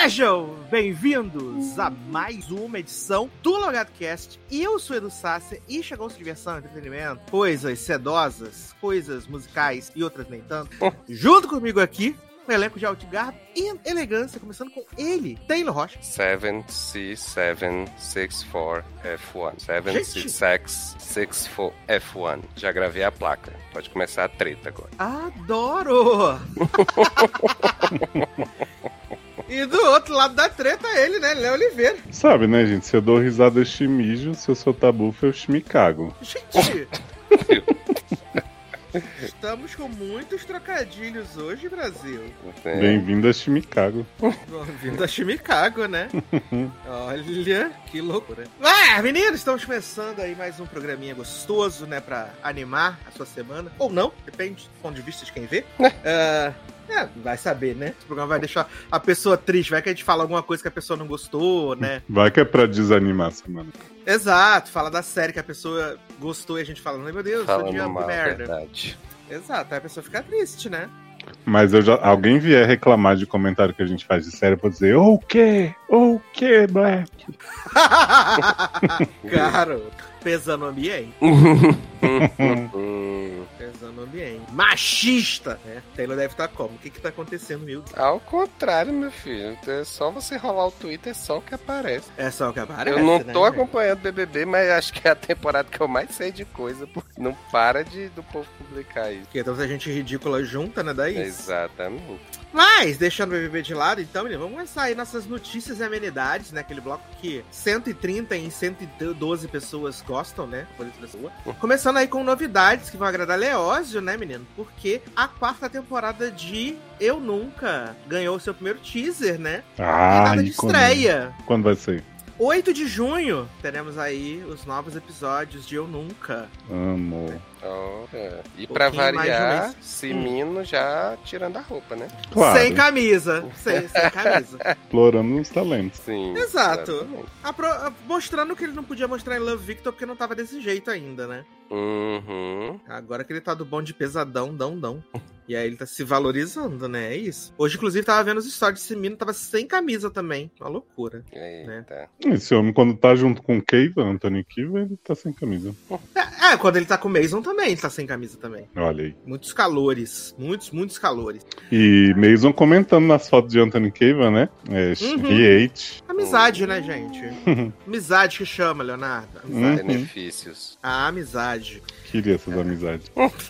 Sejam bem-vindos a mais uma edição do LogadoCast. Eu sou Edu Sasser e chegou de diversão, entretenimento, coisas sedosas, coisas musicais e outras nem tanto. Junto comigo aqui, um elenco de alto garbo e elegância, começando com ele, Taylor Rocha. 7C764F1. 7C664F1. Já gravei a placa. Pode começar a treta agora. Adoro! E do outro lado da treta, ele, né? Léo Oliveira. Sabe, né, gente? Se eu dou risada, eu chimijo. Se eu soltar bufa, eu chimicago. Gente... Estamos com muitos trocadilhos hoje, Brasil. Bem-vindo a Chimicago. Bem-vindo a Chimicago, né? Olha, que loucura. Meninos, estamos começando aí mais um programinha gostoso, né? Pra animar a sua semana. Ou não, depende do ponto de vista de quem vê. Vai saber, né? Esse programa vai deixar a pessoa triste. Vai que a gente fala alguma coisa que a pessoa não gostou, né? Vai que é pra desanimar a semana. Exato, fala da série que a pessoa gostou e a gente fala, meu Deus, falando sou diabo, mal, merda. Verdade. Exato, aí a pessoa fica triste, né? Mas alguém vier reclamar de comentário que a gente faz de série, eu vou dizer, o quê, Black? Cara, pesando o ambiente. Pesando o ambiente. Machista! Né? Taylor deve estar como? O que tá acontecendo, meu Deus? Ao contrário, meu filho. É só você rolar o Twitter, é só o que aparece. É só o que aparece, eu não tô né, acompanhando o BBB, mas acho que é a temporada que eu mais sei de coisa, porque não para do povo publicar isso. Porque então a gente ridícula junta, né, daí? Exatamente. Mas, deixando o BBB de lado, então, menino, vamos começar aí nossas notícias e amenidades, né? Aquele bloco que 130 em 112 pessoas gostam, né? Começando aí com novidades que vão agradar Leózio, né, menino? Porque a quarta temporada de Eu Nunca ganhou o seu primeiro teaser, né? E nada de estreia. Quando vai ser? 8 de junho, teremos aí os novos episódios de Eu Nunca. Amo. E pra variar, Simino já tirando a roupa, né? Claro. Sem camisa. Sem camisa. Explorando os talentos. Sim. Exato. Mostrando que ele não podia mostrar em Love Victor porque não tava desse jeito ainda, né? Uhum. Agora que ele tá do bom de pesadão, dão. E aí ele tá se valorizando, né? É isso. Hoje, inclusive, tava vendo os stories de Simino, tava sem camisa também. Uma loucura. Eita. Né? Esse homem, quando tá junto com o Keiva, Anthony Keiva, ele tá sem camisa. Quando ele tá com o Mason também, ele tá sem camisa também. Olha aí. Muitos calores. Muitos calores. E Mason comentando nas fotos de Anthony Keiva, né? He ate. Amizade, né, gente? Amizade que chama, Leonardo. Amizade. Benefícios. A amizade. Queria essas amizades.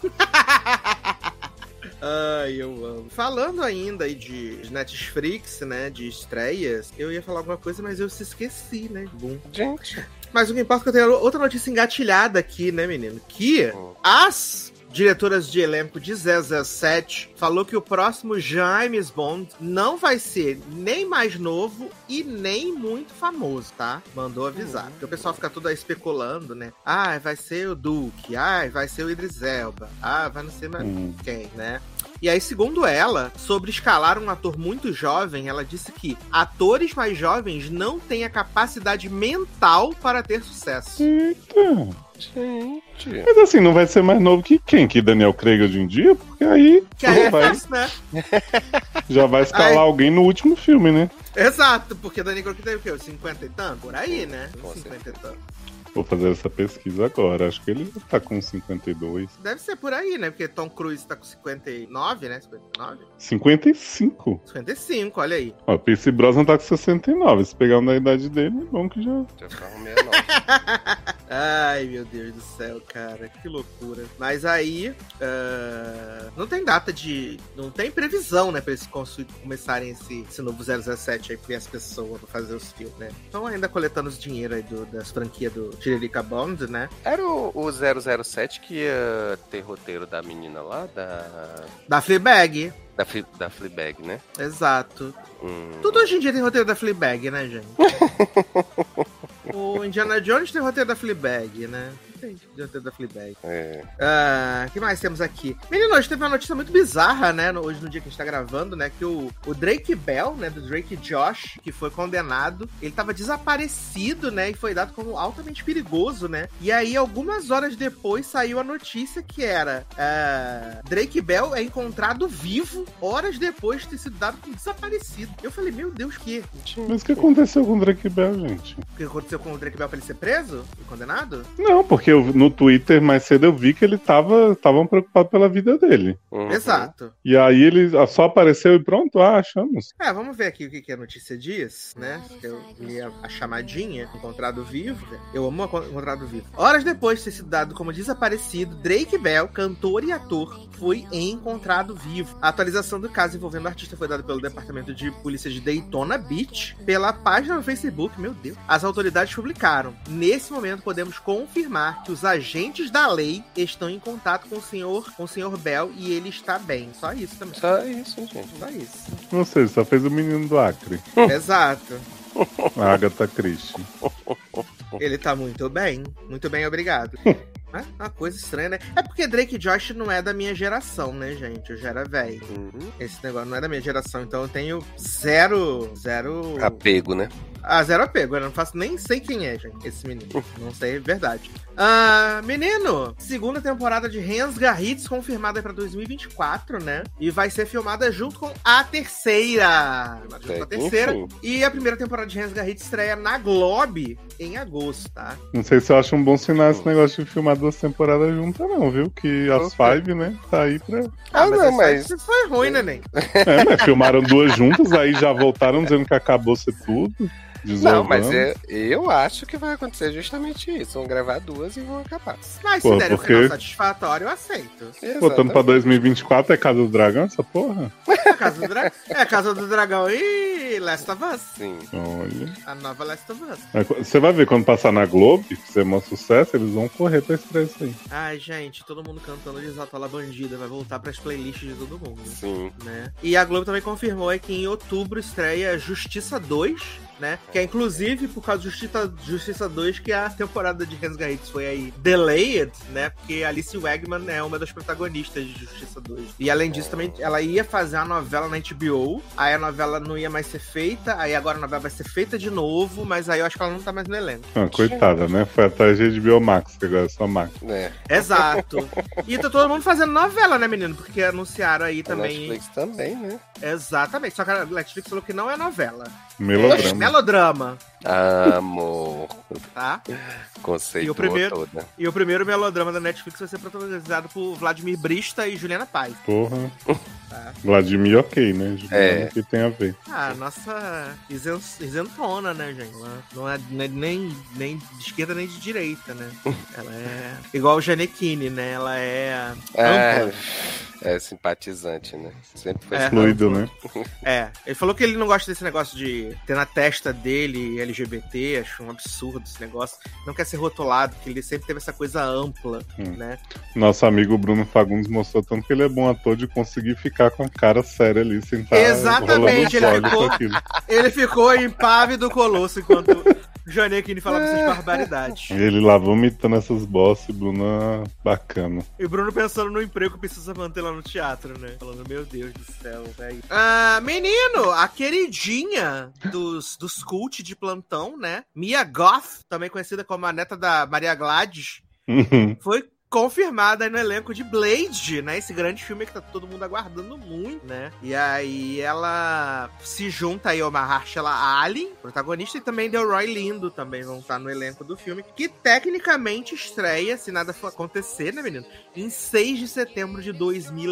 Ai, eu amo. Falando ainda aí de Netflix, né, de estreias, eu ia falar alguma coisa, mas eu se esqueci, né? Bum. Gente. Mas o que importa é que eu tenho outra notícia engatilhada aqui, né, menino? Que as diretoras de elenco de 007 falou que o próximo James Bond não vai ser nem mais novo e nem muito famoso, tá? Mandou avisar. Porque o pessoal fica tudo aí especulando, né? Vai ser o Duke. Vai ser o Idris Elba. Vai não ser mais quem, né? E aí, segundo ela, sobre escalar um ator muito jovem, ela disse que atores mais jovens não têm a capacidade mental para ter sucesso. Eita. Gente. Mas assim, não vai ser mais novo que quem? Que Daniel Craig hoje em dia? Porque aí, né? Já vai escalar alguém no último filme, né? Exato, porque Daniel Craig teve o quê? 50 e tanto? Por aí, né? 50 e tanto. Vou fazer essa pesquisa agora. Acho que ele tá com 52. Deve ser por aí, né? Porque Tom Cruise tá com 59, né? 59? 55. 55, olha aí. Ó, Pierce Brosnan tá com 69. Se pegar na idade dele, é bom que já tá com 69. Ai, meu Deus do céu, cara. Que loucura. Mas aí, não tem data de... Não tem previsão, né? Pra eles começarem esse novo 007 aí, pra as pessoas pra fazer os filmes, né? Estão ainda coletando os dinheiro aí das franquias do Tiririca Bond, né? Era o 007 que ia ter roteiro da menina lá, da Fleabag. Da Fleabag, né? Exato. Tudo hoje em dia tem roteiro da Fleabag, né, gente? O Indiana Jones tem roteiro da Fleabag, né? Entendi. Dianteiro da Fleabag. É. O que mais temos aqui? Menino, hoje teve uma notícia muito bizarra, né? Hoje, no dia que a gente tá gravando, né? Que o Drake Bell, né? Do Drake Josh, que foi condenado, ele tava desaparecido, né? E foi dado como altamente perigoso, né? E aí, algumas horas depois, saiu a notícia que era Drake Bell é encontrado vivo horas depois de ter sido dado como desaparecido. Eu falei, meu Deus, que? Mas o que aconteceu com o Drake Bell, gente? O que aconteceu com o Drake Bell pra ele ser preso e condenado? Não, porque no Twitter mais cedo eu vi que ele estavam preocupados pela vida dele. Exato. E aí ele só apareceu e pronto, achamos. Vamos ver aqui o que a notícia diz, né? Eu li a chamadinha, encontrado vivo. Eu amo encontrado vivo. Horas depois de ter sido dado como desaparecido, Drake Bell, cantor e ator, foi encontrado vivo. A atualização do caso envolvendo o artista foi dada pelo Departamento de Polícia de Daytona Beach, pela página no Facebook, meu Deus. As autoridades publicaram. Nesse momento, podemos confirmar que os agentes da lei estão em contato com o senhor Bell e ele está bem. Só isso também. Só isso, gente. Só isso. Não sei, só fez o menino do Acre. Exato. A Agatha Christie. Ele tá muito bem, obrigado. É uma coisa estranha, né? É porque Drake Josh não é da minha geração, né, gente? Eu já era velho. Esse negócio não é da minha geração, então eu tenho zero... Apego, né? Zero apego. Eu não faço nem sei quem é, gente, esse menino. Não sei, é verdade. Menino, segunda temporada de Rensga Hits confirmada pra 2024, né? E vai ser filmada junto com a terceira. E a primeira temporada de Rensga Hits estreia na Globe em agosto, tá? Não sei se eu acho um bom sinal esse negócio de filmar 2 temporadas juntas, não, viu? Que as Five, né, tá aí pra... mas foi ruim, né, Nen? Mas filmaram 2 juntas, aí já voltaram dizendo que acabou ser tudo. Não, mas eu acho que vai acontecer justamente isso. Vão gravar 2 e vão acabar. Mas se der um final satisfatório, eu aceito. Botando pra 2024 é Casa do Dragão, essa porra? Casa do Dragão e Last of Us. Sim. Olha. A nova Last of Us. Você vai ver quando passar na Globo, fizer um sucesso, eles vão correr pra estrear isso aí. Ai, gente, todo mundo cantando Desatola Bandida. Vai voltar pras playlists de todo mundo. Sim. Né? E a Globo também confirmou que em outubro estreia Justiça 2, né? Que é inclusive por causa de Justiça 2 que a temporada de Rensga Hits foi aí delayed, né? Porque Alice Wegman é uma das protagonistas de Justiça 2. E além disso, também ela ia fazer a novela na HBO, aí a novela não ia mais ser feita, aí agora a novela vai ser feita de novo, mas aí eu acho que ela não tá mais no elenco. Coitada, né? Foi atrás de HBO Max, que agora é só Max. Exato. E tá todo mundo fazendo novela, né, menino? Porque anunciaram aí também... Netflix também, né? Exatamente. Só que a Netflix falou que não é novela. Melodrama. Amor. Tá? Conceito. E o primeiro melodrama da Netflix vai ser protagonizado por Vladimir Brista e Juliana Paz. Porra. Tá? Vladimir, ok, né? Juliana, que tem a ver. Nossa isentona, né, gente? Ela não é nem de esquerda nem de direita, né? Ela é igual o Janequine, né? Ela é ampla. É simpatizante, né? Sempre foi fluido, né? Ele falou que ele não gosta desse negócio de ter na testa dele LGBT, acho um absurdo esse negócio. Não quer ser rotulado, que ele sempre teve essa coisa ampla, né? Nosso amigo Bruno Fagundes mostrou tanto que ele é bom ator de conseguir ficar com a cara séria ali, sentar. Exatamente, ele ficou impávido colosso enquanto Janequine falava essas barbaridades. Ele lá vomitando essas bossas, Bruno bacana. E Bruno pensando no emprego que precisa manter lá no teatro, né? Falando, meu Deus do céu, velho. Menino, a queridinha dos cult de plantão, né? Mia Goth, também conhecida como a neta da Maria Gladys, foi confirmada aí no elenco de Blade, né? Esse grande filme que tá todo mundo aguardando muito, né? E aí ela se junta aí ao Mahershala Ali, protagonista, e também Delroy Lindo também vão estar no elenco do filme, que tecnicamente estreia, se nada for acontecer, né, menino? Em 6 de setembro de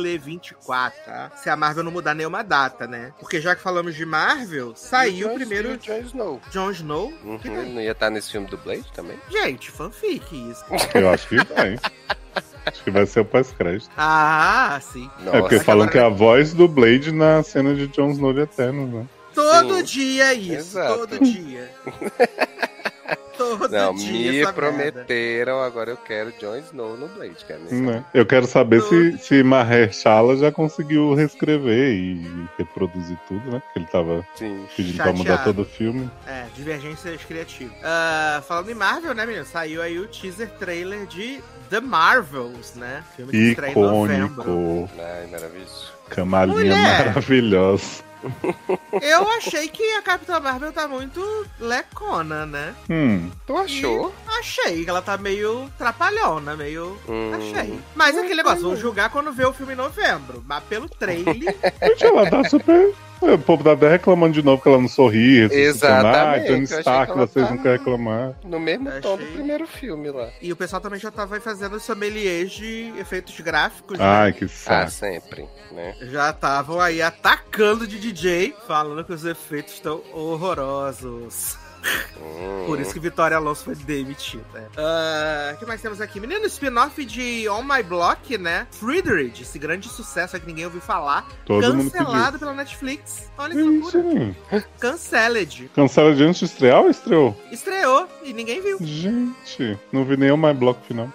2024, tá? Se a Marvel não mudar nenhuma data, né? Porque já que falamos de Marvel, saiu o primeiro... Jon Snow. Não ia estar nesse filme do Blade também? Gente, fanfic isso. Eu acho que vai. Acho que vai ser o pós-crédito. Sim. Nossa. É porque falam que é a voz do Blade na cena de Jon Snow de Eterno, né? Todo dia isso. Exato. Todo dia. Todo Não, dia me essa prometeram, agora eu quero Jon Snow no Blade. Né? Eu quero saber se Mahershala já conseguiu reescrever e reproduzir tudo, né? Porque ele tava pedindo pra mudar todo o filme. Divergências criativas. Falando em Marvel, né, menino? Saiu aí o teaser trailer de The Marvels, né? Filme que estreia em novembro. Ai, maravilhoso. Camalinha maravilhosa. Eu achei que a Capitã Marvel tá muito lecona, né? Tu achou? Achei que ela tá meio trapalhona, meio... Achei. Mas aquele negócio, vamos julgar quando vê o filme em novembro. Mas pelo trailer... Gente, ela tá super... O povo tá até reclamando de novo que ela não sorri. Exatamente. Tony Stark, vocês não querem reclamar. No mesmo tom do primeiro filme lá. E o pessoal também já tava fazendo sommeliers de efeitos gráficos. Ai, né? que saco. Sempre, né? Já estavam aí atacando de DJ, falando que os efeitos estão horrorosos. Por isso que Vitória Alonso foi demitida. O que mais temos aqui? Menino, spin-off de On My Block, né? Friedrich, esse grande sucesso que ninguém ouviu falar. Todo cancelado pela Netflix. Olha que loucura. Canceled. Canceled antes de estrear ou estreou? Estreou e ninguém viu. Gente, não vi nem o My Block final.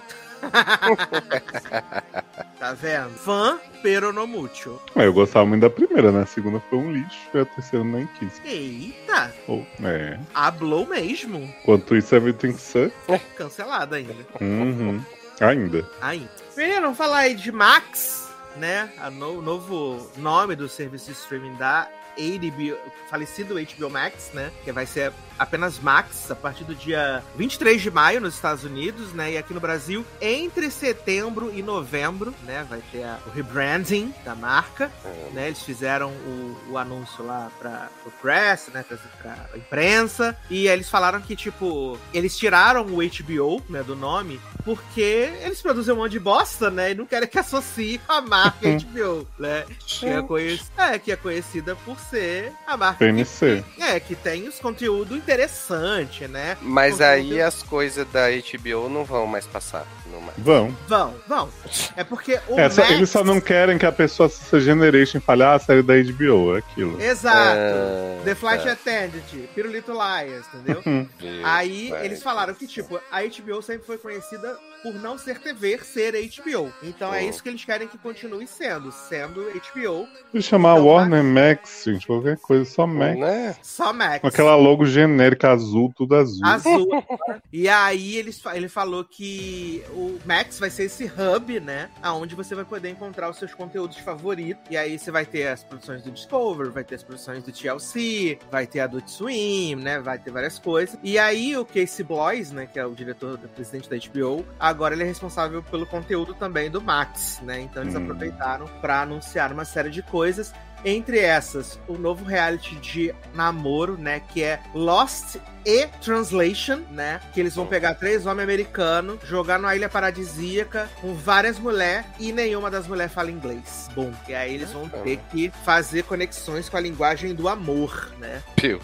Tá vendo? Fã, pero no mucho. Eu gostava muito da primeira, né? A segunda foi um lixo e a terceira nem quis. Eita! Hablou mesmo. Enquanto isso, Everything Sucks. Cancelada ainda. Ainda. Menino, vamos falar aí de Max, né? O novo nome do serviço de streaming da HBO, falecido HBO Max, né? Que vai ser apenas Max a partir do dia 23 de maio nos Estados Unidos, né? E aqui no Brasil, entre setembro e novembro, né? Vai ter o rebranding da marca, né? Eles fizeram o anúncio lá pro press, né? Pra imprensa. E eles falaram que, tipo, eles tiraram o HBO, né? Do nome, porque eles produzem um monte de bosta, né? E não querem que associe com a marca HBO, né? Que é conhecida por ser a marca PNC. que tem os conteúdos interessantes, né? Mas aí as coisas da HBO não vão mais passar. Vão. É porque o Max... Eles só não querem que a pessoa assista Generation e fale, saiu da HBO, é aquilo. Exato. The Flight Attendant, Pirulito Liars, entendeu? Aí eles falaram que, tipo, a HBO sempre foi conhecida por não ser TV, ser HBO. Então é isso que eles querem que continue sendo HBO. Vou chamar então, Warner Max, gente, qualquer coisa, só Max. Né? Só Max. Com aquela logo genérica azul, tudo azul. E aí ele falou que o Max vai ser esse hub, né? Onde você vai poder encontrar os seus conteúdos favoritos. E aí você vai ter as produções do Discovery, vai ter as produções do TLC, vai ter a Adult Swim, né? Vai ter várias coisas. E aí o Casey Bloys, né? Que é o diretor, presidente da HBO, agora ele é responsável pelo conteúdo também do Max, né? Então eles aproveitaram pra anunciar uma série de coisas. Entre essas, o novo reality de namoro, né? Que é Lost e Translation, né? Que eles vão pegar 3 homens americanos, jogar numa ilha paradisíaca com várias mulheres e nenhuma das mulheres fala inglês. Bom, e aí eles vão ter que fazer conexões com a linguagem do amor, né?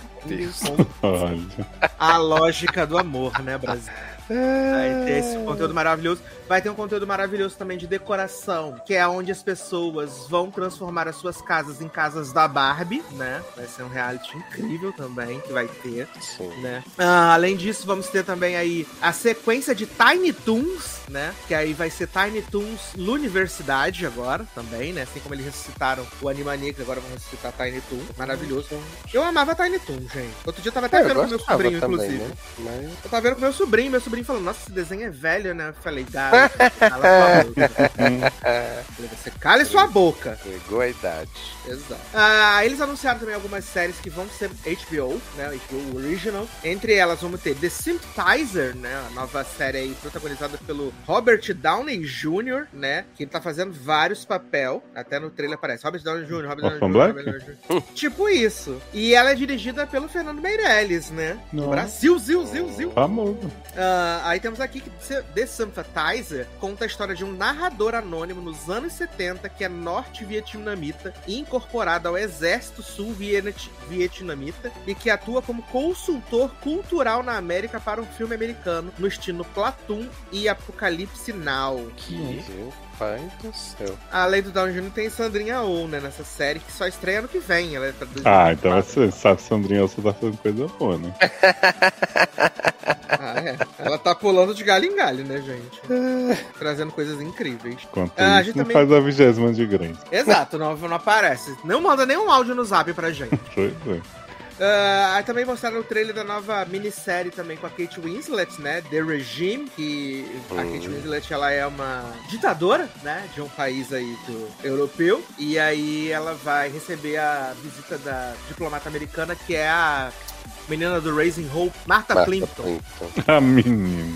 A lógica do amor, né, Brasil? Vai ter esse conteúdo maravilhoso. Vai ter um conteúdo maravilhoso também de decoração, que é onde as pessoas vão transformar as suas casas em casas da Barbie, né? Vai ser um reality incrível também, que vai ter, né? Além disso, vamos ter também aí a sequência de Tiny Toons, né? Que aí vai ser Tiny Toons L'Universidade agora, também, né? Assim como eles ressuscitaram o Animaniacs, agora vão ressuscitar Tiny Toons. Maravilhoso. Eu amava Tiny Toons, gente. Outro dia eu tava até vendo com meu sobrinho, também, inclusive. Né? Mas... Eu tava vendo com meu sobrinho falando, nossa, esse desenho é velho, né? Eu falei, cala sua boca. Você cala sua boca. Pegou a idade. Exato. Eles anunciaram também algumas séries que vão ser HBO, né? HBO Original. Entre elas vamos ter The Sympathizer, né? A nova série aí protagonizada pelo Robert Downey Jr., né? Que ele tá fazendo vários papéis. Até no trailer aparece. Robert Downey Jr., Robert Downey Jr. Tipo isso. E ela é dirigida pelo Fernando Meirelles, né? No Brasil, Zil. Famoso. Aí temos aqui que The Sympathizer conta a história de um narrador anônimo nos anos 70 que é norte-vietnamita e incorporado ao exército sul-vietnamita e que atua como consultor cultural na América para um filme americano no estilo Platoon e Apocalipse Now. Pai do céu. Além do Downey Jr. tem Sandrinha Oh, né? Nessa série que só estreia ano que vem. Ela é pra então você sabe, Sandrinha Oh, você tá fazendo coisa boa, né? É. pulando de galho em galho, né, gente? Trazendo coisas incríveis. Enquanto isso, não também... faz a 20ª de Grey's. Exato, não aparece. Não manda nenhum áudio no zap pra gente. Pois é. Aí também mostraram o trailer da nova minissérie também com a Kate Winslet, né? The Regime, que a Kate Winslet, ela é uma ditadora, né? De um país aí europeu. E aí ela vai receber a visita da diplomata americana, que é a menina do Raising Hope, Martha Plimpton. A menina.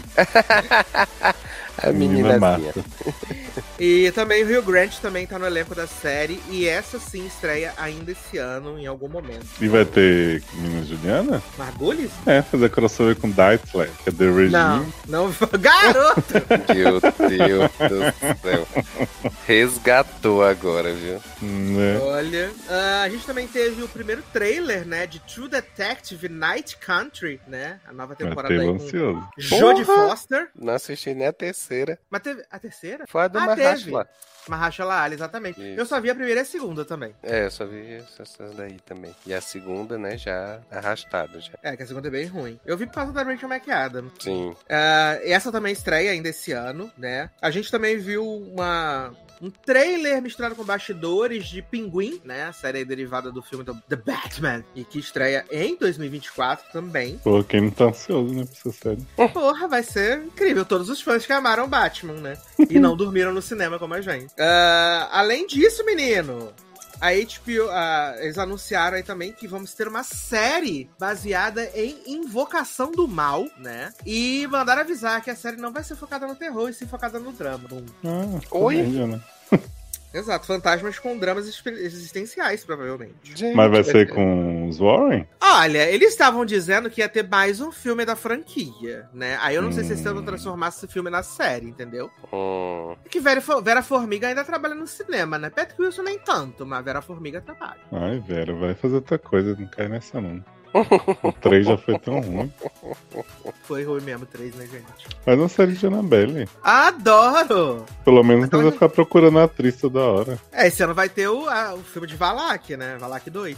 A menina Marta. E também o Hugh Grant também tá no elenco da série. E essa sim estreia ainda esse ano, em algum momento. E vai ter menina Juliana? Margulis? Fazer crossover com Dietler, que é The Regime. Não. Garoto! Meu Deus do céu. Resgatou agora, viu? Olha, a gente também teve o primeiro trailer, né, de True Detective Night Country, né? A nova temporada aí com Jodie Foster. Não assisti nem a terceira. Mas teve a terceira? Foi a do Mahershala. Mahershala Ali, exatamente. Isso. Eu só vi a primeira e a segunda também. Eu só vi essa daí também. E a segunda, né, já arrastada. Já. Que a segunda é bem ruim. Eu vi por causa da Rachel McAdams. Sim. Essa também estreia ainda esse ano, né? A gente também viu um trailer misturado com bastidores de Pinguim, né? A série derivada do filme do The Batman. E que estreia em 2024 também. Pô, quem não tá ansioso, né, pra essa série? Porra, vai ser incrível. Todos os fãs que amaram Batman, né? E não dormiram no cinema como a gente. Além disso, menino... A HBO, eles anunciaram aí também que vamos ter uma série baseada em Invocação do Mal, né? E mandaram avisar que a série não vai ser focada no terror, e sim focada no drama. Oi? Né? Exato, fantasmas com dramas existenciais, provavelmente. Gente, mas vai ser com os Warren? Olha, eles estavam dizendo que ia ter mais um filme da franquia, né? Aí eu não sei se eles tentam transformar esse filme na série, entendeu? Que Vera Formiga ainda trabalha no cinema, né? Patrick Wilson nem tanto, mas Vera Formiga trabalha. Ai, Vera, vai fazer outra coisa, não cai nessa não. O 3 já foi tão ruim. Foi ruim mesmo, 3, né, gente? Faz uma série de Annabelle. Adoro! Pelo menos não precisa ficar procurando a atriz toda hora. Esse ano vai ter o filme de Valak, né? Valak 2.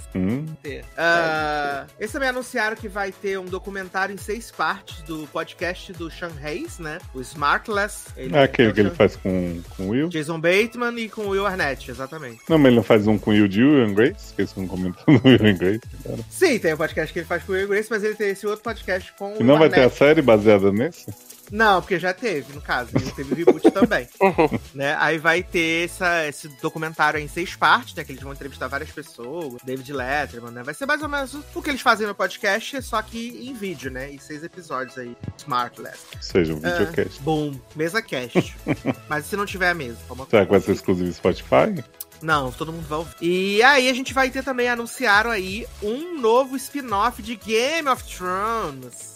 Eles também anunciaram que vai ter um documentário em 6 partes do podcast do Sean Hayes, né? O Smartless. Aquele que ele faz com o Will? Jason Bateman e com o Will Arnett, exatamente. Não, mas ele não faz um com o Will de Will and Grace? Que eles estão comentando o Will and Grace, cara. Sim, tem o podcast que ele faz com o Will Grace, mas ele tem esse outro podcast com o E não Arnett. vai ter a série baseada nesse? Não, porque já teve, no caso. E teve o reboot também. Né? Aí vai ter esse documentário em 6 partes, né? Que eles vão entrevistar várias pessoas. David Letterman, né? Vai ser mais ou menos o que eles fazem no podcast, só que em vídeo, né? E 6 episódios aí. Smartless. Ou seja, um videocast. Boom. Mesa cast. Mas se não tiver a mesa. Será que vai ser exclusivo Spotify? Não, todo mundo vai ouvir. E aí a gente vai ter também, anunciaram aí, um novo spin-off de Game of Thrones.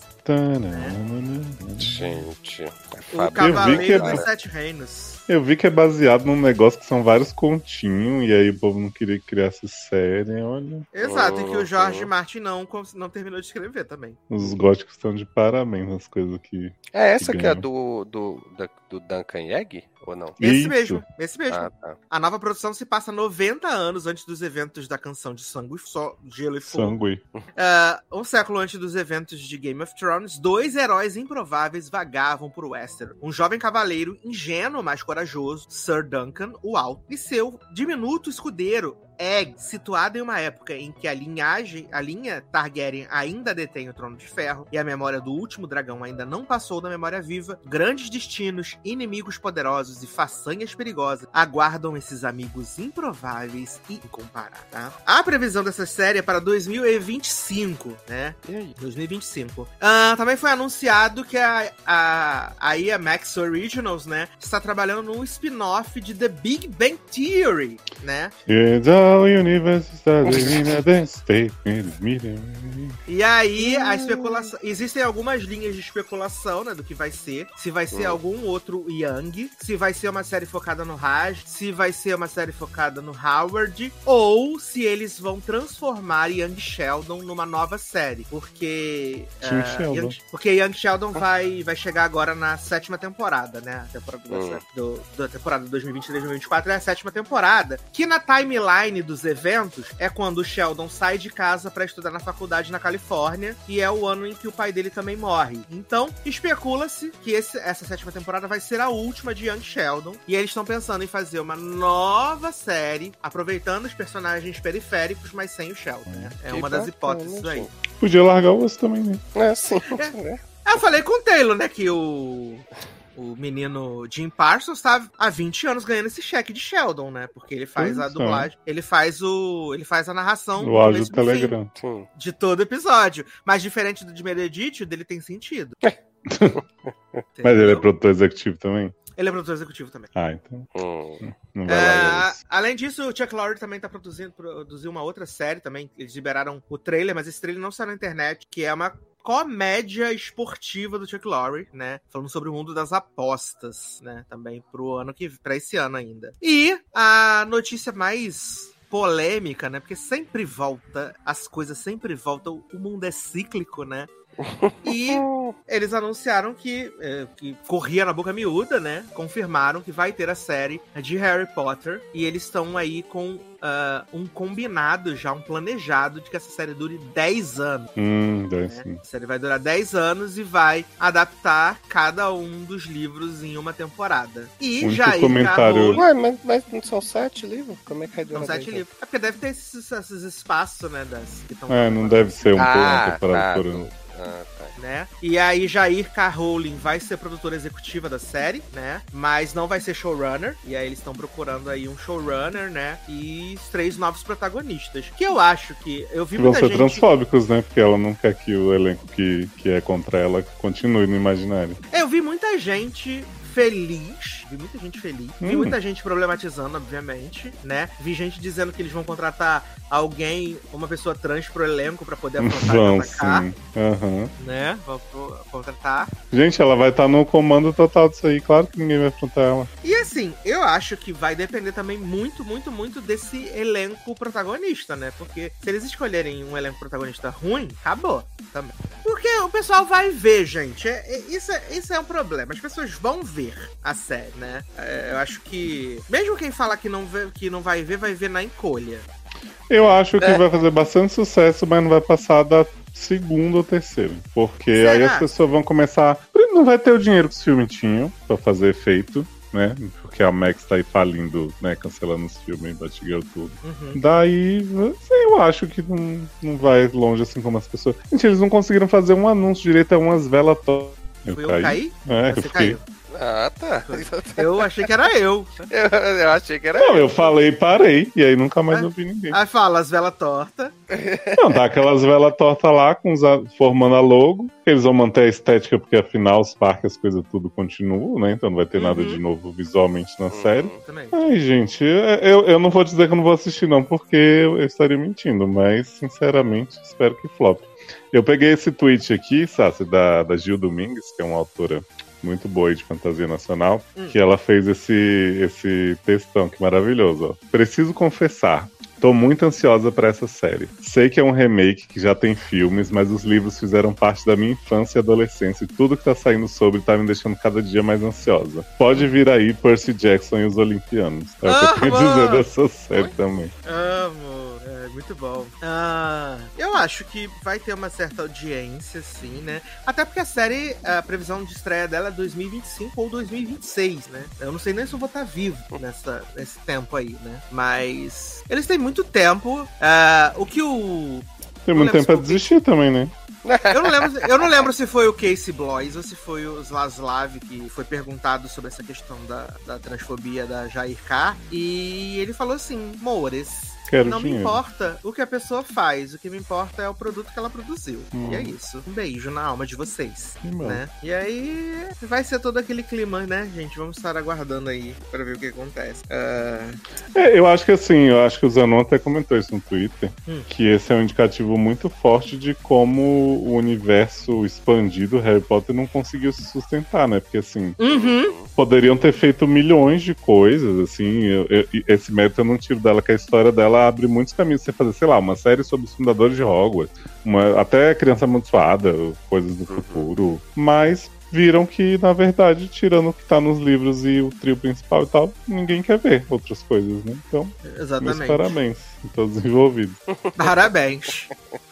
Gente, o Cavaleiro dos 7 Reinos. Eu vi que é baseado num negócio que são vários continhos, e aí o povo não queria criar essa série, olha. Exato, e que o George Martin não terminou de escrever também. Os góticos estão de parabéns nas coisas que... É essa que é do Duncan Egg, ou não? Esse mesmo. Tá. A nova produção se passa 90 anos antes dos eventos da Canção de Sangue, Gelo e Fogo. Um século antes dos eventos de Game of Thrones, 2 heróis improváveis vagavam por Westeros. Um jovem cavaleiro ingênuo, mas corajoso, Sir Duncan, o Alto, e seu diminuto escudeiro, Egg, situado em uma época em que a linha Targaryen ainda detém o Trono de Ferro e a memória do último dragão ainda não passou da memória viva, grandes destinos, inimigos poderosos e façanhas perigosas aguardam esses amigos improváveis e incomparáveis, tá? A previsão dessa série é para 2025, né? E aí? 2025. Também foi anunciado que a Max Originals, né, está trabalhando num spin-off de The Big Bang Theory, né? E aí, a especulação... Existem algumas linhas de especulação, né, do que vai ser. Se vai ser algum outro Young, se vai ser uma série focada no Raj, se vai ser uma série focada no Howard, ou se eles vão transformar Young Sheldon numa nova série. Porque... Young Sheldon vai chegar agora na 7ª temporada, né? A temporada da temporada 2023-2024 é a 7ª temporada. Que na timeline timeline dos eventos é quando o Sheldon sai de casa pra estudar na faculdade na Califórnia, e é o ano em que o pai dele também morre. Então, especula-se que essa 7ª temporada vai ser a última de Young Sheldon, e eles estão pensando em fazer uma nova série, aproveitando os personagens periféricos, mas sem o Sheldon, né? É uma das hipóteses aí. Podia largar o osso também, né? Sim. Eu falei com o Taylor, né, que o menino Jim Parsons tá há 20 anos ganhando esse cheque de Sheldon, né? Porque ele faz a dublagem, ele faz a narração do áudio do Telegram de todo episódio. Mas diferente do de Meredith, o dele tem sentido. Mas ele é produtor executivo também? Ele é produtor executivo também. Então. Não vai lá além disso, o Chuck Lorre também tá produziu uma outra série também. Eles liberaram o trailer, mas esse trailer não saiu na internet, que é uma comédia esportiva do Chuck Lorre, né? Falando sobre o mundo das apostas, né? Também pra esse ano ainda. E a notícia mais polêmica, né? Porque sempre volta, as coisas sempre voltam, o mundo é cíclico, né? E eles anunciaram que corria na boca miúda, né? Confirmaram que vai ter a série de Harry Potter. E eles estão aí com um combinado já, um planejado de que essa série dure 10 anos. Né? A série vai durar 10 anos e vai adaptar cada um dos livros em uma temporada. E já comentário... Ué, mas não são 7 livros? Como é que vai durar? São 7 livros. É porque deve ter esses espaços, né? Não deve ser uma temporada por ano. Né? E aí Jair K. Rowling vai ser produtora executiva da série, né? Mas não vai ser showrunner. E aí eles estão procurando aí um showrunner, né? E 3 novos protagonistas. Que eu acho que... Eu vi muita gente... transfóbicos, né? Porque ela não quer que o elenco que é contra ela continue no imaginário. Eu vi muita gente feliz, vi muita gente problematizando, obviamente, né? Vi gente dizendo que eles vão contratar uma pessoa trans pro elenco pra poder afrontar né? Vão contratar. Gente, ela vai estar no comando total disso aí, claro que ninguém vai afrontar ela. E assim, eu acho que vai depender também muito, muito, muito desse elenco protagonista, né? Porque se eles escolherem um elenco protagonista ruim, acabou também. Porque o pessoal vai ver, gente. Isso é um problema. As pessoas vão ver a série, né? Eu acho que mesmo quem fala que não vai ver na encolha. Eu acho que vai fazer bastante sucesso, mas não vai passar da 2ª ou 3ª. Porque Será? aí as pessoas vão começar... Não vai ter o dinheiro que os filmes tinham pra fazer efeito, né? Porque a Max tá aí falindo, né? Cancelando os filmes, Batgirl, tudo. Daí, eu acho que não vai longe assim como as pessoas... Gente, eles não conseguiram fazer um anúncio direito a umas velas todas. Eu caí? Eu fiquei... Tá. Eu achei que era eu. Eu achei que era eu. Não, eu falei e parei. E aí nunca mais ouvi ninguém. Aí fala as velas tortas. Não, tá aquelas velas tortas lá, formando a logo. Eles vão manter a estética, porque afinal os parques, as coisas tudo continuam, né? Então não vai ter nada de novo visualmente na série. Também. Ai, gente, eu não vou dizer que eu não vou assistir não, porque eu estaria mentindo. Mas, sinceramente, espero que flop. Eu peguei esse tweet aqui, Sassi, da Gil Domingues, que é uma autora muito boa de fantasia nacional, que ela fez esse textão, que maravilhoso, ó. Preciso confessar, tô muito ansiosa pra essa série. Sei que é um remake, que já tem filmes, mas os livros fizeram parte da minha infância e adolescência, e tudo que tá saindo sobre tá me deixando cada dia mais ansiosa. Pode vir aí Percy Jackson e os Olimpianos. É o que eu tenho a dizer dessa série também. Amo. Muito bom. Eu acho que vai ter uma certa audiência, sim, né? Até porque a série, a previsão de estreia dela é 2025 ou 2026, né? Eu não sei nem se eu vou estar vivo nesse tempo aí, né? Mas eles têm muito tempo. Tem muito tempo pra desistir também, né? Eu não lembro se foi o Casey Bloys ou se foi o Zaslav que foi perguntado sobre essa questão da transfobia da Jair K. E ele falou assim, Moures, não me importa o que a pessoa faz, o que me importa é o produto que ela produziu. E é isso. Um beijo na alma de vocês. Né? E aí vai ser todo aquele clima, né, gente? Vamos estar aguardando aí pra ver o que acontece. Eu acho que assim, o Zanon até comentou isso no Twitter, que esse é um indicativo muito forte de como o universo expandido Harry Potter não conseguiu se sustentar, né? Porque assim, poderiam ter feito milhões de coisas, assim, esse mérito eu não tiro dela, que a história dela abre muitos caminhos. Você fazer, sei lá, uma série sobre os fundadores de Hogwarts, até Criança Amaldiçoada, coisas do futuro, mas viram que, na verdade, tirando o que tá nos livros e o trio principal e tal, ninguém quer ver outras coisas, né? Então, exatamente. Meus parabéns a todos os envolvidos. Parabéns.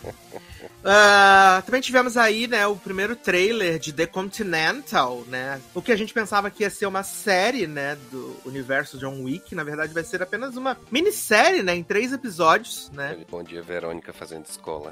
Também tivemos aí, né, o primeiro trailer de The Continental, né? O que a gente pensava que ia ser uma série, né, do universo John Wick, na verdade vai ser apenas uma minissérie, né, em 3 episódios, né? Bom dia, Verônica fazendo escola.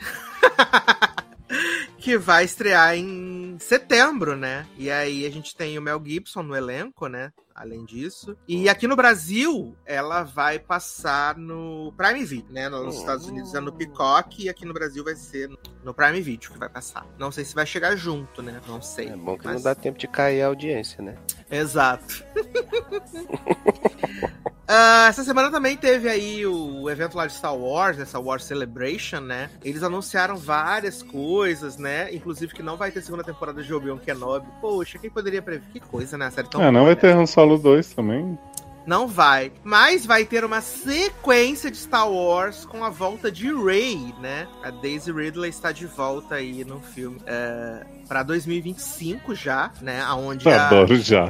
Que vai estrear em setembro, né? E aí a gente tem o Mel Gibson no elenco, né? Além disso. E aqui no Brasil, ela vai passar no Prime Video, né? Nos Estados Unidos é no Peacock e aqui no Brasil vai ser no Prime Video que vai passar. Não sei se vai chegar junto, né? Não sei. É bom que não dá tempo de cair a audiência, né? Exato. Essa semana também teve aí o evento lá de Star Wars, essa Wars Celebration, né? Eles anunciaram várias coisas, né? Inclusive que não vai ter segunda temporada de Obi-Wan Kenobi. Poxa, quem poderia prever? Que coisa, né? A série tão boa, não vai né? ter Han Solo 2 também? Não vai. Mas vai ter uma sequência de Star Wars com a volta de Rey, né? A Daisy Ridley está de volta aí no filme. Pra 2025 já, né? Aonde Adoro já.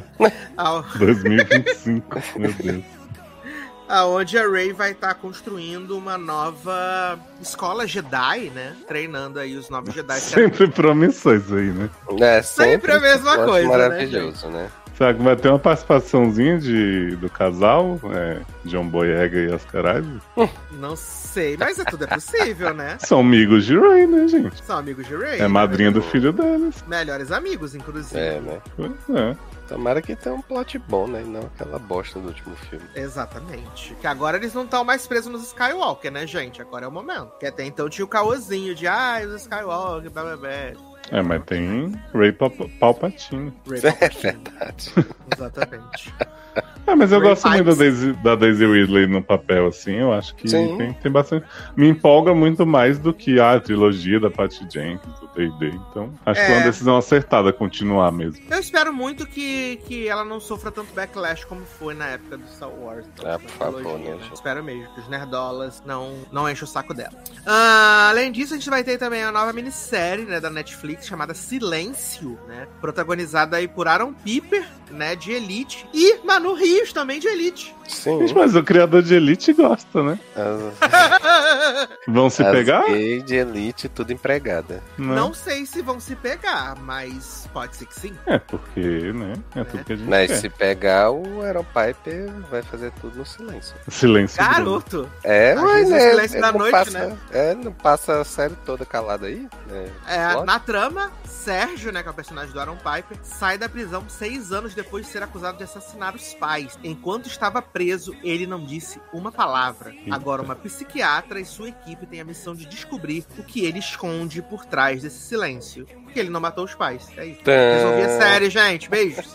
2025, meu Deus. Aonde a Rey vai estar construindo uma nova escola Jedi, né? Treinando aí os novos Jedi. Sempre promissões aí, né? Sempre a mesma coisa, maravilhoso, né? Será que vai ter uma participaçãozinha do casal? John Boyega e Oscar Isaac? Não sei, mas tudo é possível, né? São amigos de Rey, né, gente? São amigos de Rey. É madrinha do filho deles. Melhores amigos, inclusive. Né? Pois é. Tomara que tenha um plot bom, né? E não aquela bosta do último filme. Exatamente. Que agora eles não estão mais presos nos Skywalker, né, gente? Agora é o momento. Que até então tinha o caôzinho de os Skywalker, blá blá blá. Mas tem Rey Palpatine. É verdade. Exatamente. Mas eu Ray gosto muito da Daisy Ridley no papel, assim. Eu acho que tem bastante. Me empolga muito mais do que a trilogia da Patty Jenkins, do D&D. Então, acho que é uma decisão acertada continuar mesmo. Eu espero muito que ela não sofra tanto backlash como foi na época do Star Wars. Por favor, né, gente? Espero mesmo que os nerdolas não enchem o saco dela. Além disso, a gente vai ter também a nova minissérie, né, da Netflix, chamada Silêncio, né? Protagonizada aí por Aaron Piper, né, de Elite, e Manu Rios também de Elite. Sim. Gente, mas o criador de Elite gosta, né? Vão se pegar? Gay de Elite, tudo empregada. Não sei se vão se pegar, mas pode ser que sim. Porque, né? É tudo que a gente Mas quer. se pegar, o Aaron Piper vai fazer tudo no silêncio. Silêncio. Garoto! Mas é silêncio da noite, passa, né? Não passa a série toda calada aí? Na trama, Sérgio, né, que é o personagem do Aaron Piper, sai da prisão 6 anos depois de ser acusado de assassinar os pais. Enquanto estava preso, ele não disse uma palavra. Agora, uma psiquiatra e sua equipe têm a missão de descobrir o que ele esconde por trás desse silêncio. Porque ele não matou os pais. É isso. Resolvi a série, gente. Beijos.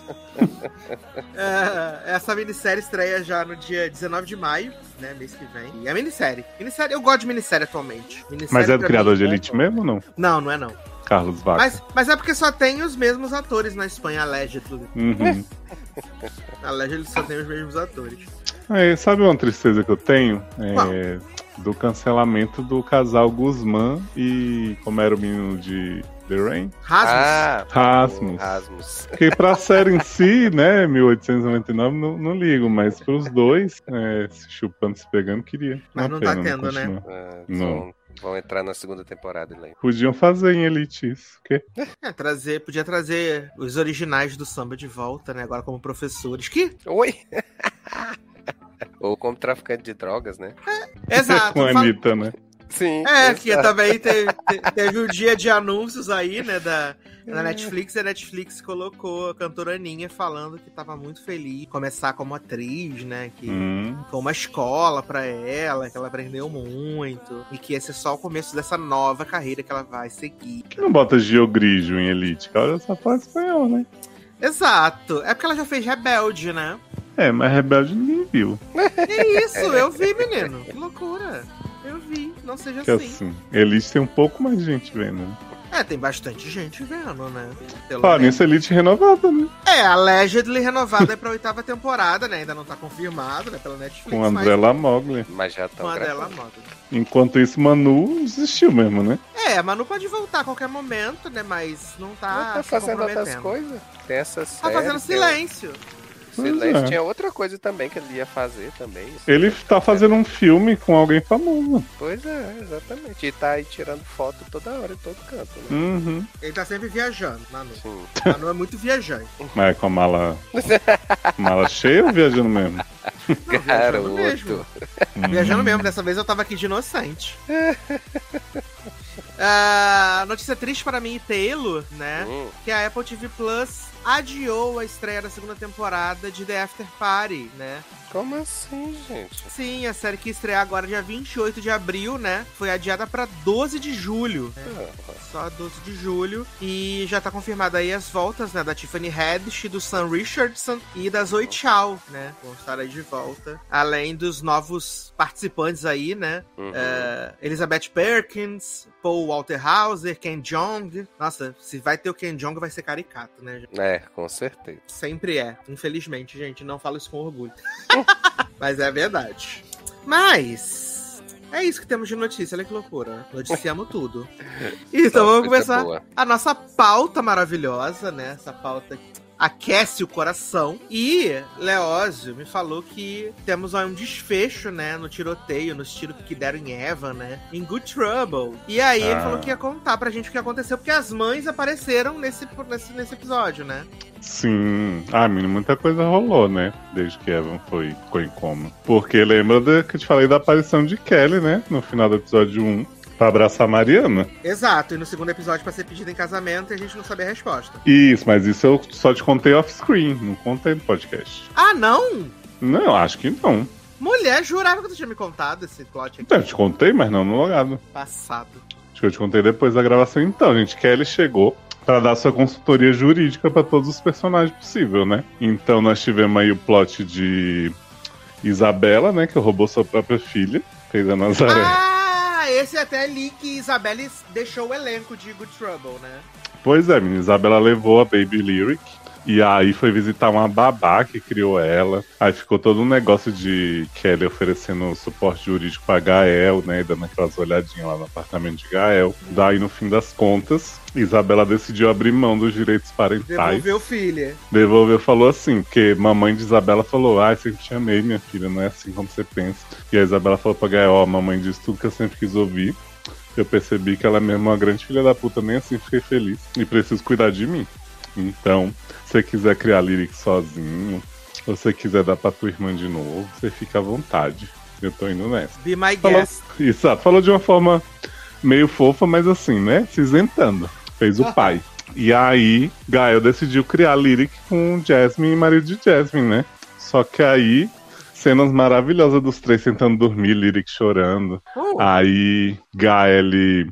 Essa minissérie estreia já no dia 19 de maio, né? Mês que vem. E é minissérie. Eu gosto de minissérie atualmente. Mas é do criador de Elite mesmo ou não? Não é não. Carlos Vaca. Mas é porque só tem os mesmos atores na Espanha, allegedly. Uhum. Allegedly só tem os mesmos atores. Sabe uma tristeza que eu tenho? Do cancelamento do casal Guzmán e como era o menino de The Rain? Rasmus. Porque pra série em si, né, 1899, não ligo, mas pros dois, se chupando, se pegando, queria. Mas não tá tendo, né? Não. Vão entrar na segunda temporada, né? Podiam fazer em Elite isso. Quê? Podia trazer os originais do samba de volta, né? Agora como professores. Oi! Ou como traficante de drogas, né? Exato. Com a Anitta, né? Sim. Que também teve o dia de anúncios aí, né, da Netflix. E a Netflix colocou a cantora Aninha falando que tava muito feliz de começar como atriz, né? Que foi uma escola pra ela, que ela aprendeu muito. E que esse é só o começo dessa nova carreira que ela vai seguir. Que não bota Gio Grigio em Elite? Olha só, fala espanhol, né? Exato. É porque ela já fez Rebelde, né? Mas Rebelde ninguém viu. É isso, eu vi, menino. Que loucura. Eu vi, não seja que assim. Elite tem um pouco mais de gente vendo, né? Tem bastante gente vendo, né? Nisso Elite renovada, né? Allegedly renovada pra 8ª temporada, né? Ainda não tá confirmado, né? Pela Netflix. Com André Lamoglia. Mas já estão gravando. Enquanto isso, Manu desistiu mesmo, né? A Manu pode voltar a qualquer momento, né? Mas não tá. Tá fazendo outras coisas. Tem essa série. Tá fazendo silêncio. Silêncio. Tinha outra coisa também que ele ia fazer também. Ele tá fazendo um filme com alguém famoso. Pois é, exatamente. E tá aí tirando foto toda hora, em todo canto, né? Uhum. Ele tá sempre viajando, Manu. Sim. Manu é muito viajante. Mas com a mala cheia ou viajando mesmo? Não, viajando mesmo. Viajando mesmo. Dessa vez eu tava aqui de inocente. Notícia triste para mim e Taylor, né? Que a Apple TV Plus adiou a estreia da 2ª temporada de The After Party, né? Como assim, gente? Sim, a série que ia estrear agora dia 28 de abril, né? Foi adiada pra 12 de julho. Né? Só 12 de julho. E já tá confirmada aí as voltas, né? Da Tiffany Haddish, do Sam Richardson e da Zoe Chao, né? Vão estar aí de volta. Além dos novos participantes aí, né? Elizabeth Perkins, Paul Walter Hauser, Ken Jeong. Nossa, se vai ter o Ken Jeong, vai ser caricato, né? Com certeza. Sempre é. Infelizmente, gente, não falo isso com orgulho. Mas é verdade. Mas é isso que temos de notícia. Olha que loucura, né? Noticiamos tudo. Então vamos começar a nossa pauta maravilhosa, né? Essa pauta que aquece o coração. E Leózio me falou que temos um desfecho, né, no tiroteio, nos tiros que deram em Evan, né, em Good Trouble. E aí ele falou que ia contar pra gente o que aconteceu, porque as mães apareceram nesse episódio, né? Sim. Menino, muita coisa rolou, né? Desde que Evan ficou em coma. Porque lembra que eu te falei da aparição de Kelly, né? No final do episódio 1. Pra abraçar a Mariana. Exato, e no 2º episódio pra ser pedida em casamento e a gente não sabia a resposta. Isso, mas isso eu só te contei off-screen, não contei no podcast. Não? Não, acho que não. Mulher, jurava que tu tinha me contado esse plot aqui. Eu te contei, mas não no logado. Passado. Acho que eu te contei depois da gravação. Então, gente, Kelly chegou pra dar sua consultoria jurídica pra todos os personagens possível, né? Então nós tivemos aí o plot de Isabela, né, que roubou sua própria filha, fez a Nazaré. Esse até ali que Isabelle deixou o elenco de Good Trouble, né? Pois é, menina, Isabela levou a Baby Lyric e aí foi visitar uma babá que criou ela. Aí ficou todo um negócio de Kelly oferecendo suporte jurídico pra Gael, né, dando aquelas olhadinhas lá no apartamento de Gael. Daí, no fim das contas, Isabela decidiu abrir mão dos direitos parentais. Devolveu filha. Devolveu, falou assim, porque mamãe de Isabela falou, sempre te amei, minha filha, não é assim como você pensa. E a Isabela falou pra Gael, mamãe disse tudo que eu sempre quis ouvir. Eu percebi que ela é mesmo uma grande filha da puta, nem assim fiquei feliz. E preciso cuidar de mim. Então, se você quiser criar Lyric sozinho, ou se você quiser dar pra tua irmã de novo, você fica à vontade. Eu tô indo nessa. Be my guest. Exato, falou de uma forma meio fofa, mas assim, né? Se isentando. Fez o pai. E aí, Gael decidiu criar Lyric com Jasmine e marido de Jasmine, né? Só que aí, cenas maravilhosas dos três tentando dormir, Lyric chorando. Aí, Gael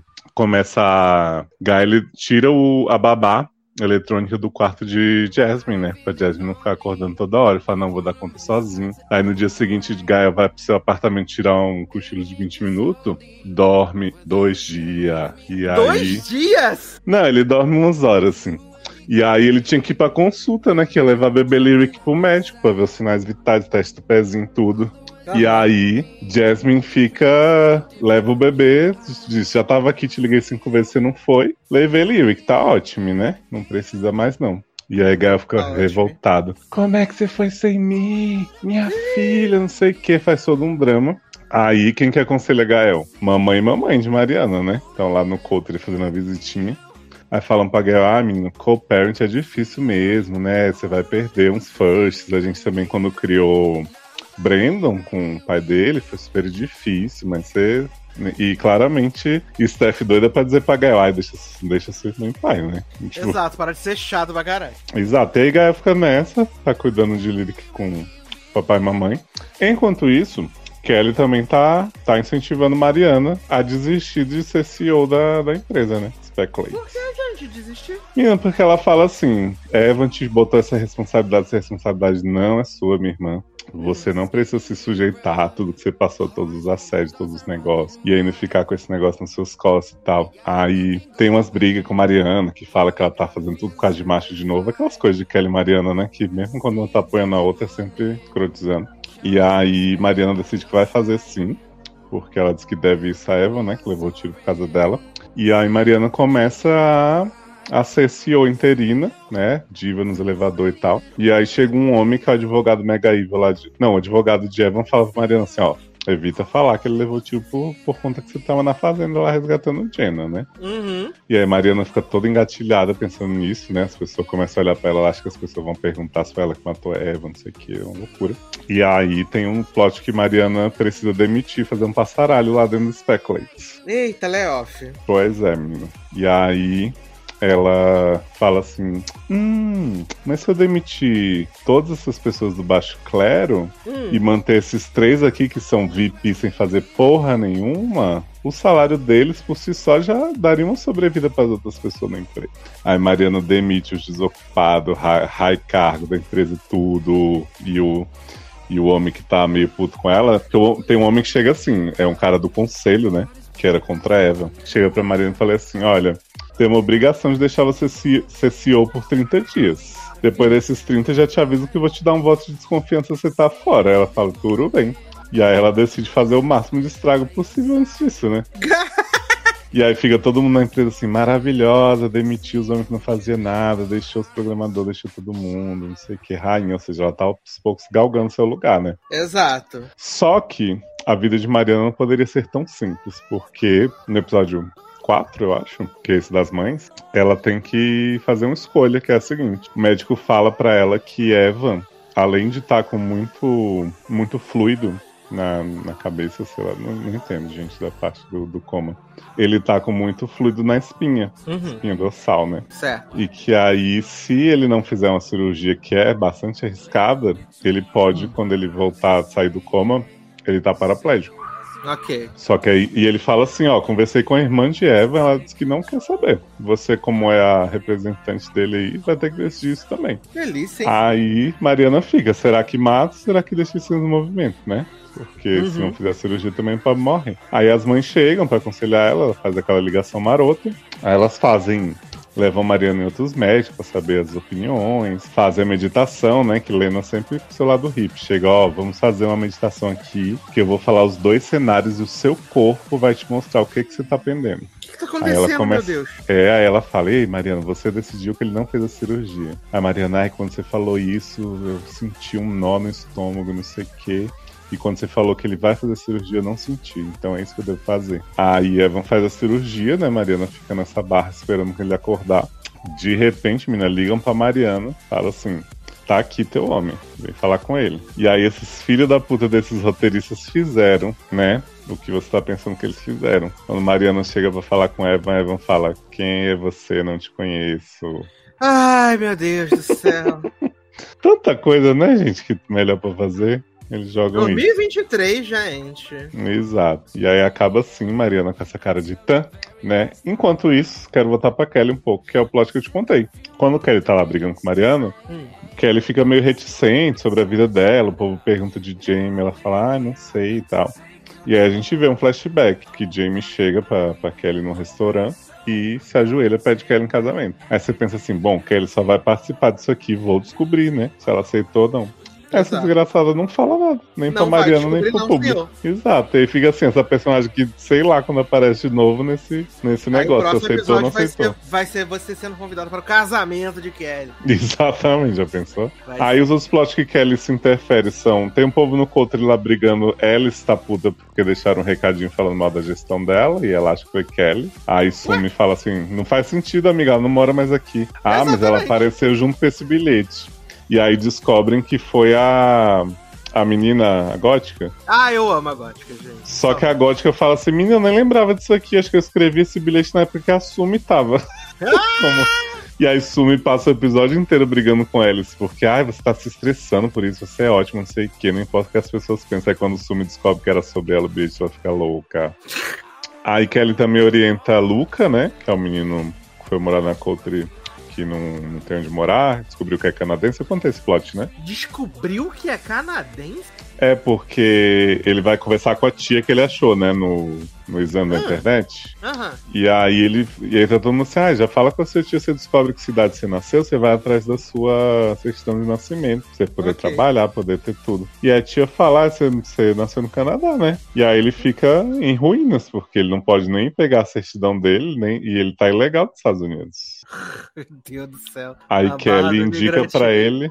tira a babá eletrônica do quarto de Jasmine, né? Pra Jasmine não ficar acordando toda hora. Ele fala, não, vou dar conta sozinho. Aí no dia seguinte, Gaia vai pro seu apartamento tirar um cochilo de 20 minutos. Dorme 2 dias. E aí... 2 dias? Não, ele dorme umas horas, assim. E aí ele tinha que ir pra consulta, né? Que ia levar a bebê Lyric pro médico pra ver os sinais vitais, teste do pezinho, tudo. E aí, Jasmine leva o bebê, diz, já tava aqui, te liguei 5 vezes, você não foi. Levei Lyric, tá ótimo, né? Não precisa mais, não. E aí, Gael fica revoltado. Como é que você foi sem mim? Minha filha, não sei o que, faz todo um drama. Aí, quem que aconselha Gael? Mamãe e mamãe de Mariana, né? Estão lá no Country fazendo uma visitinha. Aí falam pra Gael, menino, co-parent é difícil mesmo, né? Você vai perder uns firsts. A gente também, quando criou Brandon com o pai dele, foi super difícil, mas você... E claramente, Steph doida pra dizer pra Gael, deixa seu irmão em pai, né? Tipo... Exato, para de ser chato pra caralho. Exato, e aí Gael fica nessa, tá cuidando de Lyric com papai e mamãe. Enquanto isso, Kelly também tá incentivando Mariana a desistir de ser CEO da empresa, né? Speculate. Por que, gente, desistir? Menina, porque ela fala assim, Evan te botou essa responsabilidade não é sua, minha irmã. Você não precisa se sujeitar a tudo que você passou, todos os assédios, todos os negócios. E ainda ficar com esse negócio nas suas costas e tal. Aí tem umas brigas com Mariana, que fala que ela tá fazendo tudo por causa de macho de novo. Aquelas coisas de Kelly e Mariana, né? Que mesmo quando uma tá apoiando a outra, é sempre escrotizando. E aí Mariana decide que vai fazer sim. Porque ela diz que deve isso a Evan, né? Que levou o tiro por causa dela. E aí Mariana começa a ser CEO interina, né? Diva nos elevadores e tal. E aí chega um homem que é o advogado mega evil lá de... Não, o advogado de Evan fala pra Mariana assim, ó, evita falar que ele levou tiro por conta que você tava na fazenda lá resgatando o Jenna, né? Uhum. E aí Mariana fica toda engatilhada pensando nisso, né? As pessoas começam a olhar pra ela, ela acha que as pessoas vão perguntar se foi ela que matou a Evan, não sei o que, é uma loucura. E aí tem um plot que Mariana precisa demitir, fazer um passaralho lá dentro do Speculates. Eita, layoff. Pois é, menina. E aí ela fala assim, mas se eu demitir todas essas pessoas do baixo clero e manter esses 3 aqui que são VIP sem fazer porra nenhuma, o salário deles por si só já daria uma sobrevida para as outras pessoas na empresa. Aí Mariana demite os desocupados, high cargo da empresa e tudo, e o homem que tá meio puto com ela, tem um homem que chega assim, é um cara do conselho, né, que era contra a Eva, chega pra Mariana e fala assim, olha, tem uma obrigação de deixar você ser CEO por 30 dias. Depois desses 30, já te aviso que eu vou te dar um voto de desconfiança se você tá fora. Ela fala, tudo bem. E aí ela decide fazer o máximo de estrago possível antes disso, né? E aí fica todo mundo na empresa assim, maravilhosa, demitiu os homens que não faziam nada, deixou os programadores, deixou todo mundo, não sei o que, rainha. Ou seja, ela tá aos poucos galgando seu lugar, né? Exato. Só que a vida de Mariana não poderia ser tão simples, porque no episódio 4, eu acho, que é esse das mães, ela tem que fazer uma escolha, que é a seguinte. O médico fala pra ela que Evan, além de estar com muito fluido na cabeça, sei lá, não entendo, gente, da parte do coma. Ele tá com muito fluido na espinha dorsal, né? Certo. E que aí, se ele não fizer uma cirurgia que é bastante arriscada, ele pode, quando ele voltar a sair do coma, ele tá paraplégico. Ok. Só que aí, e ele fala assim, ó, conversei com a irmã de Eva, ela disse que não quer saber. Você, como é a representante dele aí, vai ter que decidir isso também. Delícia, hein? Aí Mariana fica, será que mata, será que deixa isso no movimento, né? Porque se não fizer cirurgia também pode morrer. Aí as mães chegam pra aconselhar ela faz aquela ligação marota. Aí elas levam Mariana em outros médicos pra saber as opiniões, fazem a meditação, né, que Lena sempre pro seu lado hippie. Chega, ó, vamos fazer uma meditação aqui, que eu vou falar os 2 cenários e o seu corpo vai te mostrar o que você tá aprendendo. O que tá acontecendo, meu Deus? Aí ela fala, ei, Mariana, você decidiu que ele não fez a cirurgia. Aí Mariana, quando você falou isso, eu senti um nó no estômago, não sei o quê. E quando você falou que ele vai fazer a cirurgia, eu não senti. Então é isso que eu devo fazer. Aí Evan faz a cirurgia, né? Mariana fica nessa barra esperando que ele acordar. De repente, menina, ligam pra Mariana. Fala assim, tá aqui teu homem. Vem falar com ele. E aí esses filhos da puta desses roteiristas fizeram, né? O que você tá pensando que eles fizeram. Quando Mariana chega pra falar com Evan, Evan fala, quem é você? Não te conheço. Ai, meu Deus do céu. Tanta coisa, né, gente, que melhor pra fazer. Eles jogam 2023, isso. Gente. Exato. E aí acaba assim, Mariana com essa cara de né? Enquanto isso, quero voltar pra Kelly um pouco, que é o plot que eu te contei. Quando o Kelly tá lá brigando com Mariana, Kelly fica meio reticente sobre a vida dela, o povo pergunta de Jamie, ela fala, não sei e tal. E aí a gente vê um flashback, que Jamie chega pra Kelly num restaurante e se ajoelha e pede Kelly em casamento. Aí você pensa assim, bom, Kelly só vai participar disso aqui, vou descobrir, né? Se ela aceitou ou não. Essa desgraçada não fala nada, nem pra Mariana, nem pro público. Exato, aí fica assim, essa personagem que, sei lá, quando aparece de novo nesse negócio, aceitou ou não aceitou. Vai ser você sendo convidado para o casamento de Kelly. Exatamente, já pensou? Aí os outros plots que Kelly se interfere são, tem um povo no country lá brigando, ela está puta porque deixaram um recadinho falando mal da gestão dela, e ela acha que foi Kelly. Aí Sumi fala assim, não faz sentido, amiga, ela não mora mais aqui. Ah, mas ela apareceu junto com esse bilhete. E aí descobrem que foi a menina, a gótica. Ah, eu amo a gótica, gente. Só que a gótica fala assim, menina, eu nem lembrava disso aqui, acho que eu escrevi esse bilhete na época que a Sumi tava. E aí Sumi passa o episódio inteiro brigando com Alice, porque, você tá se estressando por isso, você é ótimo, não sei o que, não importa o que as pessoas pensam. Aí quando o Sumi descobre que era sobre ela, o bilhete, ela fica louca. Aí Kelly também orienta a Luca, né, que é o menino que foi morar na country, que não tem onde morar, descobriu que é canadense. Eu contei esse plot, né? Descobriu que é canadense? É porque ele vai conversar com a tia que ele achou, né, no exame da internet. E aí tá todo mundo assim, já fala com a sua tia, você descobre que cidade você nasceu, você vai atrás da sua certidão de nascimento, pra você poder trabalhar, poder ter tudo. E a tia fala, você nasceu no Canadá, né? E aí ele fica em ruínas, porque ele não pode nem pegar a certidão dele, e ele tá ilegal dos Estados Unidos. Meu Deus do céu. Aí Kelly indica pra ele.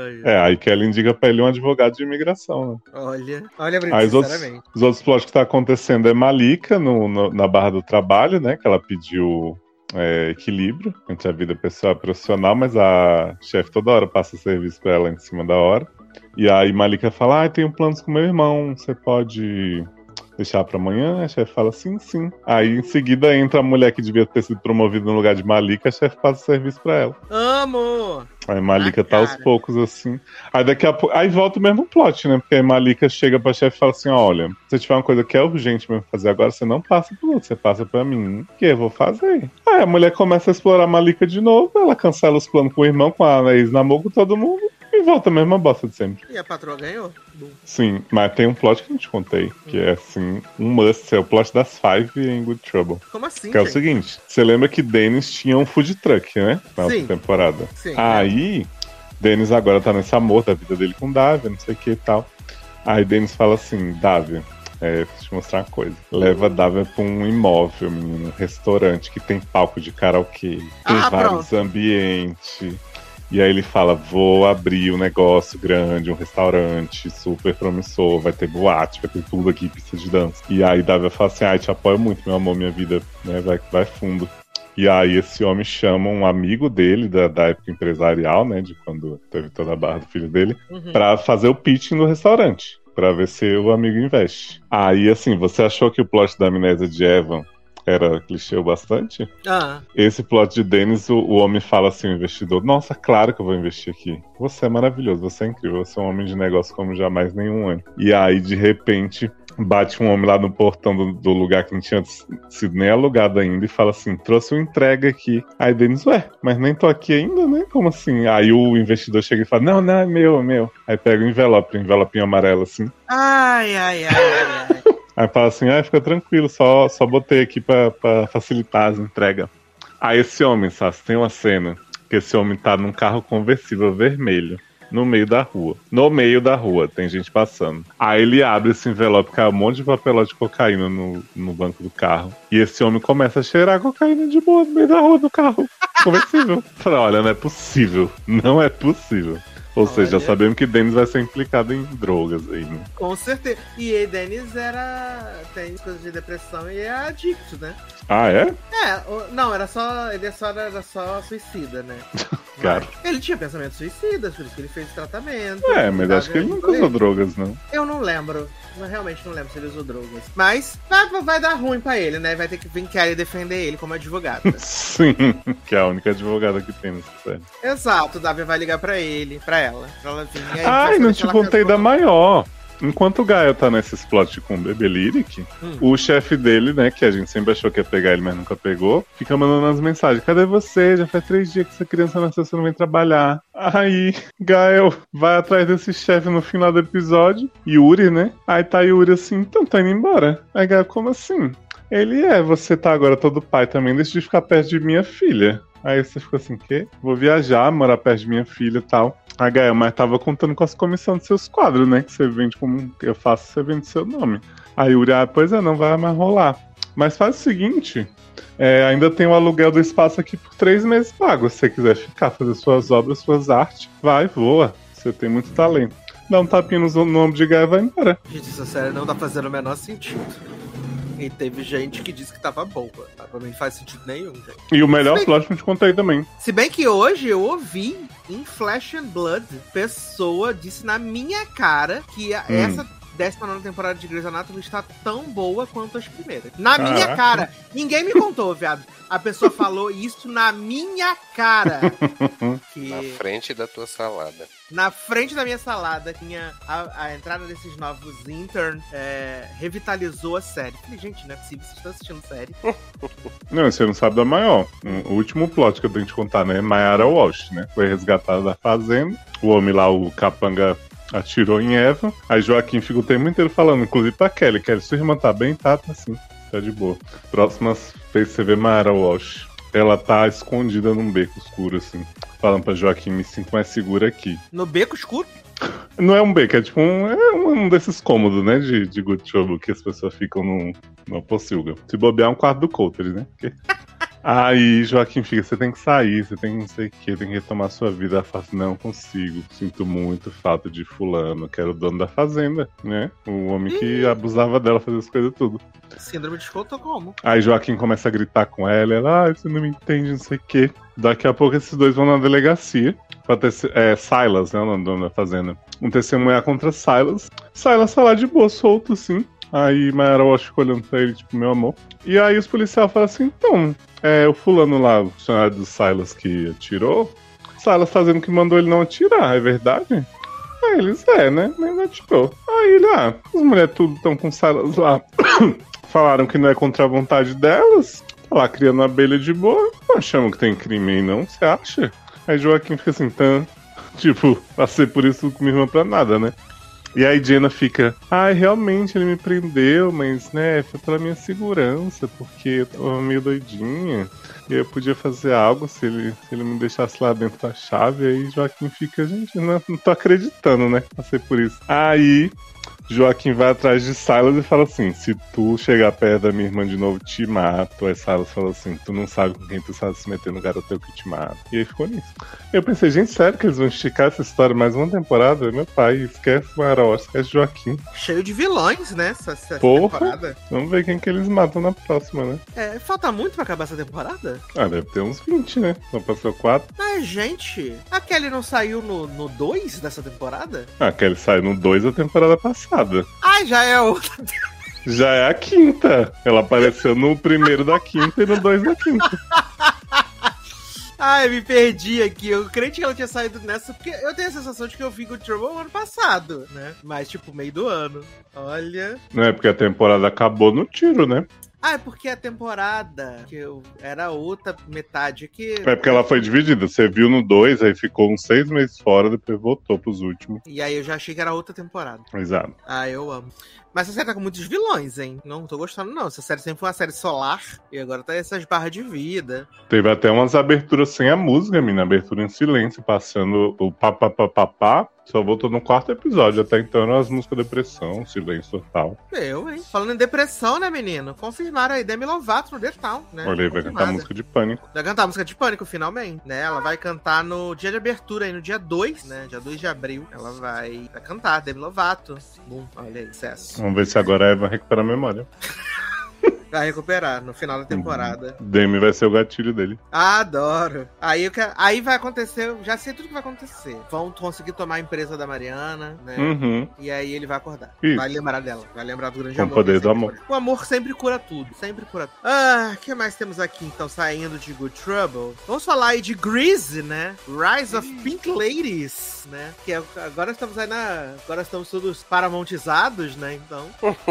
Aí Kelly indica pra ele um advogado de imigração, né? Olha, Brito, sinceramente. Os outros plots que tá acontecendo é Malika na barra do trabalho, né? Que ela pediu equilíbrio entre a vida pessoal e profissional, mas a chefe toda hora passa serviço pra ela em cima da hora. E aí Malika fala, tenho planos com meu irmão, você pode deixar pra amanhã? A chefe fala, sim. Aí em seguida entra a mulher que devia ter sido promovida no lugar de Malika, a chefe passa o serviço pra ela. Amo! Aí Malika tá aos poucos, assim. Aí daqui a pouco. Aí volta o mesmo plot, né? Porque aí Malika chega pra chefe e fala assim: olha, se tiver uma coisa que é urgente mesmo fazer agora, você não passa pro outro, você passa pra mim. O que eu vou fazer? Aí a mulher começa a explorar Malika de novo, ela cancela os planos com o irmão, com a ex-namoro, com todo mundo. E volta a mesma bosta de sempre. E a patroa ganhou? Sim, mas tem um plot que eu não te contei, que é assim, um must, é o plot das Five em Good Trouble. Como assim, que é o seguinte, você lembra que Dennis tinha um food truck, né? Na outra temporada. Sim. Aí, Dennis agora tá nesse amor da vida dele com Davia, não sei o que e tal. Aí Dennis fala assim, Davia, preciso te mostrar uma coisa. Leva Davia pra um imóvel, menino, um restaurante que tem palco de karaokê, tem vários ambientes. E aí ele fala, vou abrir um negócio grande, um restaurante super promissor, vai ter boate, vai ter tudo aqui, pista de dança. E aí Davia fala assim, te apoio muito, meu amor, minha vida, né, vai fundo. E aí esse homem chama um amigo dele, da época empresarial, né, de quando teve toda a barra do filho dele, pra fazer o pitching no restaurante, pra ver se o amigo investe. Aí, assim, você achou que o plot da amnésia de Evan era clichê bastante? Esse plot de Dennis, o homem fala assim, o investidor, nossa, claro que eu vou investir aqui. Você é maravilhoso, você é incrível, você é um homem de negócio como jamais nenhum homem. E aí, de repente, bate um homem lá no portão do lugar que não tinha sido nem alugado ainda e fala assim, trouxe uma entrega aqui. Aí Dennis, mas nem tô aqui ainda, né? Como assim? Aí o investidor chega e fala, não, é meu. Aí pega o envelopinho amarelo assim. Ai. Aí fala assim, fica tranquilo, só botei aqui pra facilitar as entregas. Aí esse homem, sabe, tem uma cena que esse homem tá num carro conversível vermelho, no meio da rua, tem gente passando. Aí ele abre esse envelope, cai um monte de papelote de cocaína no banco do carro. E esse homem começa a cheirar cocaína de boa no meio da rua do carro, conversível. Fala, olha, não é possível. Ou seja, já sabemos que Dennis vai ser implicado em drogas aí, né? Com certeza. E Dennis tem coisas de depressão e é adicto, né? Ah, é? Não, era só suicida, né? Cara. Ele tinha pensamentos suicidas, por isso que ele fez tratamento. Mas acho que ele nunca usou drogas, não. Eu não lembro. Eu realmente não lembro se ele usou drogas. Mas vai dar ruim pra ele, né? Vai ter que vir Kelly defender ele como advogada. Sim, que é a única advogada que tem nessa série. Exato, o Davi vai ligar pra ela vir. Não te contei da maior. Enquanto o Gael tá nesse plot com o Bebê Lyric, o chefe dele, né, que a gente sempre achou que ia pegar ele, mas nunca pegou, fica mandando as mensagens. Cadê você? Já faz 3 dias que essa criança nasceu, você não vem trabalhar. Aí, Gael vai atrás desse chefe no final do episódio, Yuri, né? Aí tá Yuri assim, então tá indo embora. Aí Gael, como assim? Ele você tá agora todo pai também, deixa de ficar perto de minha filha. Aí você ficou assim, quê? Vou viajar, morar perto de minha filha e tal. A Gael, mas tava contando com as comissões dos seus quadros, né? Que você vende como eu faço, você vende seu nome. Aí Yuri, pois não vai mais rolar. Mas faz o seguinte, ainda tem o aluguel do espaço aqui por 3 meses pago. Se você quiser ficar, fazer suas obras, suas artes, vai, voa. Você tem muito talento. Dá um tapinha no ombro de Gael e vai embora. Gente, essa série não tá fazendo o menor sentido. E teve gente que disse que tava boa. Pra mim não faz sentido nenhum, gente. E o melhor plot que eu te contei também. Se bem que hoje eu ouvi em Flesh and Blood, pessoa disse na minha cara que essa 19ª temporada de Grey's Anatomy está tão boa quanto as primeiras. Na minha cara. Ninguém me contou, viado. A pessoa falou isso na minha cara. Na frente da tua salada. Na frente da minha salada tinha a entrada desses novos interns, revitalizou a série. Falei, gente, não é possível, vocês estão assistindo série. Não, você não sabe da maior. O último plot que eu tenho que te contar, né? Mayara Walsh, né? Foi resgatada da fazenda. O homem lá, o capanga, atirou em Eva. Aí Joaquim fica o tempo inteiro falando, inclusive pra Kelly. Kelly, sua irmã tá bem? Tá assim. Tá de boa. Próximas vezes você vê Mayara Walsh. Ela tá escondida num beco escuro, assim. Falando pra Joaquim, me sinto mais segura aqui. No beco escuro? Não é um beco, é tipo um desses cômodos, né? De Good Trouble, que as pessoas ficam numa pocilga. Se bobear, um quarto do Coulter, né? Aí Joaquim fica, você tem que sair, você tem que não sei o que, tem que retomar sua vida. Ela fala assim, não consigo, sinto muito falta de fulano, que era o dono da fazenda, né? O homem que abusava dela, fazia as coisas tudo. Síndrome de Estocolmo. Aí Joaquim começa a gritar com ela, você não me entende, não sei o que. Daqui a pouco esses dois vão na delegacia, pra ter Silas, né, o dono da fazenda. Um testemunhar contra Silas. Silas tá lá de boa, solto, assim. Aí Mayara Walsh fica olhando pra ele, tipo, meu amor. E aí os policiais falam assim, então, o fulano lá, o funcionário do Silas que atirou, Silas tá dizendo que mandou ele não atirar, é verdade? Aí eles, né, mas não atirou. Aí ele, as mulheres tudo estão com Silas lá. Falaram que não é contra a vontade delas, tá lá criando abelha de boa, não achamos que tem crime aí não, você acha? Aí Joaquim fica assim, tipo, passei por isso com minha irmã pra nada, né? E aí Jenna fica, realmente ele me prendeu, mas, né, foi pela minha segurança, porque eu tava meio doidinha, e eu podia fazer algo se ele me deixasse lá dentro da chave. Aí Joaquim fica, gente, não tô acreditando, né, passei por isso. Aí Joaquim vai atrás de Silas e fala assim, se tu chegar perto da minha irmã de novo, te mato. Aí Silas fala assim, tu não sabe com quem tu sabe se meter no garoteu que te mata. E aí ficou nisso. Eu pensei, gente, sério que eles vão esticar essa história mais uma temporada? Meu pai, esquece Mayara, esquece Joaquim. Cheio de vilões, né, essa temporada. Vamos ver quem que eles matam na próxima, né? Falta muito pra acabar essa temporada? Deve ter uns 20, né? Só passou 4. Mas, gente, a Kelly não saiu no 2 dessa temporada? A Kelly saiu no 2 da temporada passada. Já é outra. Já é a 5ª. Ela apareceu no primeiro da 5ª e no 2 da 5ª. Eu me perdi aqui. Eu creio que ela tinha saído nessa, porque eu tenho a sensação de que eu vi Good Trouble ano passado, né? Mas, tipo, meio do ano. Olha. Não é porque a temporada acabou no tiro, né? É porque a temporada era outra metade que... É porque ela foi dividida. Você viu no 2, aí ficou uns 6 meses fora, depois voltou pros últimos. E aí eu já achei que era outra temporada. Exato. Eu amo. Mas essa série tá com muitos vilões, hein? Não tô gostando, não. Essa série sempre foi uma série solar e agora tá essas barras de vida. Teve até umas aberturas sem a música, mina. Abertura em silêncio, passando o papapá. Só voltou no 4º episódio. Até então eram as músicas silêncio total. Hein? Falando em depressão, né, menino? Confirmaram aí Demi Lovato no The Town, né? Olha aí, vai cantar música de Pânico. Vai cantar música de Pânico, finalmente, né? Ela vai cantar no dia de abertura aí, no dia 2, né? Dia 2 de abril. Ela vai cantar, Demi Lovato. Olha aí, sucesso. Vamos ver se agora a Eva recupera a memória. Vai recuperar no final da temporada. Demi vai ser o gatilho dele. Adoro. Aí vai acontecer, já sei tudo que vai acontecer. Vão conseguir tomar a empresa da Mariana, né? Uhum. E aí ele vai acordar. Isso. Vai lembrar dela. Vai lembrar do grande Com amor. o poder do amor. O amor sempre cura tudo. Sempre cura tudo. O que mais temos aqui, então, saindo de Good Trouble? Vamos falar aí de Grease, né? Rise of Pink Ladies, né? Que agora estamos aí agora estamos todos paramontizados, né? Então...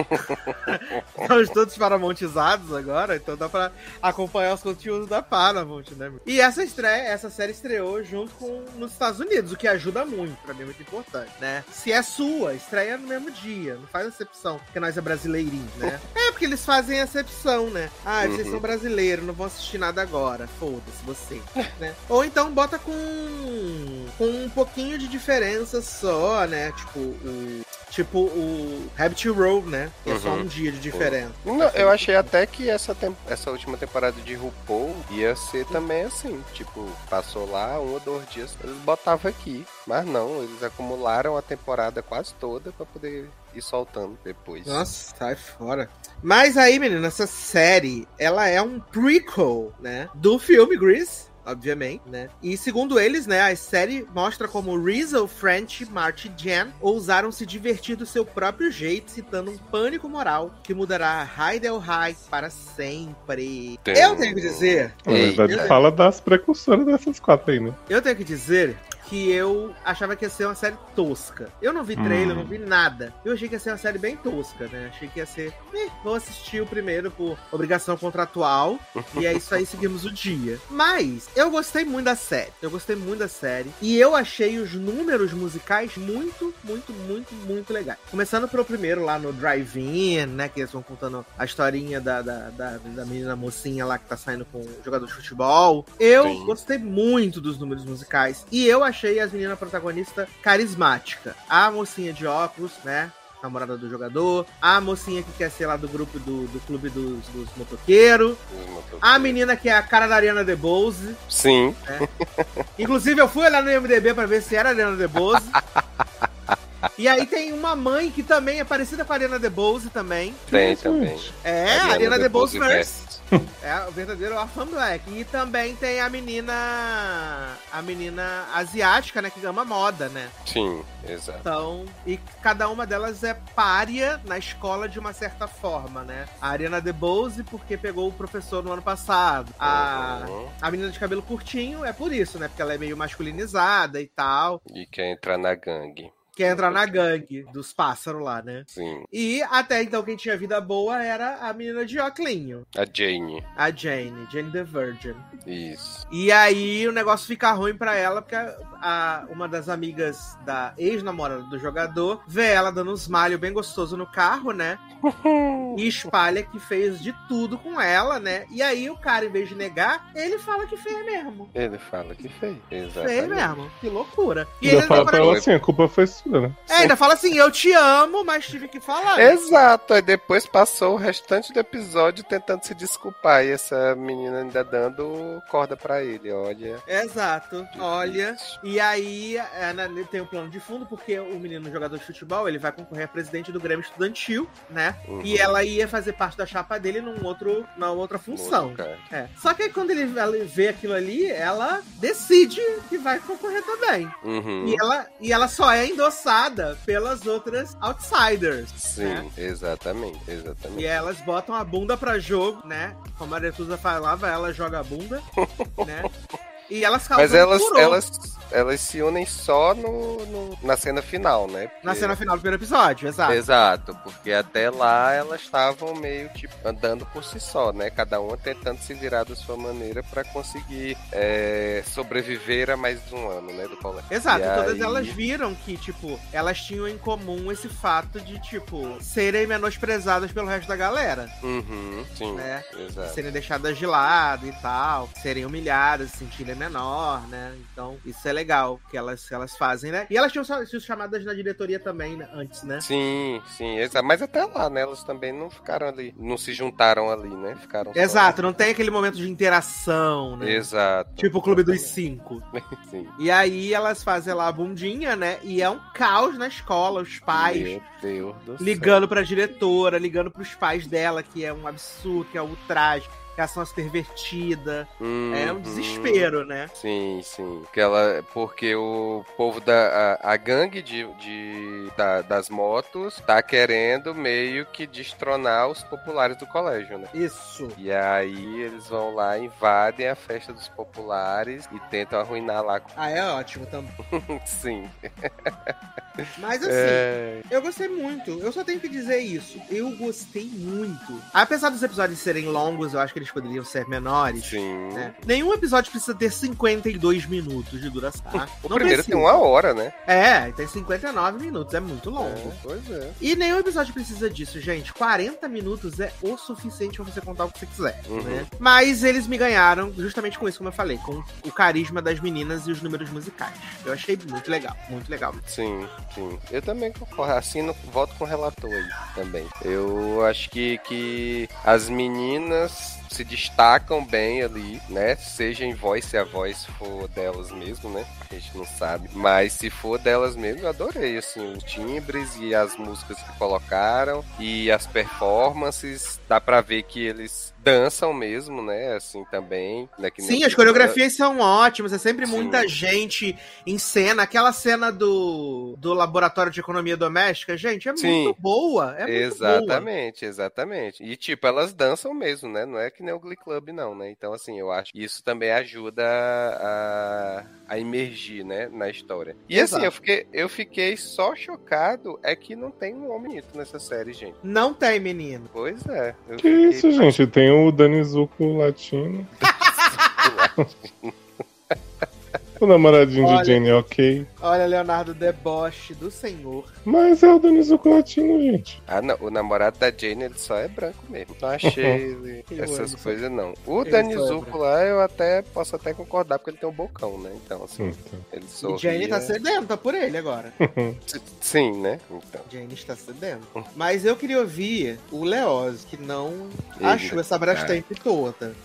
estamos todos paramontizados agora, então dá pra acompanhar os conteúdos da Paramount, né? E essa série estreou junto nos Estados Unidos, o que ajuda muito, pra mim é muito importante, né? Se é sua, estreia no mesmo dia, não faz exceção, porque nós é brasileirinho, né? Porque eles fazem exceção, né? Vocês são brasileiros, não vão assistir nada agora, foda-se você, né? Ou então bota com um pouquinho de diferença só, né? Tipo o Rabbit Row, né? Que é só um dia de diferença. Não, eu achei até que essa última temporada de RuPaul ia ser também assim. Tipo, passou lá 1 ou 2 dias, eles botavam aqui. Mas não, eles acumularam a temporada quase toda pra poder ir soltando depois. Nossa, sai fora. Mas aí, menino, essa série, ela é um prequel, né? Do filme Grease. obviamente, né? E segundo eles, né, a série mostra como Rizzo, French, Marty e Jen ousaram se divertir do seu próprio jeito, citando um pânico moral que mudará Rydell High para sempre. Eu tenho que dizer... Na verdade, fala das precursoras dessas 4 aí, né? Eu tenho que dizer que eu achava que ia ser uma série tosca. Eu não vi trailer, não vi nada. Eu achei que ia ser uma série bem tosca, né? Achei que ia ser... vou assistir o primeiro por obrigação contratual. E é isso aí, seguimos o dia. Mas eu gostei muito da série. E eu achei os números musicais muito, muito, muito, muito legais. Começando pelo primeiro lá no Drive-In, né? Que eles vão contando a historinha da menina mocinha lá que tá saindo com o jogador de futebol. Eu gostei muito dos números musicais. E eu achei as meninas protagonistas carismática. A mocinha de óculos, né? Namorada do jogador. A mocinha que quer ser lá do grupo do clube dos motoqueiros. A menina que é a cara da Ariana DeBose. Sim. Né? Inclusive, eu fui olhar no IMDb pra ver se era a Ariana DeBose. E aí tem uma mãe que também é parecida com a Ariana DeBose também. Tem também. É, a Ariana DeBose First. É o verdadeiro Orphan Black. E também tem a menina asiática, né, que ama moda, né? Sim, exato. Então, e cada uma delas é pária na escola de uma certa forma, né? A Ariana DeBose, porque pegou o professor no ano passado. A menina de cabelo curtinho é por isso, né? Porque ela é meio masculinizada e tal. E quer entrar na gangue. Quer entrar na gangue dos pássaros lá, né? Sim. E até então quem tinha vida boa era a menina de óculinho. A Jane. A Jane the Virgin. Isso. E aí o negócio fica ruim pra ela, porque uma das amigas da ex-namorada do jogador vê ela dando uns malhos bem gostoso no carro, né? E espalha que fez de tudo com ela, né? E aí o cara, em vez de negar, ele fala que fez mesmo. Ele fala que fez. Exatamente. Fez mesmo. Que loucura. E ainda fala pra ela assim, a culpa foi sua, né? Ainda fala assim, eu te amo, mas tive que falar. Exato. Aí depois passou o restante do episódio tentando se desculpar. E essa menina ainda dando corda pra ele, olha. Exato. Olha. E aí tem um plano de fundo, porque o menino jogador de futebol, ele vai concorrer a presidente do Grêmio Estudantil, né? E ela ia fazer parte da chapa dele na outra função. Só que aí quando ela vê aquilo ali, ela decide que vai concorrer também. E ela só é endossada pelas outras outsiders. Sim, né? Exatamente. E elas botam a bunda pra jogo, né? Como a Aretusa falava, ela joga a bunda, né? E elas causam Mas elas se unem só na cena final, né? Porque... Na cena final do primeiro episódio, exato. Exato, porque até lá elas estavam meio, tipo, andando por si só, né? Cada uma tentando se virar da sua maneira pra conseguir sobreviver a mais um ano, né? Do colégio. Exato, e todas elas viram que, tipo, elas tinham em comum esse fato de, tipo, serem menosprezadas pelo resto da galera. Sim, né? Exato. Serem deixadas de lado e tal, serem humilhadas, se sentirem menor, né? Então, isso é legal que elas fazem, né? E elas tinham sido chamadas na diretoria também, né? Antes, né? Sim, exato. Mas até lá, né? Elas também não ficaram ali, não se juntaram ali, né? Ficaram exato, não tem aquele momento de interação, né? Exato. Tipo o Clube dos 5. Sim. E aí elas fazem lá a bundinha, né? E é um caos na escola, os pais... Meu Deus do céu. Ligando pra diretora, ligando pros pais dela, que é um absurdo, que é um ultraje. Que elas são as pervertidas. É um desespero, né? Sim. Porque o povo a gangue das motos tá querendo meio que destronar os populares do colégio, né? Isso. E aí eles vão lá, invadem a festa dos populares e tentam arruinar lá. É ótimo também. Sim. Mas assim, eu gostei muito. Eu só tenho que dizer isso. Eu gostei muito. Apesar dos episódios serem longos, eu acho que eles poderiam ser menores. Sim. Né? Nenhum episódio precisa ter 52 minutos de duração. Tá? O primeiro tem 1 hora, né? Tem 59 minutos. É muito longo. Pois é. E nenhum episódio precisa disso, gente. 40 minutos é o suficiente pra você contar o que você quiser. Né? Mas eles me ganharam justamente com isso, como eu falei. Com o carisma das meninas e os números musicais. Eu achei muito legal. Muito legal. Sim. Eu também concordo. Assino, voto com o relator aí também. Eu acho que as meninas se destacam bem ali, né? Seja em voz, se a voz for delas mesmo, né? A gente não sabe. Mas se for delas mesmo, eu adorei, assim, os timbres e as músicas que colocaram e as performances. Dá pra ver que eles dançam mesmo, né? Assim, também. Né, sim, as coreografias são ótimas. É sempre muita gente em cena. Aquela cena do Laboratório de Economia Doméstica, gente, é muito boa. É muito exatamente, exatamente. E, tipo, elas dançam mesmo, né? Não é que nem o Glee Club, não, né? Então, assim, eu acho que isso também ajuda a emergir, né? Na história. E, assim, eu fiquei só chocado é que não tem um homem bonito nessa série, gente. Não tem, menino. Pois é. Que isso, gente? Tem o Dani Zuko latino. O namoradinho de Jane é ok. Olha, Leonardo, deboche do senhor. Mas é o Dani Zuko latino, gente. Ah, não. O namorado da Jane, ele só é branco mesmo. Não achei essas coisas, não. O Dani Zuko lá, eu posso até concordar, porque ele tem um bocão, né? Então, assim, ele sorria. E Jane tá sedenta por ele agora. Sim, né? Então. Jane está sedenta. Mas eu queria ouvir o Leoz, que não achou essa Brastemp toda.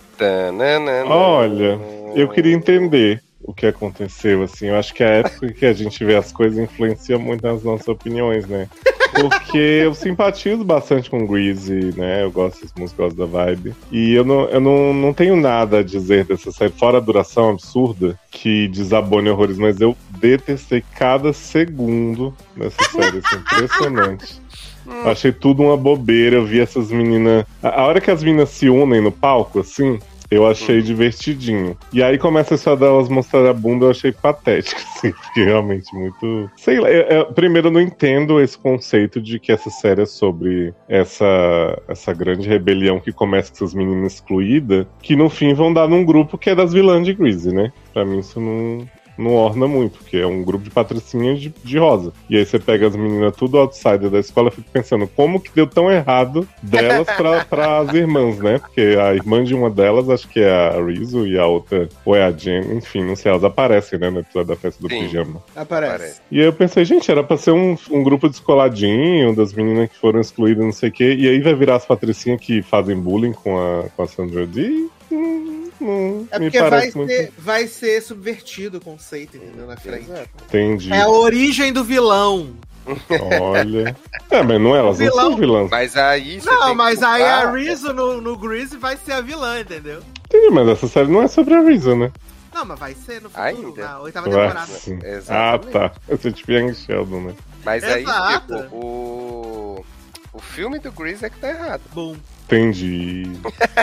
Olha, eu queria entender o que aconteceu, assim. Eu acho que a época que a gente vê as coisas influencia muito nas nossas opiniões, né? Porque eu simpatizo bastante com Grease, né? Eu gosto das músicas, gosto da vibe. E eu não tenho nada a dizer dessa série, fora a duração absurda, que desabone horrores, mas eu detestei cada segundo dessa série, assim, impressionante. Achei tudo uma bobeira, eu vi essas meninas... A hora que as meninas se unem no palco, assim... Eu achei divertidinho. E aí começa a história delas mostrar a bunda, eu achei patético, assim, porque realmente muito... Sei lá, primeiro eu não entendo esse conceito de que essa série é sobre essa grande rebelião que começa com essas meninas excluídas, que no fim vão dar num grupo que é das vilãs de Grease, né? Pra mim isso não orna muito, porque é um grupo de patricinhas de rosa. E aí você pega as meninas tudo outsider da escola, eu fico pensando, como que deu tão errado delas para as irmãs, né? Porque a irmã de uma delas, acho que é a Rizzo, e a outra, ou é a Jen, enfim, não sei, elas aparecem, né, no episódio da festa do pijama. Aparece. E aí eu pensei, gente, era pra ser um grupo descoladinho, das meninas que foram excluídas, não sei o quê, e aí vai virar as patricinhas que fazem bullying com a Sandra Dee. É porque vai ser subvertido o conceito, entendeu? Na frente. Entendi. É a origem do vilão. Olha. Mas não, elas não são vilãs. Mas aí. Não, mas aí a Rizzo no Grease vai ser a vilã, entendeu? Entendi, mas essa série não é sobre a Rizzo, né? Não, mas vai ser no futuro, ainda? na 8ª temporada. Sim. Tá. Eu sou tipo Young Sheldon, né? Mas aí, tipo, o filme do Grease é que tá errado. Bom. Entendi.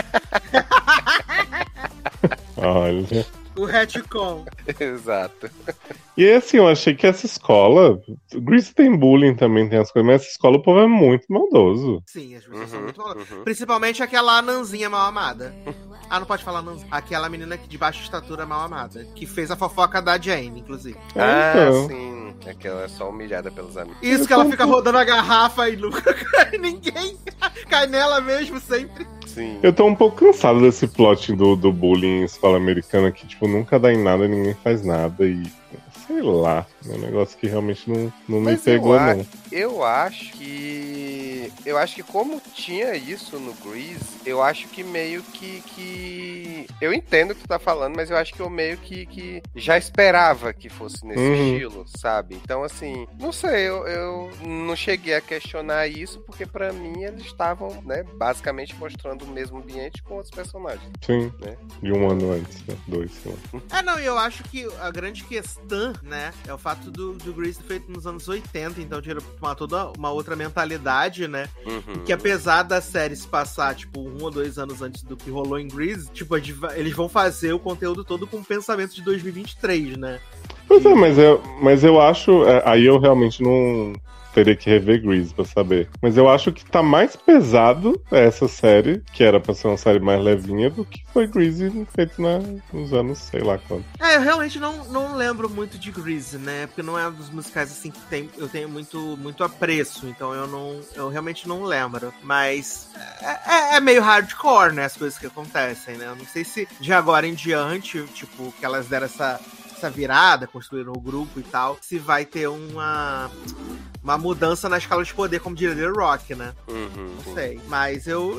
Olha. O retcon. Exato. E assim, eu achei que essa escola... Grease tem bullying também, tem as coisas, mas essa escola o povo é muito maldoso. Sim, as pessoas são muito maldosas. Principalmente aquela anãzinha mal amada. Ah, não pode falar anãzinha. Aquela menina de baixa estatura mal amada. Que fez a fofoca da Jane, inclusive. Então. Sim. É que ela é só humilhada pelos amigos. Isso, que ela fica rodando a garrafa e nunca cai ninguém. Cai nela mesmo, sempre. Sim. Eu tô um pouco cansado desse plot do bullying em escola americana que, tipo, nunca dá em nada, ninguém faz nada e... Sei lá, é um negócio que realmente não me pegou, não. Eu acho que como tinha isso no Grease, eu acho que meio que... Eu entendo o que tu tá falando, mas eu acho que eu meio que já esperava que fosse nesse estilo, sabe? Então, assim, não sei, eu não cheguei a questionar isso, porque pra mim eles estavam, né, basicamente mostrando o mesmo ambiente com outros personagens. Sim, né? De um ano antes, né? 2, sei lá. Não, eu acho que a grande questão, né, é o fato do Grease feito nos anos 80, então tinha toda uma outra mentalidade, né? E que apesar da série se passar, tipo, 1 ou 2 anos antes do que rolou em Grease, tipo, eles vão fazer o conteúdo todo com o pensamento de 2023, né? Pois é, mas eu acho... aí eu realmente não... Teria que rever Grease pra saber. Mas eu acho que tá mais pesado essa série, que era pra ser uma série mais levinha, do que foi Grease feito nos anos, sei lá quando. Eu realmente não lembro muito de Grease, né? Porque não é um dos musicais assim que eu tenho muito apreço, então eu realmente não lembro. Mas é meio hardcore, né? As coisas que acontecem, né? Eu não sei se de agora em diante, tipo, que elas deram essa virada, construíram o grupo e tal, se vai ter uma mudança na escala de poder, como diria The Rock, né? Não sei. Mas eu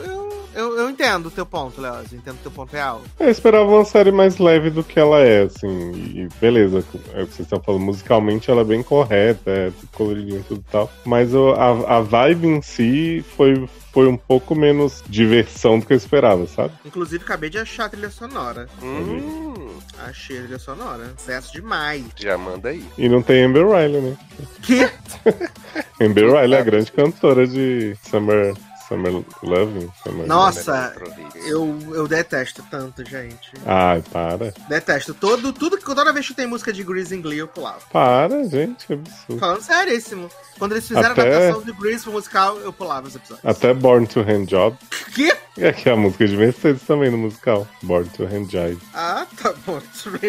eu entendo o teu ponto, Leoz. Eu entendo o teu ponto real. Eu esperava uma série mais leve do que ela é, assim. E beleza, é o que vocês estão falando. Musicalmente ela é bem correta, é tudo coloridinho e tudo e tal. Mas a vibe em si foi um pouco menos diversão do que eu esperava, sabe? Inclusive, acabei de achar a trilha sonora. Achei a trilha sonora. Sucesso demais. Já manda aí. E não tem Amber Riley, né? Que? Amber Riley é a grande cantora de Summer Loving. Nossa, eu detesto tanto, gente. Ai, para. Detesto. Toda vez que tem música de Grease em Glee, eu pulava. Para, gente, que absurdo. Falando seríssimo. Quando eles fizeram Até... a adaptação de Grease pro musical, eu pulava os episódios. Até Born to Handjob. Que? E aqui a música de Mercedes também no musical. Born to Handjob. Ah, tá bom.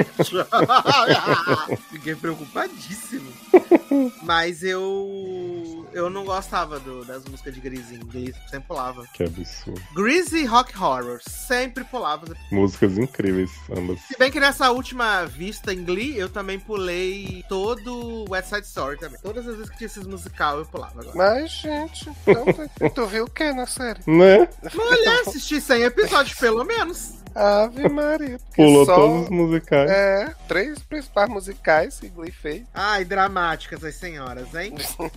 Fiquei preocupadíssimo. Mas eu não gostava das músicas de Grease em Glee. Sempre pulava. Que absurdo. Grease e Rock Horror. Sempre pulava. Músicas incríveis, ambas. Se bem que nessa última vista em Glee, eu também pulei todo o West Side Story também. Todas as vezes que tinha esses musical, eu pulava agora. Mas, gente, então, tu viu o que na série? Né? Mulher, assisti 100 episódios, pelo menos. Ave Maria. Pulou todos os musicais. 3 principais musicais que Glee fez. Ai, dramáticas as senhoras, hein?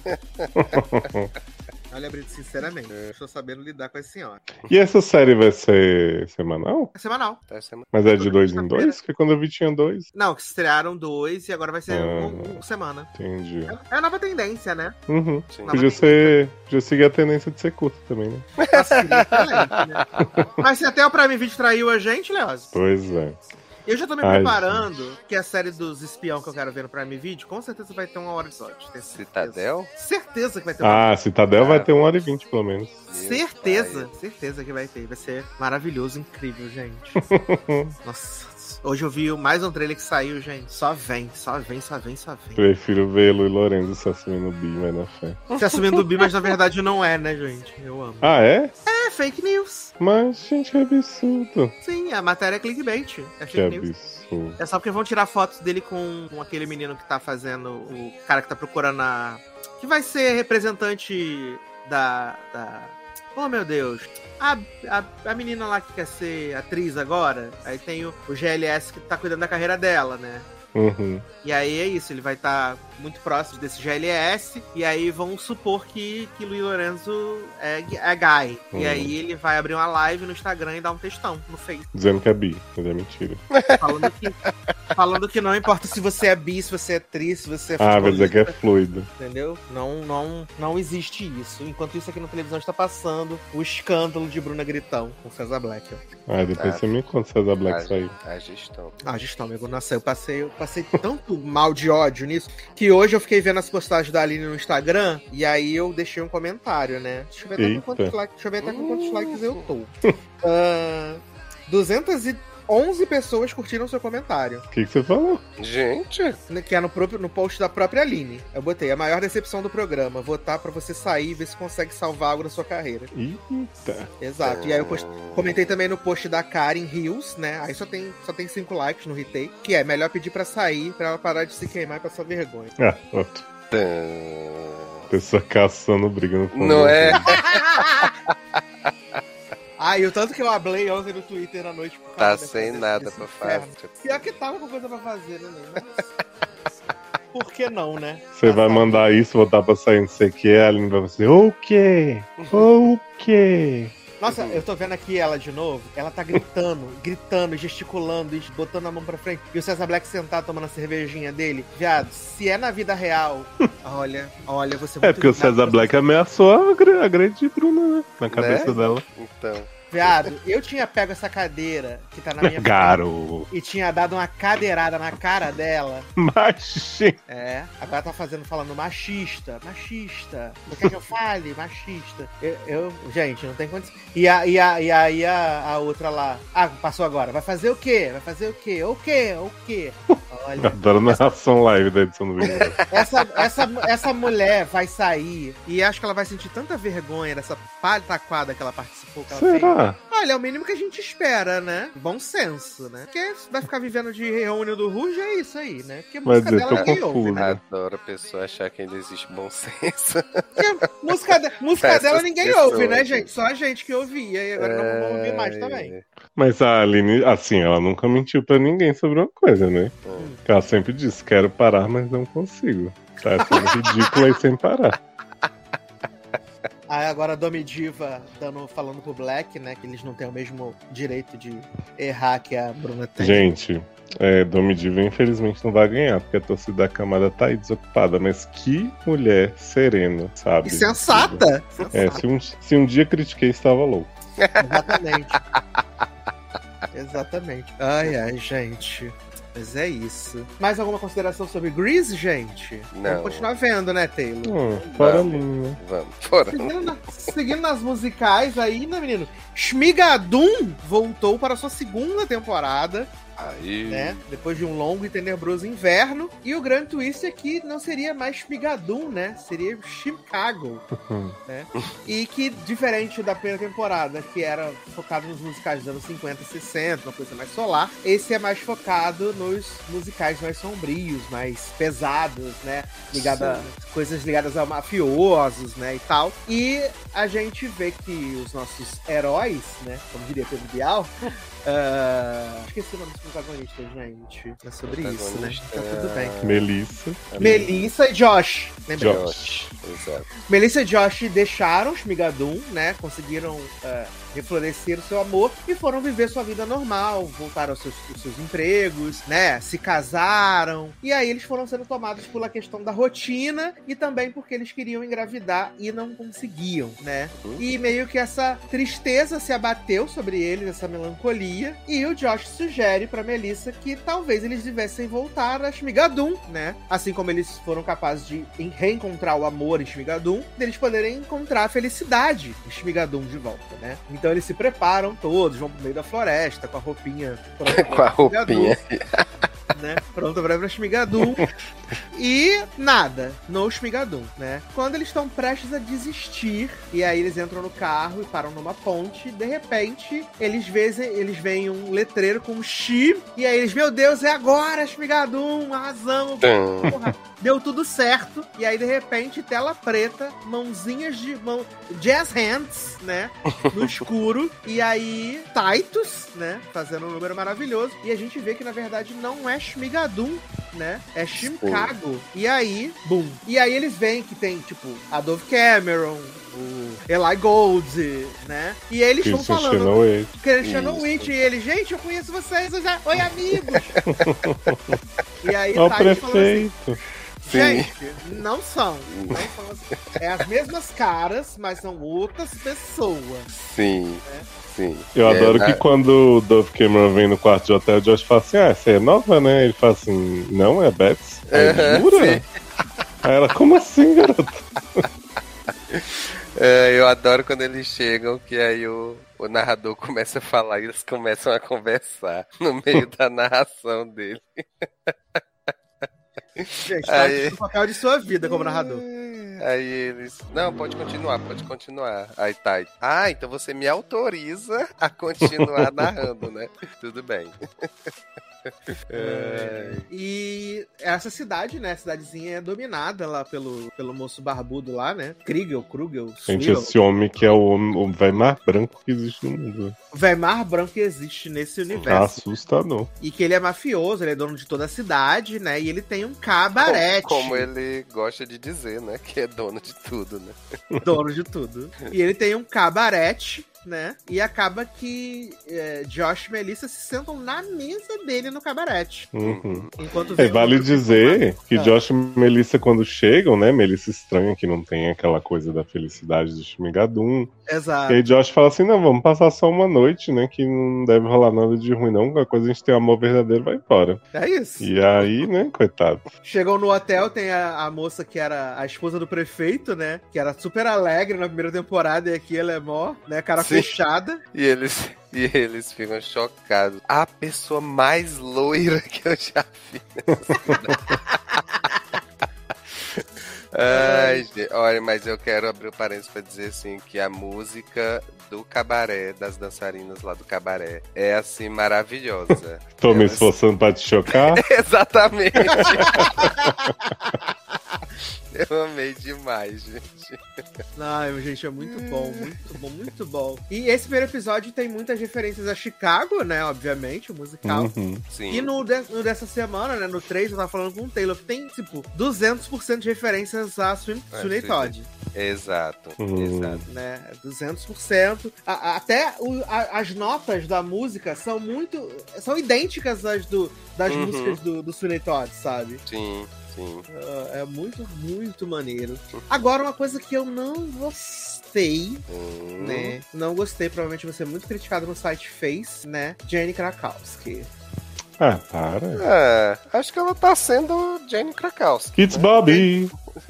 Olha, Brito, sinceramente, estou sabendo lidar com a senhora. E essa série vai ser semanal? É semanal. Mas é de 2 em 2? Porque quando eu vi tinha 2. Não, que estrearam 2 e agora vai ser uma semana. Entendi. É a nova tendência, né? Uhum. Sim. Podia seguir a tendência de ser curta também, né? Mas se até o Prime Video traiu a gente, Leoz. Pois é. Eu já tô me preparando, que a série dos espião que eu quero ver no Prime Video, com certeza vai ter 1 hora de episódio. Citadel? Certeza que vai ter 1 hora. Citadel vai ter 1 hora e 20, pelo menos. Certeza que vai ter. Vai ser maravilhoso, incrível, gente. Nossa. Hoje eu vi mais um trailer que saiu, gente. Só vem. Prefiro ver Lu e Lorenzo se assumindo bi, mas na fé. Se assumindo bi, mas na verdade não é, né, gente? Eu amo. Ah, é? É fake news. Mas, gente, é absurdo. Sim, a matéria é clickbait. É fake news. Absurdo. É só porque vão tirar fotos dele com aquele menino que tá fazendo. O cara que tá procurando a. Que vai ser representante da... Oh, meu Deus. A menina lá que quer ser atriz agora, aí tem o GLS que tá cuidando da carreira dela, né? Uhum. E aí é isso, ele vai estar muito próximo desse GLS, e aí vão supor que Luiz Lorenzo é gay. E aí ele vai abrir uma live no Instagram e dar um textão no Face. Dizendo que é bi, mas é mentira. Falando que não importa se você é bi, se você é tri, se você é vai dizer que é fluido. Entendeu? Não existe isso. Enquanto isso aqui na televisão está passando o escândalo de Bruna Gritão com César Black. Depois você me conta se César Black saiu. A gestão, amigo. Nossa, eu passei tanto mal de ódio nisso, que hoje eu fiquei vendo as postagens da Aline no Instagram, e aí eu deixei um comentário, né? Deixa eu ver até com quantos likes eu tô. 211 pessoas curtiram seu comentário. O que você falou? Gente! Que é no post da própria Aline. Eu botei: a maior decepção do programa, votar pra você sair e ver se consegue salvar algo da sua carreira. Eita! Exato. E aí eu comentei também no post da Karen Hills, né? Aí só tem 5 likes no retake, que é melhor pedir pra sair, pra ela parar de se queimar e passar vergonha. Outro. Pessoa caçando briga no fundo. Não é? E o tanto que eu hablei ontem no Twitter à noite. Tá sem nada pra fazer. Pior que tava com coisa pra fazer, né? Por que não, né? Você vai mandar isso, voltar pra sair, não sei o que, a Aline vai dizer, o quê? O quê? Nossa, eu tô vendo aqui ela de novo. Ela tá gritando, gesticulando, botando a mão pra frente. E o César Black sentado tomando a cervejinha dele. Viado, se é na vida real, olha, você muito porque o César Black ameaçou a grande Bruna, né? Na cabeça dela. Então. Viado, eu tinha pego essa cadeira que tá na minha frente e tinha dado uma cadeirada na cara dela. Machista. Agora tá falando machista. Não quer que eu fale? Machista. Gente, não tem condição. E aí a outra lá, passou agora. Vai fazer o quê? O quê? Olha. Adoro narração live da edição do vídeo. Essa mulher vai sair e acho que ela vai sentir tanta vergonha dessa pataquada que ela participou, que ela fez. Olha, é o mínimo que a gente espera, né? Bom senso, né? Porque vai ficar vivendo de reunião do Ruge, é isso aí, né? Porque Mas música eu dela tô ninguém confuso. ouve, né? Adoro a pessoa achar que ainda existe bom senso. Porque música Essas dela ninguém pessoas, ouve, né, gente. gente? Só a gente que ouvia, e agora não vamos ouvir mais também. Mas a Aline, assim, ela nunca mentiu pra ninguém sobre uma coisa, né? Que ela sempre disse, quero parar, mas não consigo. Tá sendo ridícula e sem parar. Aí agora a Domi Diva falando pro Black, né? Que eles não têm o mesmo direito de errar que a Bruna tem. Gente, Domi Diva infelizmente não vai ganhar, porque a torcida da camada tá aí desocupada. Mas que mulher serena, sabe? E sensata! Se um dia critiquei, estava louco. Exatamente. Exatamente. Ai, gente. Mas é isso. Mais alguma consideração sobre Grease, gente? Não. Vamos continuar vendo, né, Taylor? Fora Vamos. linha. Vamos, fora. Seguindo nas musicais aí, né, menino? Shmigadum voltou para sua segunda temporada, Aí. né? Depois de um longo e tenebroso inverno. E o grande twist é que não seria mais Shmigadum, né? Seria Chicago. Né? E que, diferente da primeira temporada, que era focado nos musicais dos anos 50 e 60, uma coisa mais solar, esse é mais focado nos musicais mais sombrios, mais pesados, né? Coisas ligadas a mafiosos, né? E tal. E a gente vê que os nossos heróis, né? Como diria Pedro Bial, esqueci o nome dos protagonistas, gente. É sobre isso, né? Tá tudo bem. Melissa e Josh. Lembra? Josh. Exato. Melissa e Josh deixaram Shmigadum, né? Conseguiram reflorescer o seu amor e foram viver sua vida normal, voltaram aos seus empregos, né? Se casaram. E aí eles foram sendo tomados pela questão da rotina e também porque eles queriam engravidar e não conseguiam, né? E meio que essa tristeza se abateu sobre eles, essa melancolia. E o Josh sugere pra Melissa que talvez eles devessem voltar a Shmigadum, né? Assim como eles foram capazes de reencontrar o amor em Shmigadum, deles poderem encontrar a felicidade em Shmigadum de volta, né? Então eles se preparam todos, vão pro meio da floresta com a roupinha. Com a roupinha. Né? Pronto pra ir pra Shmigadum. E nada, no Shmigadum, né? Quando eles estão prestes a desistir, e aí eles entram no carro e param numa ponte, de repente, eles veem um letreiro com Shi, e aí eles, meu Deus, é agora, Shmigadum, arrasamos, porra, deu tudo certo. E aí, de repente, tela preta, mãozinhas de mão, jazz hands, né? No escuro, e aí Titus, né? Fazendo um número maravilhoso, e a gente vê que, na verdade, não é Shmigadum, né? É Chicago. E aí, boom. E aí eles veem que tem, tipo, a Dove Cameron, o Eli Gold, né? E eles vão falando. Christian Witch. E ele, gente, eu conheço vocês, eu já. Oi, amigos! E aí, o tá, prefeito. Gente, não são assim. É as mesmas caras, mas são outras pessoas. Sim. Né? Sim. Eu adoro que quando o Dove Cameron vem no quarto de hotel, o Josh fala assim, essa é nova, né? Ele fala assim, não, é Betsy. Jura? Aí ela, como assim, garota? Eu adoro quando eles chegam, que aí o narrador começa a falar e eles começam a conversar no meio da narração dele. Gente, tá aí... o papel de sua vida como narrador. Aí eles... Não, pode continuar. Aí tá. Então você me autoriza a continuar narrando, né? Tudo bem. E essa cidade, né? A cidadezinha é dominada lá pelo moço barbudo lá, né? Krugel. Gente, esse homem que é o Weimar branco que existe no mundo. O Weimar branco que existe nesse universo. Assustador. E que ele é mafioso, ele é dono de toda a cidade, né? E ele tem um cabarete. Como ele gosta de dizer, né? Que é dono de tudo, né? Dono de tudo. E ele tem um cabarete, né? E acaba que Josh e Melissa se sentam na mesa dele no cabarete. Enquanto vale dizer que Josh e Melissa, quando chegam, né? Melissa estranha que não tem aquela coisa da felicidade do Shmigadum. Exato. E aí Josh fala assim, não, vamos passar só uma noite, né? Que não deve rolar nada de ruim, não. Qualquer coisa a gente tem amor verdadeiro, vai embora. É isso. E aí, né, coitado. Chegam no hotel, tem a moça que era a esposa do prefeito, né? Que era super alegre na primeira temporada e aqui ela é mó, né? Cara fechada. E eles ficam chocados. A pessoa mais loira que eu já vi. Ai, olha, mas eu quero abrir o parênteses pra dizer assim que a música do cabaré, das dançarinas lá do cabaré, é assim maravilhosa. Tô me esforçando pra te chocar? Exatamente. Eu amei demais, gente. Ai, gente, é muito bom, muito bom, muito bom. E esse primeiro episódio tem muitas referências a Chicago, né? Obviamente, o musical. Sim. E no dessa semana, né? No 3, eu tava falando com o Taylor, tem, tipo, 200% de referências a Sweeney Todd. Exato. Né? 200%. Até as notas da música são idênticas às das músicas do Sweeney Todd, sabe? Sim. É muito, muito maneiro. Agora, uma coisa que eu não gostei, né? Não gostei, provavelmente vai ser muito criticado no site Face, né? Jenny Krakowski. Ah, para. Acho que ela tá sendo Jenny Krakowski. It's Bobby!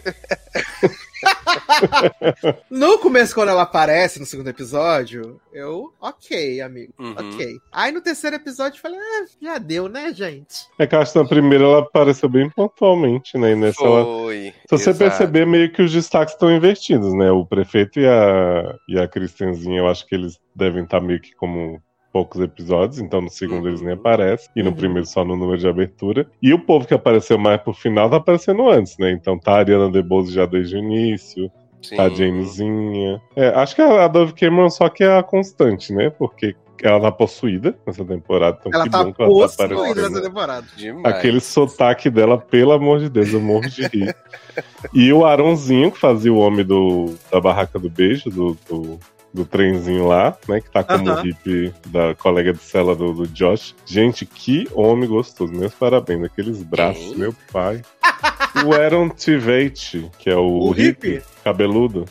No começo, quando ela aparece no segundo episódio, ok, amigo, ok. Aí no terceiro episódio eu falei, já deu, né, gente? É que eu acho que na primeira ela apareceu bem pontualmente, né? E nessa Foi. Se você perceber, meio que os destaques estão invertidos, né? O prefeito e a Cristenzinha, eu acho que eles devem estar meio que como poucos episódios, então no segundo eles nem aparecem, e no primeiro só no número de abertura. E o povo que apareceu mais pro final tá aparecendo antes, né? Então tá a Ariana DeBose já desde o início, tá a Jamezinha. Acho que a Dove Cameron só que é a constante, né? Porque ela tá possuída nessa temporada, então ela que tá bom que ela tá possuída aparecendo. nessa temporada. Demais. Aquele sotaque dela, pelo amor de Deus, eu morro de rir. E o Aronzinho, que fazia o homem da barraca do beijo, do trenzinho lá, né? Que tá como o hippie da colega de cela do Josh. Gente, que homem gostoso. Meus parabéns. Aqueles braços, meu pai. O Aaron Tveit, que é o hippie cabeludo.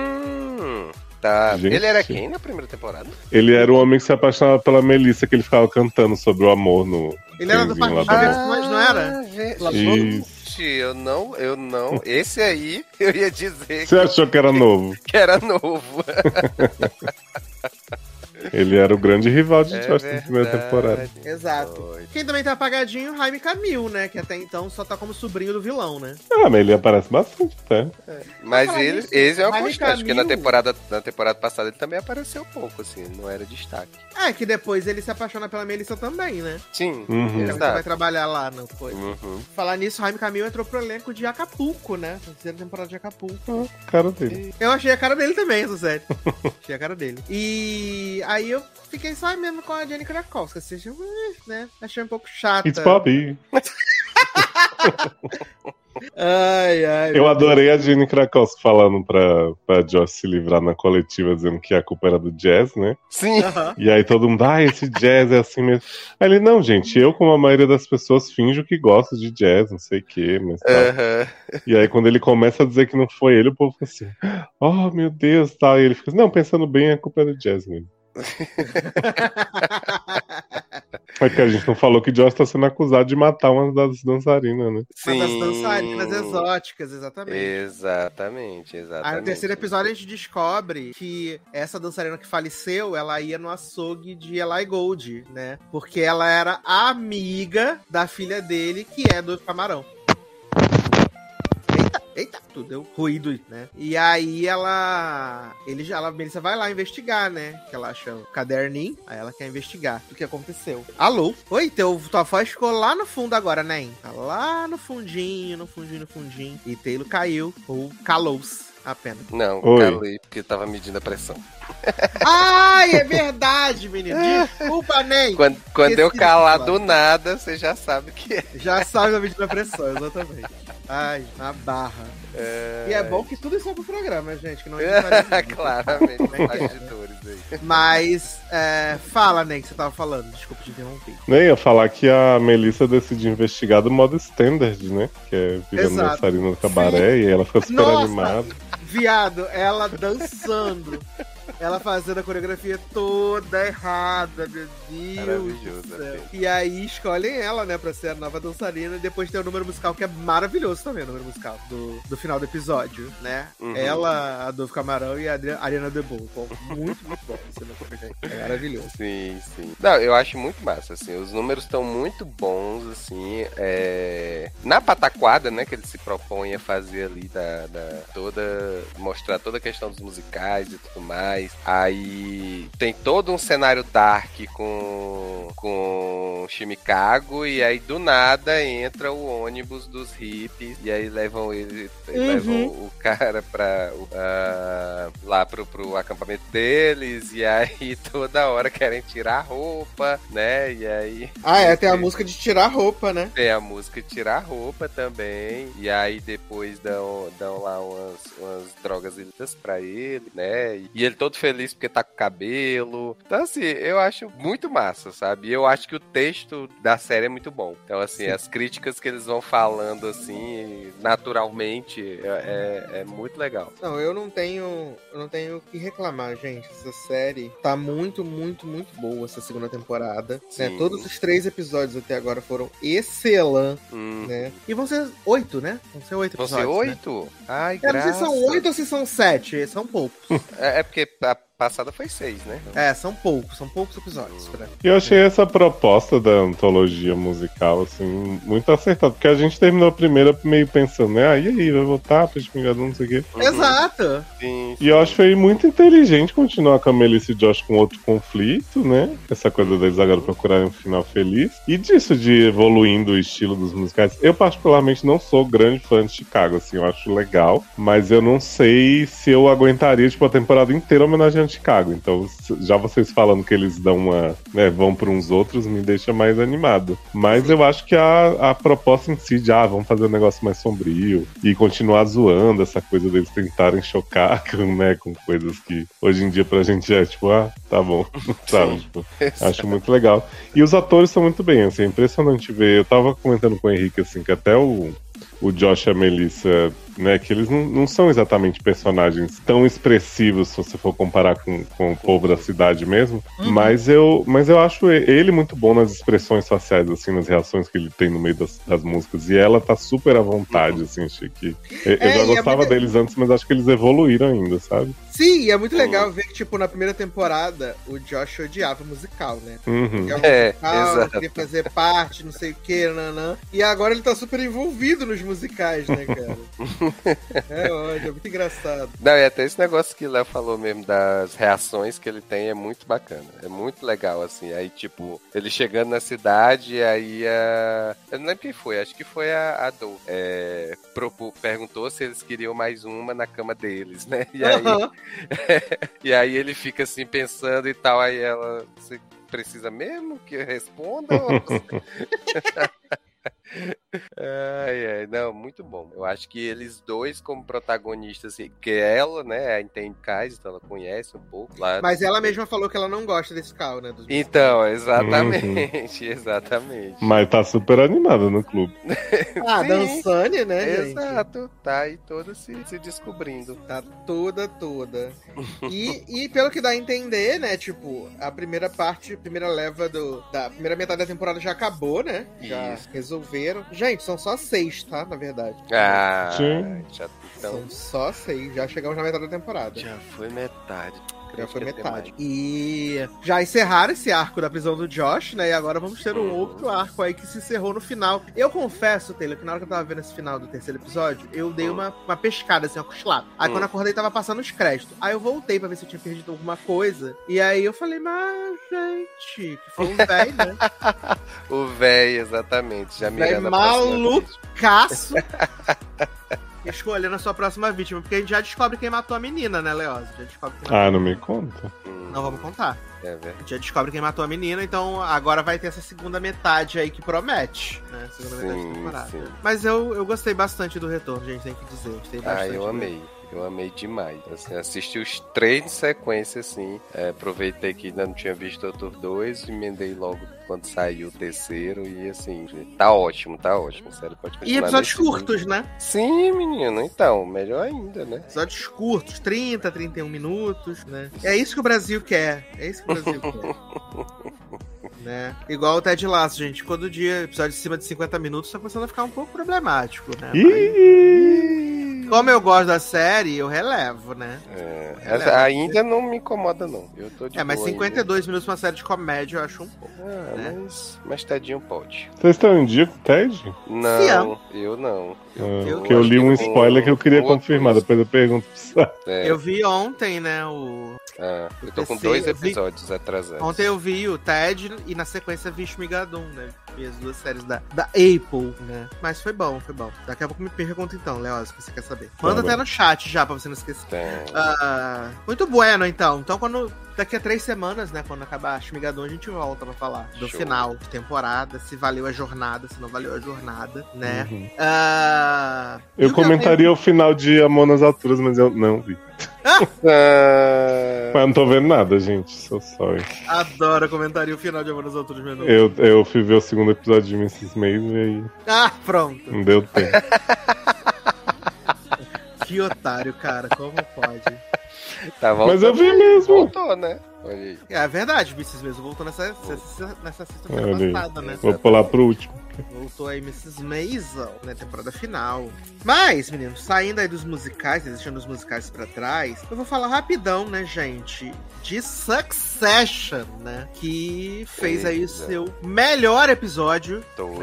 Tá. Gente. Ele era quem na primeira temporada? Ele era o homem que se apaixonava pela Melissa, que ele ficava cantando sobre o amor no... Ele era do Partido dos Versões, não era? Isso. Eu não. Esse aí, eu ia dizer Você achou que era novo? que era novo. Ele era o grande rival de Josh na primeira temporada. Exato. Quem também tá apagadinho, Jaime Camil, né? Que até então só tá como sobrinho do vilão, né? Ah, mas ele aparece bastante até. Mas esse é o Jaime constante, porque Camil. na temporada passada ele também apareceu pouco, assim, não era destaque. Que depois ele se apaixona pela Melissa também, né? Sim, Ele exato. vai trabalhar lá, não foi? Falar nisso, Jaime Camil entrou pro elenco de Acapulco, né? Terceira temporada de Acapulco. Cara dele. Eu achei a cara dele também, essa série. Achei a cara dele. E aí eu fiquei só mesmo com a Jenny Krakowski, assim, né? Achei um pouco chata. It's Bobby. Ai. Eu adorei a Jenny Krakowski falando pra Josh se livrar na coletiva, dizendo que a culpa era do Jazz, né? Sim. E aí todo mundo, esse Jazz é assim mesmo. Aí ele, não, gente, eu, como a maioria das pessoas, finjo que gosto de Jazz, não sei o quê, mas tal. E aí quando ele começa a dizer que não foi ele, o povo fica assim, oh, meu Deus, tal. E ele fica assim, não, pensando bem, a culpa é do Jazz mesmo. É que a gente não falou que Josh tá sendo acusado de matar uma das dançarinas, né? Uma das dançarinas exóticas, exatamente. Exatamente. Aí no terceiro episódio a gente descobre que essa dançarina que faleceu, ela ia no açougue de Eli Gold, né? Porque ela era amiga da filha dele, que é do Camarão. Eita, tudo deu ruído, né? E aí a Melissa vai lá investigar, né? Que ela acha o caderninho, aí ela quer investigar o que aconteceu. Alô? Oi, tua voz ficou lá no fundo agora, né? Tá lá no fundinho. E Taylor caiu, ou calou-se apenas. Não, calei, porque tava medindo a pressão. Ai, é verdade, menino. Desculpa, Nen. Quando eu calar do nada, você já sabe o que é. Já sabe a medida da pressão, exatamente. Ai, na barra. E é bom que tudo isso é pro programa, gente, que não é claramente, bastidores aí. Mas, fala, Nen, que você tava falando. Desculpa te interromper. Nem ia falar que a Melissa decide investigar do modo standard, né? Que é virando dançarina do cabaré. Sim. E ela fica super animada. Viado, ela dançando Ela fazendo a coreografia toda errada, meu Deus. Maravilhoso, do céu. assim. E aí escolhem ela, né, pra ser a nova dançarina. E depois tem o número musical, que é maravilhoso também, o número musical do final do episódio, né? Ela, a Dove Camarão e a Ariana DeBose. Muito bom. É maravilhoso. Sim, sim. Não, eu acho muito massa, assim. Os números estão muito bons, assim. Na pataquada, né, que ele se propõe a fazer ali mostrar toda a questão dos musicais e tudo mais. Aí tem todo um cenário dark com Chicago, e aí do nada entra o ônibus dos hippies, e aí levam levam o cara lá pro acampamento deles, e aí toda hora querem tirar a roupa, né? E aí. Tem a música de tirar a roupa, né? Tem a música de tirar a roupa também. E aí depois dão lá umas drogas ilícitas pra ele, né? E ele todo feliz porque tá com cabelo. Então, assim, eu acho muito massa, sabe? E eu acho que o texto da série é muito bom. Então, assim, sim, as críticas que eles vão falando, assim, naturalmente, é muito legal. Não, eu não tenho o que reclamar, gente. Essa série tá muito, muito, muito boa, essa segunda temporada. Né? Todos os 3 episódios até agora foram excelentes, né? E vão ser 8, né? Vão ser 8 episódios. Vão ser 8? Né? Ai, graças. Não sei se são 8 ou se são 7. São poucos. É porque a passada foi 6, né? São poucos episódios. Eu achei essa proposta da antologia musical, assim, muito acertada, porque a gente terminou a primeira meio pensando, né? E aí, vai voltar pra Espingadão, não sei o quê. Exato! Sim. E eu acho que foi muito inteligente continuar com a Melissa e Josh com outro conflito, né? Essa coisa deles agora procurarem um final feliz. E disso de evoluindo o estilo dos musicais. Eu, particularmente, não sou grande fã de Chicago, assim, eu acho legal, mas eu não sei se eu aguentaria, tipo, a temporada inteira homenageando Chicago. Então, já vocês falando que eles dão vão para uns outros, me deixa mais animado. Mas eu acho que a proposta em si de, vamos fazer um negócio mais sombrio e continuar zoando essa coisa deles tentarem chocar, né, com coisas que hoje em dia pra gente é tipo, tá bom, sabe? Tipo, acho muito legal. E os atores são muito bem, assim, é impressionante ver. Eu tava comentando com o Henrique, assim, que até o Josh e a Melissa, né, que eles não são exatamente personagens tão expressivos se você for comparar com o povo da cidade mesmo, mas eu acho ele muito bom nas expressões faciais, assim, nas reações que ele tem no meio das músicas, e ela tá super à vontade, assim, achei que eu já gostava deles antes, mas acho que eles evoluíram ainda, sabe? Sim, e é muito legal ver que, tipo, na primeira temporada, o Josh odiava musical, né? Exato. Queria fazer parte, não sei o que, nanã. E agora ele tá super envolvido nos musicais, né, cara? É muito engraçado. Não, e até esse negócio que o Léo falou mesmo, das reações que ele tem, é muito bacana. É muito legal, assim. Aí, tipo, ele chegando na cidade, aí eu não lembro quem foi, acho que foi a Dove. Perguntou se eles queriam mais uma na cama deles, né? E aí... e aí ele fica assim pensando e tal, aí ela, você precisa mesmo que eu responda? Não, muito bom. Eu acho que eles dois como protagonistas, assim, que ela, né, entende Kais, então ela conhece um pouco lá. Mas ela mesma falou que ela não gosta desse Cal, né? Então, exatamente, exatamente. Mas tá super animada no clube. Dançane, né, gente? Exato, tá aí toda se descobrindo. Tá toda. E pelo que dá a entender, né, tipo, a primeira leva da primeira metade da temporada já acabou, né? Já resolveram. Gente, são só 6, tá? Na verdade. Sim. São só 6. Já chegamos na metade da temporada. Já foi metade. Já foi metade. E já encerraram esse arco da prisão do Josh, né? E agora vamos ter um outro arco aí que se encerrou no final. Eu confesso, Taylor, que na hora que eu tava vendo esse final do terceiro episódio, eu dei uma pescada, assim, uma cochilada. Aí quando eu acordei, tava passando os créditos. Aí eu voltei pra ver se eu tinha perdido alguma coisa. E aí eu falei, mas, gente, que foi um velho, né? O velho, exatamente. Já mirando malucaço. Escolhendo a sua próxima vítima, porque a gente já descobre quem matou a menina, né, Leoz? Já descobre quem não me conta. Não vamos contar. É verdade. A gente já descobre quem matou a menina, então agora vai ter essa segunda metade aí que promete, metade da temporada. Sim. Mas eu gostei bastante do retorno, gente, tem que dizer. Gostei bastante. Eu amei. Eu amei demais. Assim, assisti os 3 em sequência, assim. Aproveitei que ainda não tinha visto outros 2, emendei logo quando saiu o terceiro. E assim, tá ótimo, sério. Pode continuar. E episódios curtos, né? Sim, menino. Então, melhor ainda, né? Episódios curtos, 30, 31 minutos, né? É isso que o Brasil quer. Né? Igual o Ted Lasso, gente. Quando dia episódio de cima de 50 minutos tá começando a ficar um pouco problemático, né? Mas, como eu gosto da série, eu relevo, né? Ainda não me incomoda, não. Eu tô de mas boa 52 ainda. minutos pra uma série de comédia eu acho um pouco. Né? Mas Tedinho pode. Vocês estão em dia com o Ted? Não, eu não. Porque eu li um spoiler que eu queria confirmar, depois eu pergunto pra você. Eu vi ontem, né, eu tô com 2 episódios atrasados. Ontem eu vi o Ted e na sequência vi Shmigadun, né? Vi as 2 séries da Apple, né? Mas foi bom. Daqui a pouco me pergunta então, Léo, se você quer saber. Manda até no chat já, pra você não esquecer. Muito bueno, então. Então, daqui a 3 semanas, né, quando acabar Shmigadun, a gente volta pra falar do final de temporada, se valeu a jornada, se não valeu a jornada, né? Eu comentaria o final de Amor nas Alturas, mas eu não vi. Mas eu não tô vendo nada, gente. So sorry. Adoro comentaria o final de Amor nas Alturas. Eu fui ver o 2º episódio de Mrs. Maisel e aí... pronto. Não deu tempo. Que otário, cara. Como pode? Tá voltando, mas eu vi mesmo. Voltou, né? É verdade, Mrs. Maisel voltou nessa sexta-feira passada, né? Vou pular pro último. Voltou aí Mrs. Maisel, né? Temporada final. Mas, meninos, saindo aí dos musicais, deixando os musicais pra trás, eu vou falar rapidão, né, gente, de Succession, né? Que fez aí o seu melhor episódio.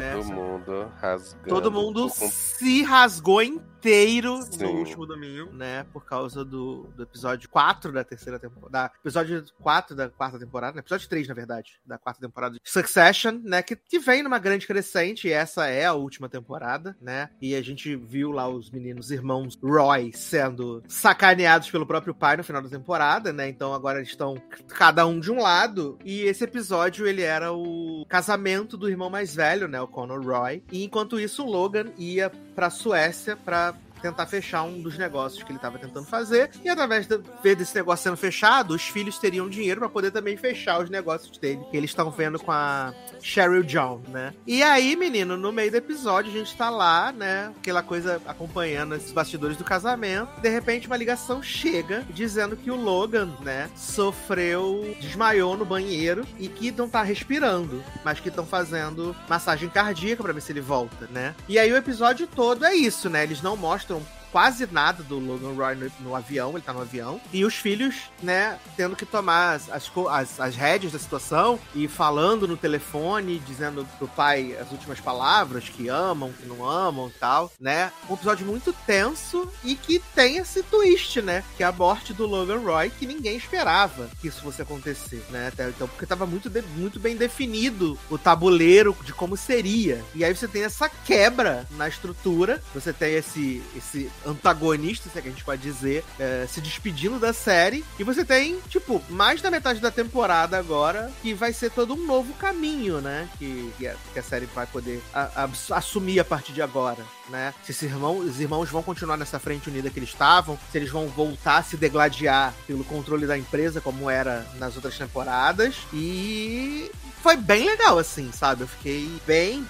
Todo mundo se rasgou inteiro no último domingo, né? Por causa do episódio 4 da terceira temporada. Episódio 4 da 4ª temporada, né? Episódio 3, na verdade, da 4ª temporada de Succession, né? Que vem numa grande crescente, e essa é a última temporada, né? E a gente viu lá os meninos irmãos Roy sendo sacaneados pelo próprio pai no final da temporada, né? Então agora eles estão cada um de um lado, e esse episódio ele era o casamento do irmão mais velho, né? O Conor Roy. E enquanto isso, o Logan ia pra Suécia pra tentar fechar um dos negócios que ele estava tentando fazer, e através desse negócio sendo fechado, os filhos teriam dinheiro para poder também fechar os negócios dele, que eles estão vendo com a Cheryl John, né? E aí, menino, no meio do episódio, a gente tá lá, né, aquela coisa acompanhando esses bastidores do casamento, de repente uma ligação chega dizendo que o Logan, né, desmaiou no banheiro e que não tá respirando, mas que estão fazendo massagem cardíaca para ver se ele volta, né? E aí o episódio todo é isso, né? Eles não mostram quase nada do Logan Roy no avião, ele tá no avião, e os filhos, né, tendo que tomar as rédeas da situação e falando no telefone, dizendo pro pai as últimas palavras, que amam, que não amam e tal, né? Um episódio muito tenso e que tem esse twist, né? Que é a morte do Logan Roy, que ninguém esperava que isso fosse acontecer, né? Então, porque tava muito bem definido o tabuleiro de como seria. E aí você tem essa quebra na estrutura, você tem esse antagonista, se é que a gente pode dizer, se despedindo da série, e você tem, tipo, mais da metade da temporada agora, que vai ser todo um novo caminho, né, que a série vai poder assumir a partir de agora, né, se os irmãos vão continuar nessa frente unida que eles estavam, se eles vão voltar a se degladiar pelo controle da empresa, como era nas outras temporadas, e foi bem legal, assim, sabe? Eu fiquei bem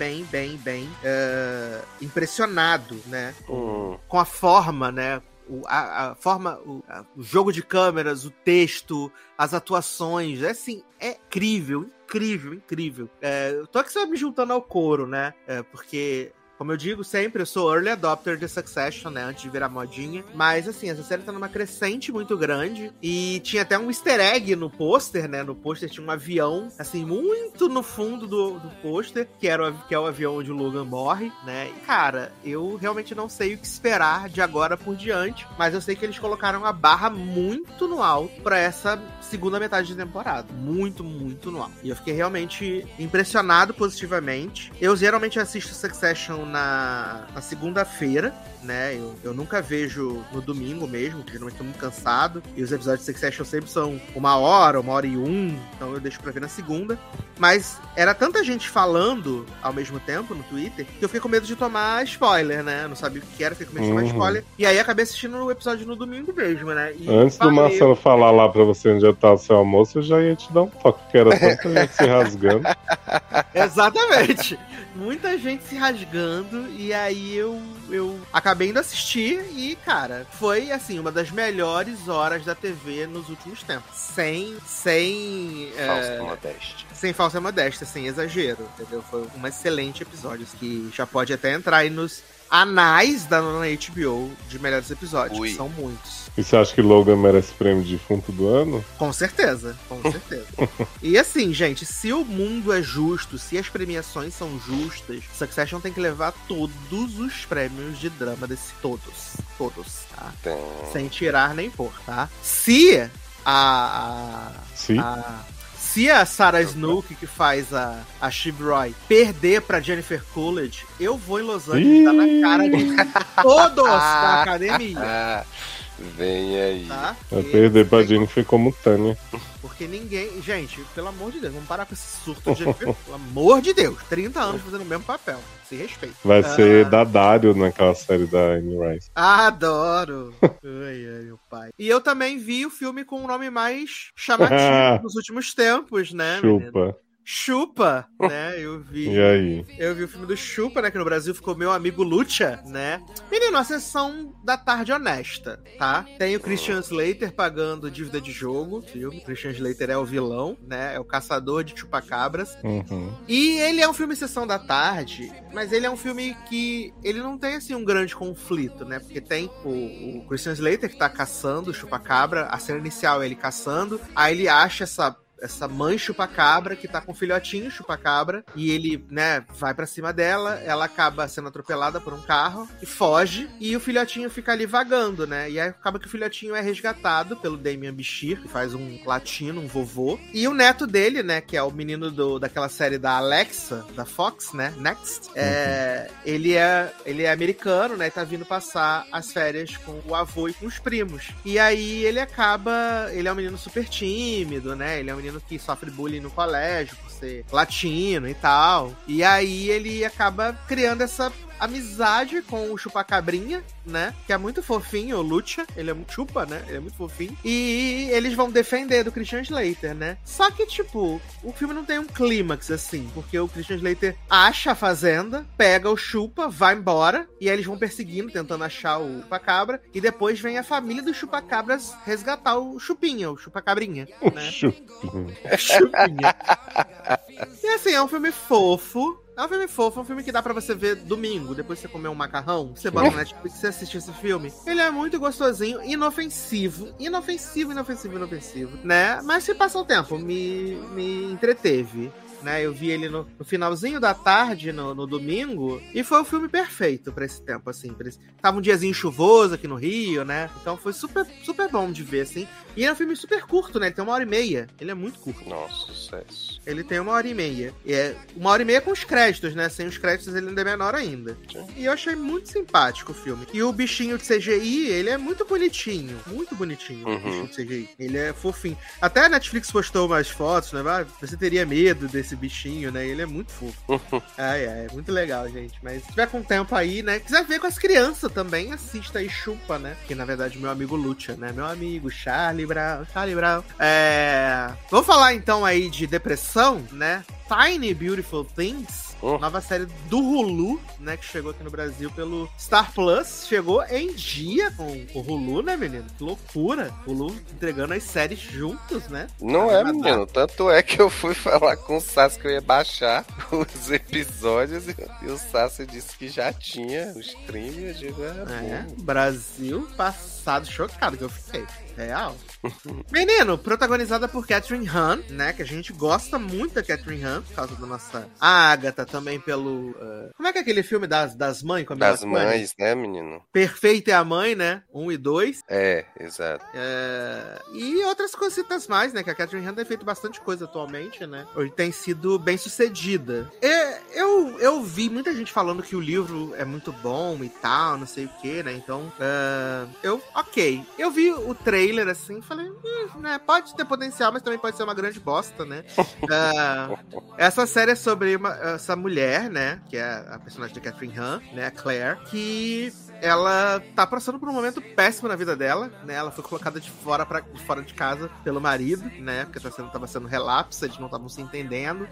impressionado, né? Com a forma, né? A forma, o jogo de câmeras, o texto, as atuações, assim, é incrível. Eu tô aqui só me juntando ao coro, né? Porque, como eu digo sempre, eu sou early adopter de Succession, né? Antes de virar modinha. Mas, assim, essa série tá numa crescente muito grande. E tinha até um easter egg no pôster, né? No pôster tinha um avião, assim, muito no fundo do pôster, que é o avião onde o Logan morre, né? E, cara, eu realmente não sei o que esperar de agora por diante. Mas eu sei que eles colocaram a barra muito no alto pra essa segunda metade de temporada. Muito no alto. E eu fiquei realmente impressionado positivamente. Eu geralmente assisto Succession na segunda-feira, né? Eu nunca vejo no domingo mesmo, porque geralmente tô muito cansado. E os episódios de Succession sempre são 1h, 1h01, então eu deixo pra ver na segunda. Mas era tanta gente falando ao mesmo tempo no Twitter que eu fiquei com medo de tomar spoiler, né? Eu não sabia o que era, fiquei com medo de tomar spoiler. E aí acabei assistindo o episódio no domingo mesmo, né? E antes do Marcelo falar lá pra você onde tá o seu almoço, eu já ia te dar um toque, porque era tanta gente se rasgando. Exatamente. Muita gente se rasgando, e aí eu acabei indo assistir e, cara, foi, assim, uma das melhores horas da TV nos últimos tempos. Sem falsa modéstia. Sem falsa modéstia, sem exagero, entendeu? Foi um excelente episódio, que já pode até entrar aí nos anais da HBO de melhores episódios, que são muitos. E você acha que Logan merece prêmio de defunto do ano? Com certeza, com certeza. E assim, gente, se o mundo é justo, se as premiações são justas, Succession tem que levar todos os prêmios de drama todos, tá? Sem tirar nem pôr, tá? Se a Sarah Snook, que faz a Shiv Roy, perder pra Jennifer Coolidge, eu vou em Los Angeles dar na cara de todos da academia. Vem aí. Tá? Vai perder pra Jennifer como Tânia. Porque ninguém... Gente, pelo amor de Deus, vamos parar com esse surto de Jennifer. Pelo amor de Deus, 30 anos fazendo o mesmo papel. Se respeita. Vai ser da Dario naquela série da Anne Rice. Adoro! Ai, meu pai. E eu também vi o filme com o nome mais chamativo nos últimos tempos, né? Chupa. Chupa, né? Eu vi. E aí? Eu vi o filme do Chupa, né? Que no Brasil ficou Meu Amigo Lucha, né? Menino, a sessão da tarde honesta, tá? Tem o Christian Slater pagando dívida de jogo. Filme. Christian Slater é o vilão, né? É o caçador de chupacabras. E ele é um filme sessão da tarde, mas ele é um filme que ele não tem, assim, um grande conflito, né? Porque tem o Christian Slater que tá caçando o chupacabra. A cena inicial é ele caçando. Aí ele acha essa mãe chupacabra que tá com um filhotinho chupacabra e ele, né, vai pra cima dela, ela acaba sendo atropelada por um carro e foge, e o filhotinho fica ali vagando, né, e aí acaba que o filhotinho é resgatado pelo Damian Bichir, que faz um latino, um vovô, e o neto dele, né, que é o menino daquela série da Alexa, da Fox, né, Next, ele é americano, né, e tá vindo passar as férias com o avô e com os primos, e aí ele é um menino super tímido, né, ele é um menino que sofre bullying no colégio por ser latino e tal. E aí ele acaba criando essa amizade com o chupacabrinha, né? Que é muito fofinho, o Lucha. Ele é muito chupa, né? Ele é muito fofinho. E eles vão defender do Christian Slater, né? Só que, tipo, o filme não tem um clímax, assim. Porque o Christian Slater acha a fazenda, pega o chupa, vai embora. E aí eles vão perseguindo, tentando achar o chupacabra. E depois vem a família dos chupacabras resgatar o chupinha, o chupacabrinha, né? Chupinha. E assim, é um filme fofo. É um filme fofo, é um filme que dá pra você ver domingo, depois você comer um macarrão, você bota no Netflix e você assiste esse filme. Ele é muito gostosinho, inofensivo, né? Mas se passa o tempo, me entreteve. Né, eu vi ele no finalzinho da tarde, no domingo, e foi o filme perfeito pra esse tempo, assim. Tava um diazinho chuvoso aqui no Rio, né? Então foi super, super bom de ver, assim. E é um filme super curto, né? Ele tem 1h30. Ele é muito curto. Nossa, sucesso. Ele tem 1h30. E é 1h30 com os créditos, né? Sem os créditos ele ainda é menor ainda. Sim. E eu achei muito simpático o filme. E o bichinho de CGI, ele é muito bonitinho. Muito bonitinho, o bichinho de CGI. Ele é fofinho. Até a Netflix postou umas fotos, né? Você teria medo desse bichinho, né? Ele é muito fofo. É muito legal, gente. Mas se tiver com tempo aí, né? Quiser ver com as crianças também, assista aí Chupa, né? Que na verdade Meu Amigo Lucha, né? Meu amigo Charlie Brown. Vamos falar então aí de depressão, né? Tiny Beautiful Things, nova série do Hulu, né, que chegou aqui no Brasil pelo Star Plus, chegou em dia com o Hulu, né, menino? Que loucura! Hulu entregando as séries juntos, né? Não é, menino, tanto é que eu fui falar com o Sassi que eu ia baixar os episódios e o Sassi disse que já tinha o stream, eu digo, Brasil passado passado, chocado que eu fiquei. Real. Menino, protagonizada por Catherine Hahn, né? Que a gente gosta muito da Catherine Hahn, por causa da nossa Agatha, também pelo... Como é que é aquele filme das mães? Das mães, né, menino? Perfeita é a Mãe, né? 1 e 2. Exato. E outras cositas mais, né? Que a Catherine Hahn tem feito bastante coisa atualmente, né? Hoje tem sido bem sucedida. Eu vi muita gente falando que o livro é muito bom e tal, não sei o que, né? Então, eu vi o trailer assim, falei, né? Pode ter potencial, mas também pode ser uma grande bosta, né? Essa série é sobre essa mulher, né? Que é a personagem da Catherine Hahn, né? A Claire, que ela tá passando por um momento péssimo na vida dela, né? Ela foi colocada de fora de casa pelo marido, né? Porque tava sendo relapsa, eles não estavam se entendendo.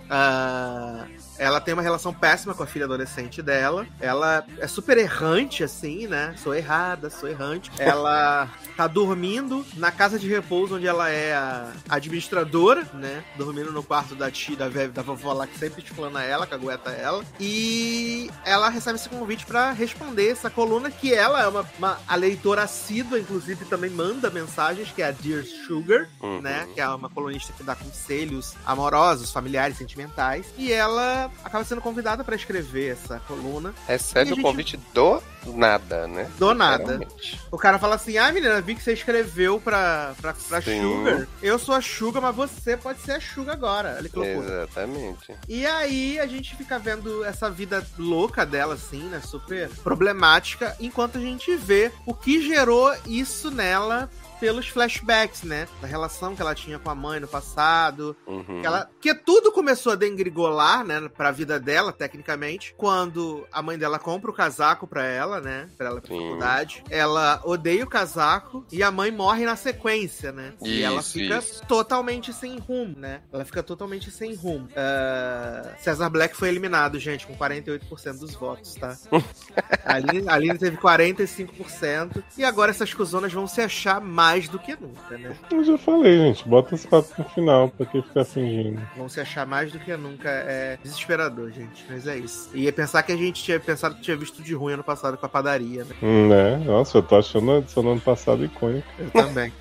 Ela tem uma relação péssima com a filha adolescente dela. Ela é super errante, assim, né? Sou errante. Ela tá dormindo na casa de repouso onde ela é a administradora, né? Dormindo no quarto da tia, da vovó lá que sempre explana ela, cagueta ela. E ela recebe esse convite pra responder essa coluna que ela é a leitora assídua, inclusive também manda mensagens, que é a Dear Sugar, né? Que é uma colunista que dá conselhos amorosos, familiares, sentimentais. E ela acaba sendo convidada pra escrever essa coluna. Recebe o convite do nada, né? Do nada. O cara fala assim, menina, vi que você escreveu pra Sugar. Eu sou a Sugar, mas você pode ser a Sugar agora. Olha que loucura. Exatamente. E aí a gente fica vendo essa vida louca dela, assim, né? Super problemática, enquanto a gente vê o que gerou isso nela pelos flashbacks, né? Da relação que ela tinha com a mãe no passado. Que tudo começou a degringolar, né? Pra vida dela, tecnicamente, quando a mãe dela compra o casaco pra ela, né? Pra ela ir pra faculdade. Ela odeia o casaco e a mãe morre na sequência, né? E ela fica totalmente sem rumo, né? Ela fica totalmente sem rumo. Cesar Black foi eliminado, gente, com 48% dos votos, tá? A Aline teve 45%. E agora essas cuzonas vão se achar mais do que nunca, né? Eu já falei, gente, bota os 4 no final, pra que ficar fingindo. Vão se achar mais do que nunca. É desesperador, gente, mas é isso. E ia pensar que a gente tinha pensado que tinha visto de ruim ano passado com a padaria, né? Né? Nossa, eu tô achando a edição do ano passado icônica. Eu também.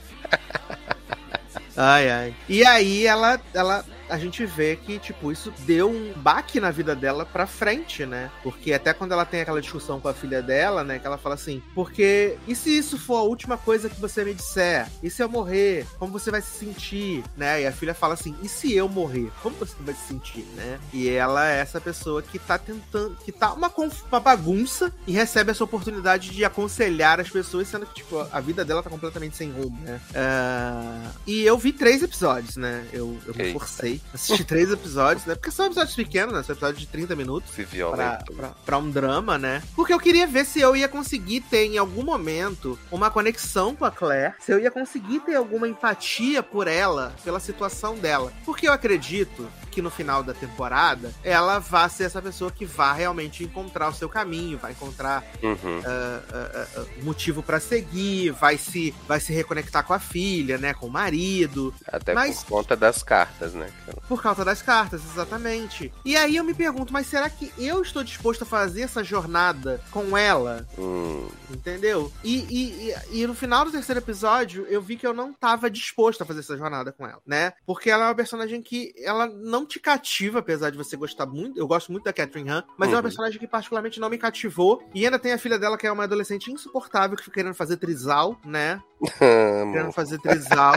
Ai. E aí a gente vê que, tipo, isso deu um baque na vida dela pra frente, né? Porque até quando ela tem aquela discussão com a filha dela, né? Que ela fala assim, porque e se isso for a última coisa que você me disser? E se eu morrer? Como você vai se sentir? Né? E a filha fala assim, e se eu morrer? Como você vai se sentir, né? E ela é essa pessoa que tá tentando, que tá uma bagunça e recebe essa oportunidade de aconselhar as pessoas, sendo que, tipo, a vida dela tá completamente sem rumo, né? E eu vi 3 episódios, né? Eu me forcei. Assisti 3 episódios, né? Porque são episódios pequenos, né? São episódios de 30 minutos. Pra um drama, né? Porque eu queria ver se eu ia conseguir ter, em algum momento, uma conexão com a Claire. Se eu ia conseguir ter alguma empatia por ela, pela situação dela. Porque eu acredito que no final da temporada, ela vai ser essa pessoa que vai realmente encontrar o seu caminho, vai encontrar motivo pra seguir, vai se reconectar com a filha, né? Com o marido. Até por conta das cartas, né? Por causa das cartas, exatamente. E aí eu me pergunto, mas será que eu estou disposto a fazer essa jornada com ela? Entendeu? E no final do 3º episódio, eu vi que eu não tava disposto a fazer essa jornada com ela, né? Porque ela é uma personagem que ela não te cativa, apesar de você gostar muito. Eu gosto muito da Catherine Hahn, mas é uma personagem que particularmente não me cativou. E ainda tem a filha dela, que é uma adolescente insuportável, que fica querendo fazer trisal, né? Querendo fazer trisal.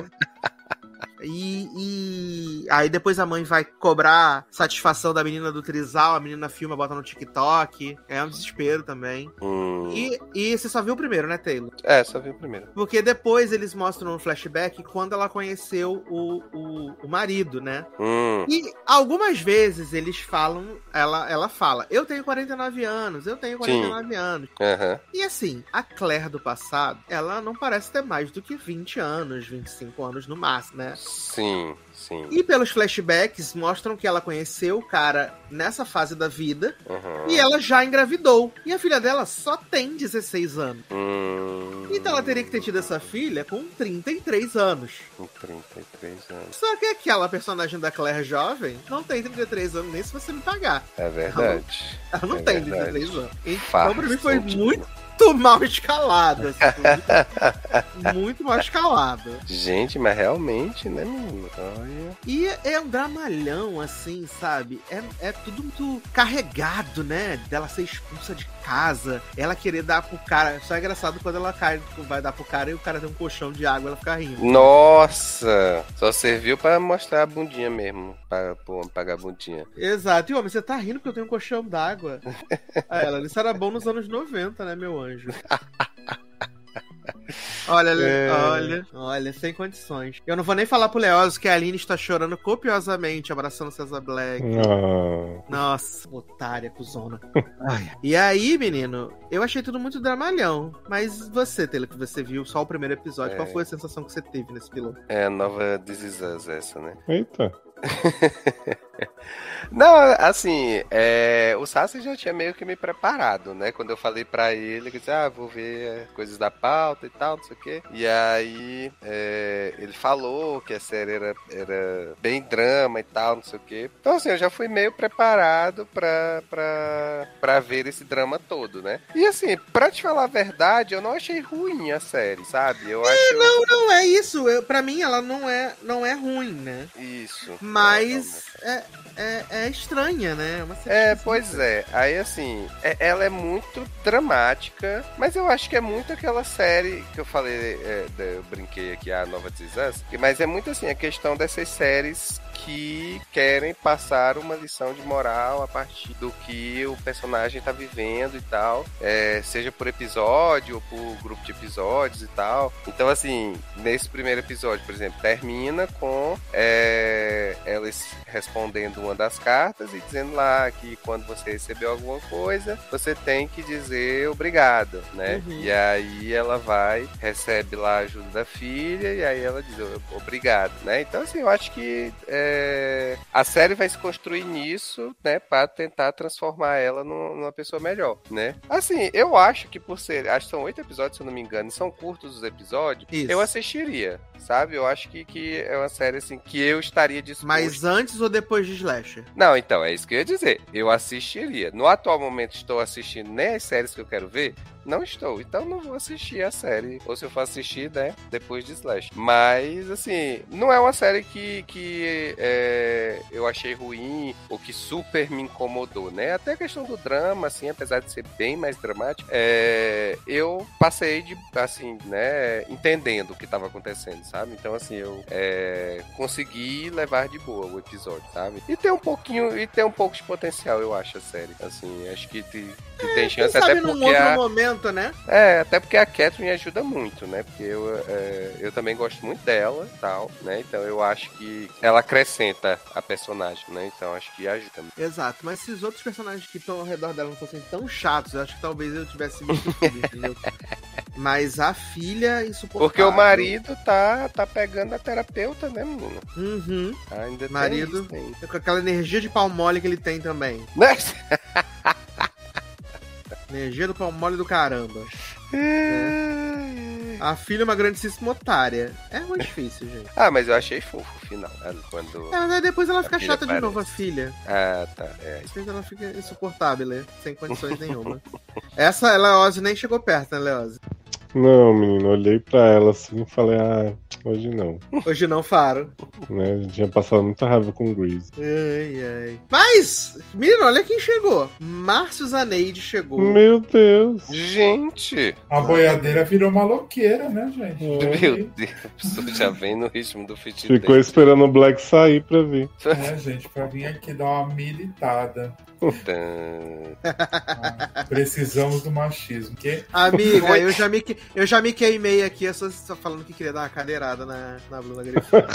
E aí depois a mãe vai cobrar satisfação da menina do trisal, a menina filma, bota no TikTok. É um desespero também. E você só viu o primeiro, né, Taylor? Só vi o primeiro. Porque depois eles mostram no flashback quando ela conheceu o marido, né? E algumas vezes eles falam, ela fala, eu tenho 49 anos. E assim, a Claire do passado, ela não parece ter mais do que 20 anos, 25 anos no máximo, né? Sim. E pelos flashbacks mostram que ela conheceu o cara nessa fase da vida e ela já engravidou. E a filha dela só tem 16 anos. Então ela teria que ter tido essa filha com 33 anos. Com 33 anos. Só que aquela personagem da Claire jovem não tem 33 anos nem se você me pagar. É verdade. Ela não tem 33 anos. Então pra mim foi muito... muito mal escalado. Assim, muito mal escalado. Gente, mas realmente, né, menino? Olha. E é um dramalhão, assim, sabe? É tudo muito carregado, né? Dela ser expulsa de casa, ela querer dar pro cara. Só é engraçado quando ela vai dar pro cara e o cara tem um colchão de água, ela fica rindo. Nossa! Só serviu pra mostrar a bundinha mesmo. Pra pagar a bundinha. Exato. E, homem, você tá rindo porque eu tenho um colchão d'água. Aí ela, isso era bom nos anos 90, né, meu anjo? Olha, sem condições. Eu não vou nem falar pro Leoz que a Aline está chorando copiosamente, abraçando César Black. Nossa, otária, cuzona. E aí, menino, eu achei tudo muito dramalhão. Mas você, Taylor, que você viu só o primeiro episódio, qual foi a sensação que você teve nesse piloto? É a nova This Is Us, essa, né? Eita. Não, assim, o Sassi já tinha meio que me preparado, né? Quando eu falei pra ele, que disse, vou ver coisas da pauta e tal, não sei o quê. E aí, ele falou que a série era bem drama e tal, não sei o quê. Então, assim, eu já fui meio preparado pra ver esse drama todo, né? E, assim, pra te falar a verdade, eu não achei ruim a série, sabe? Eu acho... Não é isso. Pra mim, ela não é ruim, né? Isso. Mas é estranha, né? Pois é. Aí, assim, ela é muito dramática, mas eu acho que é muito aquela série que eu falei, eu brinquei aqui, a nova This Is Us, mas é muito, assim, a questão dessas séries que querem passar uma lição de moral a partir do que o personagem tá vivendo e tal, seja por episódio ou por grupo de episódios e tal. Então, assim, nesse primeiro episódio, por exemplo, termina com elas respondendo uma das cartas e dizendo lá que quando você recebeu alguma coisa, você tem que dizer obrigado, né? Uhum. E aí ela vai, recebe lá a ajuda da filha e aí ela diz obrigado, né? Então, assim, eu acho que a série vai se construir nisso, né? Pra tentar transformar ela numa pessoa melhor, né? Assim, eu acho que acho que são 8 episódios, se eu não me engano, são curtos os episódios, Isso. Eu assistiria, sabe? Eu acho que é uma série, assim, que eu estaria disposto. Mas antes ou depois de Slasher? Não, então, é isso que eu ia dizer. Eu assistiria. No atual momento, estou assistindo nem as séries que eu quero ver. Não estou, então não vou assistir a série. Ou se eu for assistir, né, depois de Slash. Mas, assim, não é uma série que eu achei ruim ou que super me incomodou, né? Até a questão do drama, assim, apesar de ser bem mais dramático, eu passei assim, né, entendendo o que estava acontecendo, sabe? Então, assim, eu consegui levar de boa o episódio, sabe? E tem um pouco de potencial, eu acho, a série. Assim, acho que tem chance, até porque num outro momento, né? Até porque a Catherine ajuda muito, né? Porque eu também gosto muito dela e tal, né? Então eu acho que ela acrescenta a personagem, né? Então acho que ajuda. Exato, mas se os outros personagens que estão ao redor dela não fossem tão chatos, eu acho que talvez eu tivesse visto tudo, entendeu? Mas a filha é insuportável. Porque o marido tá pegando a terapeuta, né, menino? Uhum. Ainda marido tem. Com aquela energia de pau mole que ele tem também. Né? Energia do pau mole do caramba. A filha é uma grandíssima otária. É muito difícil, gente. Mas eu achei fofo o final. Quando mas depois ela fica chata aparece de novo, a filha. Tá. Depois ela fica insuportável, né? Sem condições nenhuma. Essa, Leoz nem chegou perto, né, Leoz? Não, menino, olhei pra ela assim e falei, hoje não. Hoje não, Faro. Né, a gente tinha passado muita raiva com o Grease. Ai. Mas, menino, olha quem chegou. Márcio Zaneide chegou. Meu Deus. Gente. A boiadeira virou maloqueira, né, gente? Meu Deus, já vem no ritmo do fit. Ficou esperando o Black sair pra vir. Gente, pra vir aqui dar uma militada. Precisamos do machismo. Amiga, eu já me queimei aqui, eu só falando que queria dar uma cadeirada na Bruna Grifone.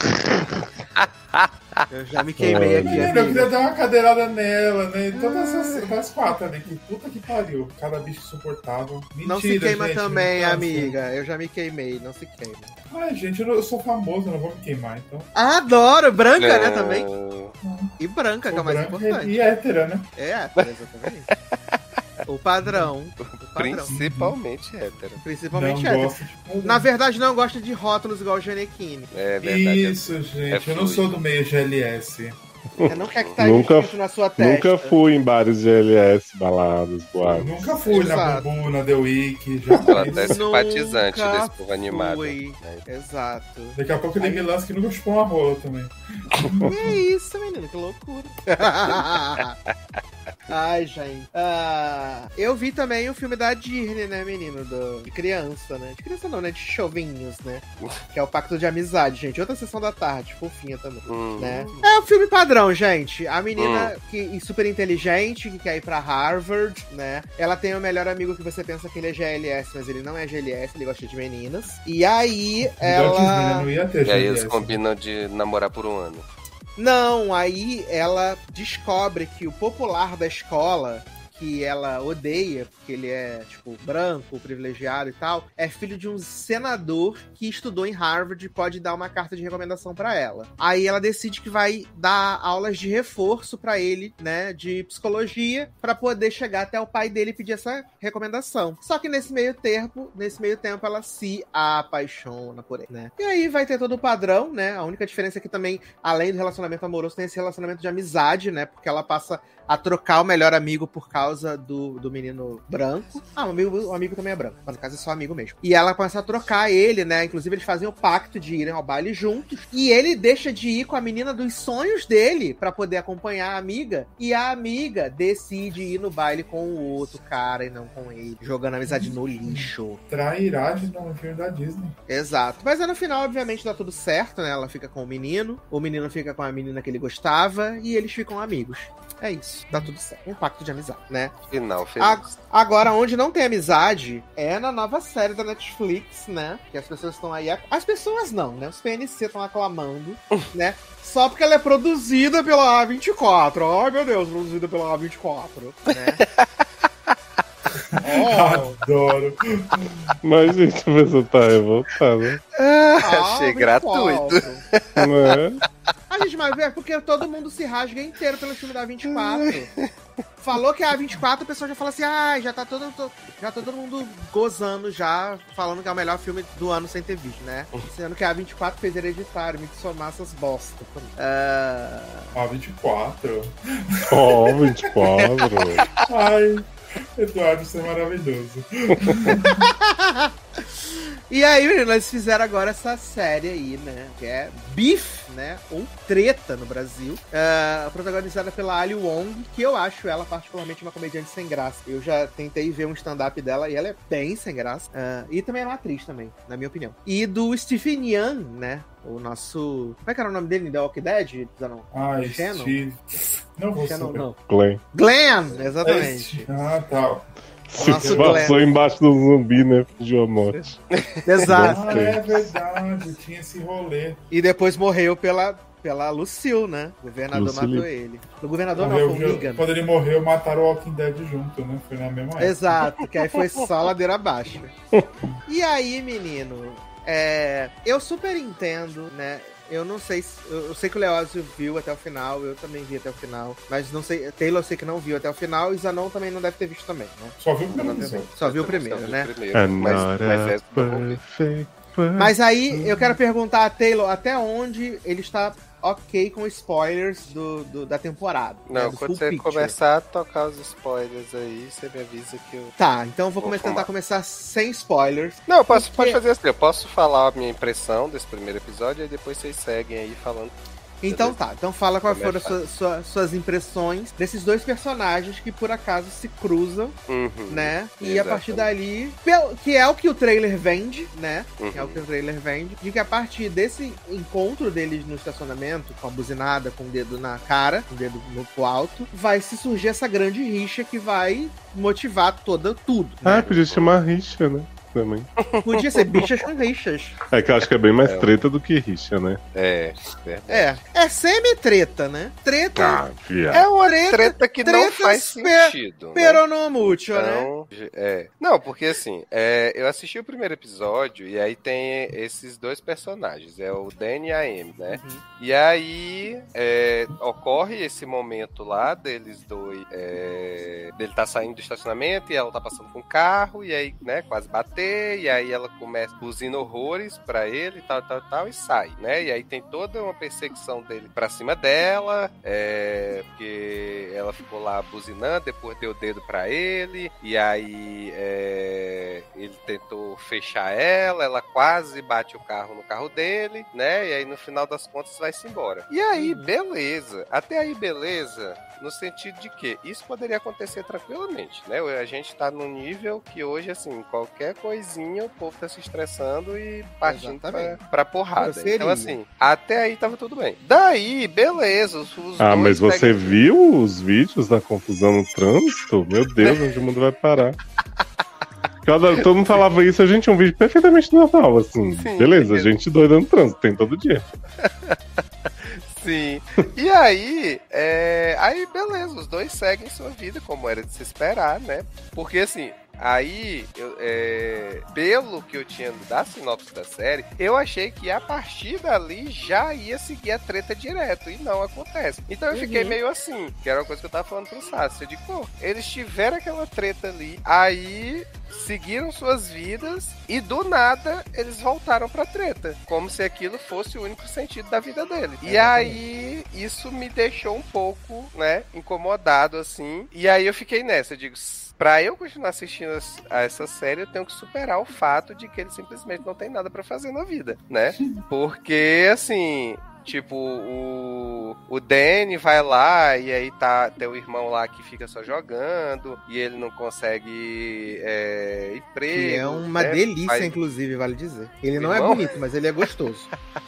Eu já me queimei aqui. Eu queria dar uma cadeirada nela, né? Todas as quatro ali. Que puta que pariu. Cada bicho insuportável. Mentira, não se queima gente, também, amiga. Eu já me queimei, não se queima. Gente, eu sou famoso, eu não vou me queimar, então. Adoro! Branca, né, também. E branca, que é o mais importante. E hétera, né? Hétera, exatamente. O padrão. Principalmente hétero. Principalmente hétero. Na verdade, não gosta de rótulos igual o Gianecchini. É verdade. Isso, gente. Eu não sou do meio GLS. Você não quer que tá Nunca- escrito na sua testa. Nunca fui em bares de LS, baladas, boates. Nunca fui na Exato. Bubu, na The Week, Ela jamais. até simpatizante Nunca desse povo animado. fui. Né? Exato. Daqui a pouco ele me lança que nunca chupou uma rola também. E é isso, menino, que loucura. Ai, gente. Eu vi também o filme da Disney, né, menino? De criança, né? De criança não, né? De chovinhos, né? Que é o Pacto de Amizade, gente. Outra sessão da tarde, fofinha também, né? É o filme padrão, gente. A menina que super inteligente, que quer ir pra Harvard, né? Ela tem o melhor amigo que você pensa que ele é GLS, mas ele não é GLS, ele gosta de meninas. E aí, Igual Disney, né? ela... Não ia ter E aí eles GLS. combinam de namorar por um ano. Não, aí ela descobre que o popular da escola, que ela odeia, porque ele é, tipo, branco, privilegiado e tal, é filho de um senador que estudou em Harvard e pode dar uma carta de recomendação pra ela. Aí ela decide que vai dar aulas de reforço pra ele, né, de psicologia, pra poder chegar até o pai dele e pedir essa recomendação. Só que nesse meio tempo, ela se apaixona por ele, né? E aí vai ter todo o padrão, né? A única diferença é que também, além do relacionamento amoroso, tem esse relacionamento de amizade, né? Porque ela passa a trocar o melhor amigo por causa do menino branco. O amigo também é branco, mas no caso é só amigo mesmo. E ela começa a trocar ele, né? Inclusive eles fazem o pacto de irem ao baile juntos. E ele deixa de ir com a menina dos sonhos dele pra poder acompanhar a amiga. E a amiga decide ir no baile com o outro cara e não com ele. Jogando a amizade no lixo. Trairagem no filme da Disney. Exato. Mas aí no final, obviamente, dá tudo certo, né? Ela fica com o menino fica com a menina que ele gostava e eles ficam amigos. É isso, dá tudo certo. Um pacto de amizade, né? Final feliz. Agora, onde não tem amizade é na nova série da Netflix, né? Que as pessoas estão aí... As pessoas não, né? Os PNC estão aclamando, né? Só porque ela é produzida pela A24. Ai, meu Deus, produzida pela A24, né? Adoro. Mas, gente, a pessoa tá revoltada. Achei gratuito. Não é? A gente, mas é porque todo mundo se rasga inteiro pelo filme da A24. Falou que é a A24, o pessoal já fala assim, já tá todo mundo gozando já, falando que é o melhor filme do ano sem ter visto, né? Sendo que a A24 fez Hereditário, me somar essas bosta. A24. Ó, 24. Ai, Eduardo, você é maravilhoso. E aí, menino, eles fizeram agora essa série aí, né? Que é Beef, né? Ou Treta no Brasil. Protagonizada pela Ali Wong, que eu acho ela particularmente uma comediante sem graça. Eu já tentei ver um stand-up dela e ela é bem sem graça. E também é uma atriz também, na minha opinião. E do Stephen Yeun, né? O nosso... Como é que era o nome dele? The Walking Dead? Não. Shannon? Steve. Não vou Shannon, saber. não. Glenn, Exatamente. Tá. Se Nosso passou Glenn. embaixo do zumbi, né? Fugiu a morte. Exato. É verdade, tinha esse rolê. E depois morreu pela Lucille, né? O governador Lucille. matou ele. O governador não, foi o Negan. Quando ele morreu, mataram o Walking Dead junto, né? Foi na mesma época. Exato, que aí foi só ladeira abaixo. E aí, menino, eu super entendo, né? Eu não sei se... Eu sei que o Leózio viu até o final, eu também vi até o final. Mas não sei... Taylor eu sei que não viu até o final, e Zanon também não deve ter visto também, né? Só viu o primeiro episódio. Só viu o primeiro, né? Not Mas a perfect person. Mas aí, eu quero perguntar a Taylor até onde ele está ok com spoilers da temporada. né, Não, do quando full você picture. começar a tocar os spoilers aí, você me avisa que eu... Tá, então eu vou Vou tentar falar. começar sem spoilers. Não, pode Porque- fazer assim, eu posso falar a minha impressão desse primeiro episódio e depois vocês seguem aí falando. Então tá, então fala quais foram Começa. suas impressões desses dois personagens que por acaso se cruzam, né? E a partir dali, que é o que o trailer vende, né? É o que o trailer vende, de que a partir desse encontro deles no estacionamento, com a buzinada, com o dedo na cara, com o dedo pro alto, vai se surgir essa grande rixa que vai motivar tudo. Ah, podia chamar Richa, né? Também. Podia ser bichas com rixas. É que eu acho que é bem mais treta do que rixa, né? É, verdade. É semi-treta, né? Treta. Viado. É uma Treta- treta que não tretas faz sentido. né? Peronomútil, né? Então, Não, porque assim, eu assisti o primeiro episódio e aí tem esses dois personagens, é o Dan e a Amy, né? E aí ocorre esse momento lá deles dois, dele tá saindo do estacionamento e ela tá passando com o carro e aí, né, quase bateu. bater, e aí ela começa buzina horrores pra ele, tal, e sai, né? E aí tem toda uma perseguição dele pra cima dela, porque ela ficou lá buzinando, depois deu o dedo pra ele, e aí ele tentou fechar ela quase bate o carro no carro dele, né? E aí no final das contas vai-se embora. E aí, beleza. Até aí, beleza. No sentido de que isso poderia acontecer tranquilamente, né? A gente tá num nível que hoje, assim, qualquer coisinha o povo tá se estressando e partindo pra porrada. Então, assim, até aí tava tudo bem. Daí, beleza. Os mas você viu os vídeos da confusão no trânsito? Meu Deus, onde o mundo vai parar? Todo mundo falava isso, a gente tinha um vídeo perfeitamente normal, assim. Sim, beleza, gente doida no trânsito, tem todo dia. Sim. E aí, beleza, os dois seguem sua vida, como era de se esperar, né? Porque, assim, aí, pelo que eu tinha da sinopse da série, eu achei que a partir dali já ia seguir a treta direto, e não acontece. Então eu fiquei meio assim, que era uma coisa que eu tava falando pro Sassi. Eu digo, pô, eles tiveram aquela treta ali, aí seguiram suas vidas, e do nada eles voltaram pra treta, como se aquilo fosse o único sentido da vida dele. E aí, isso me deixou um pouco, né, incomodado, assim, e aí eu fiquei nessa, eu digo, pra eu continuar assistindo a essa série, eu tenho que superar o fato de que ele simplesmente não tem nada pra fazer na vida, né? Porque, assim, tipo, o Danny vai lá e aí tem o irmão lá que fica só jogando e ele não consegue emprego. Que é uma delícia, inclusive, vale dizer. Ele não é bonito, mas ele é gostoso.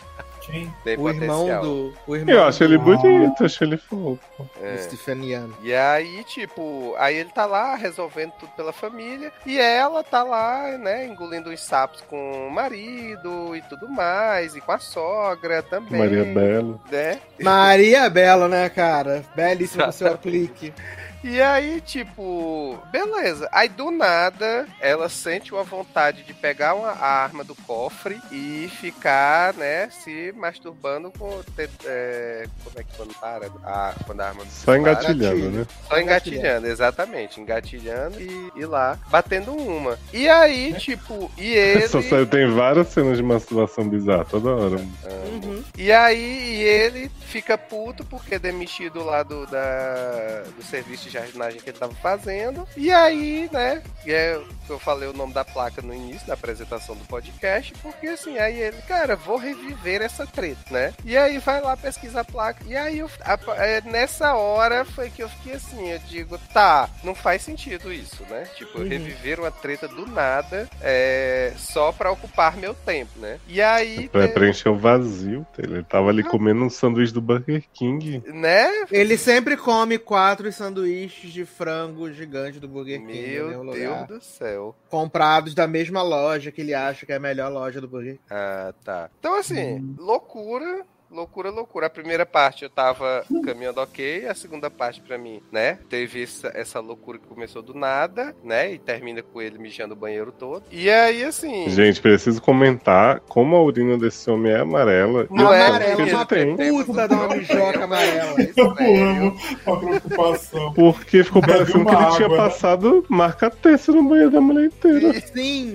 O irmão eu acho ele bonito, acho ele fofo. Stefaniano. E aí, tipo, aí ele tá lá resolvendo tudo pela família e ela tá lá, né, engolindo os sapos com o marido e tudo mais, e com a sogra também. Maria Bela. Né? Maria Bela, né, cara? Belíssimo o seu clique. E aí, tipo, beleza. Aí, do nada, ela sente uma vontade de pegar a arma do cofre e ficar, né, se masturbando com... como é que quando para? Quando a arma... Só engatilhando, né? Só engatilhando, exatamente. Engatilhando e lá, batendo uma. E aí, tipo, e ele... Tem várias cenas de masturbação bizarra toda hora. E aí, ele fica puto porque é demitido lá do serviço de jardinagem que ele tava fazendo. E aí, né, eu falei o nome da placa no início da apresentação do podcast, porque assim, aí ele, cara, vou reviver essa treta, né? E aí vai lá pesquisar a placa. E aí, nessa hora foi que eu fiquei assim, eu digo, tá, não faz sentido isso, né? Tipo, reviver uma treta do nada só pra ocupar meu tempo, né? E aí... Pra preencher o vazio, ele tava ali comendo um sanduíche do Burger King. Né? Ele sempre come 4 sanduíches de frango gigante do Burger King. Meu Deus do céu. Comprados da mesma loja que ele acha que é a melhor loja do Burger King. Ah, tá. Então, assim, loucura. A primeira parte eu tava caminhando ok, a segunda parte pra mim, né, teve essa loucura que começou do nada, né, e termina com ele mijando o banheiro todo. E aí, assim... Gente, preciso comentar como a urina desse homem é amarela. Não é amarela, uma puta de uma mijoca amarela. Eu amo a preocupação. Porque ficou parecendo que ele tinha passado marca-texto no banheiro da mulher inteira. Sim.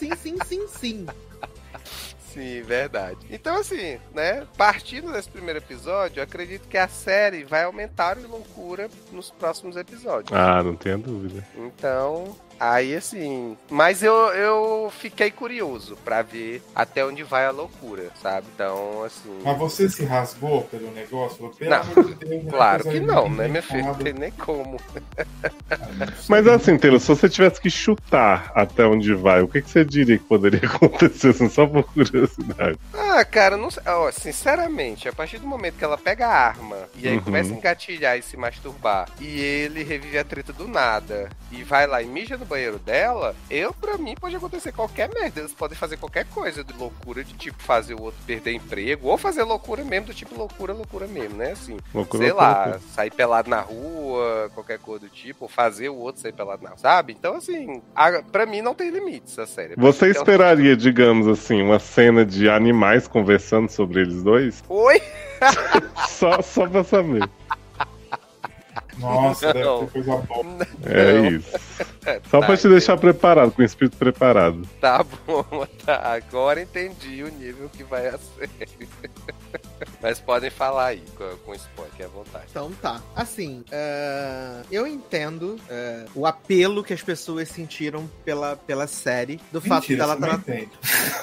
Sim, verdade. Então, assim, né, partindo desse primeiro episódio, eu acredito que a série vai aumentar a loucura nos próximos episódios. Ah, não tenho dúvida. Então, aí assim... Mas eu fiquei curioso pra ver até onde vai a loucura, sabe? Então, assim... Mas você se rasgou pelo negócio? Não, claro que não, né, minha filha? Não tem nem como. Mas assim, Taylor, se você tivesse que chutar até onde vai, o que você diria que poderia acontecer, assim, só por curiosidade? Ah, cara, não sei. Ó, sinceramente, a partir do momento que ela pega a arma e aí começa a engatilhar e se masturbar, e ele revive a treta do nada, e vai lá e mija no banheiro dela, pra mim pode acontecer qualquer merda. Eles podem fazer qualquer coisa de loucura, de tipo fazer o outro perder emprego, ou fazer loucura mesmo, do tipo loucura mesmo, né? Assim, sei lá, sair pelado na rua, qualquer coisa do tipo, ou fazer o outro sair pelado na rua, sabe? Então, assim, pra mim não tem limites a série. Você esperaria, digamos assim, uma cena de animais conversando sobre eles dois? Oi? Só pra saber. Nossa, deve Não. ter coisa boa. É isso. Só pra te deixar preparado, com o espírito preparado. Tá bom, tá. Agora entendi o nível que vai a série. Mas podem falar aí com spoiler, que é à vontade. Então tá. Assim, eu entendo o apelo que as pessoas sentiram pela série, do fato Mentira, dela você não tratar. entende.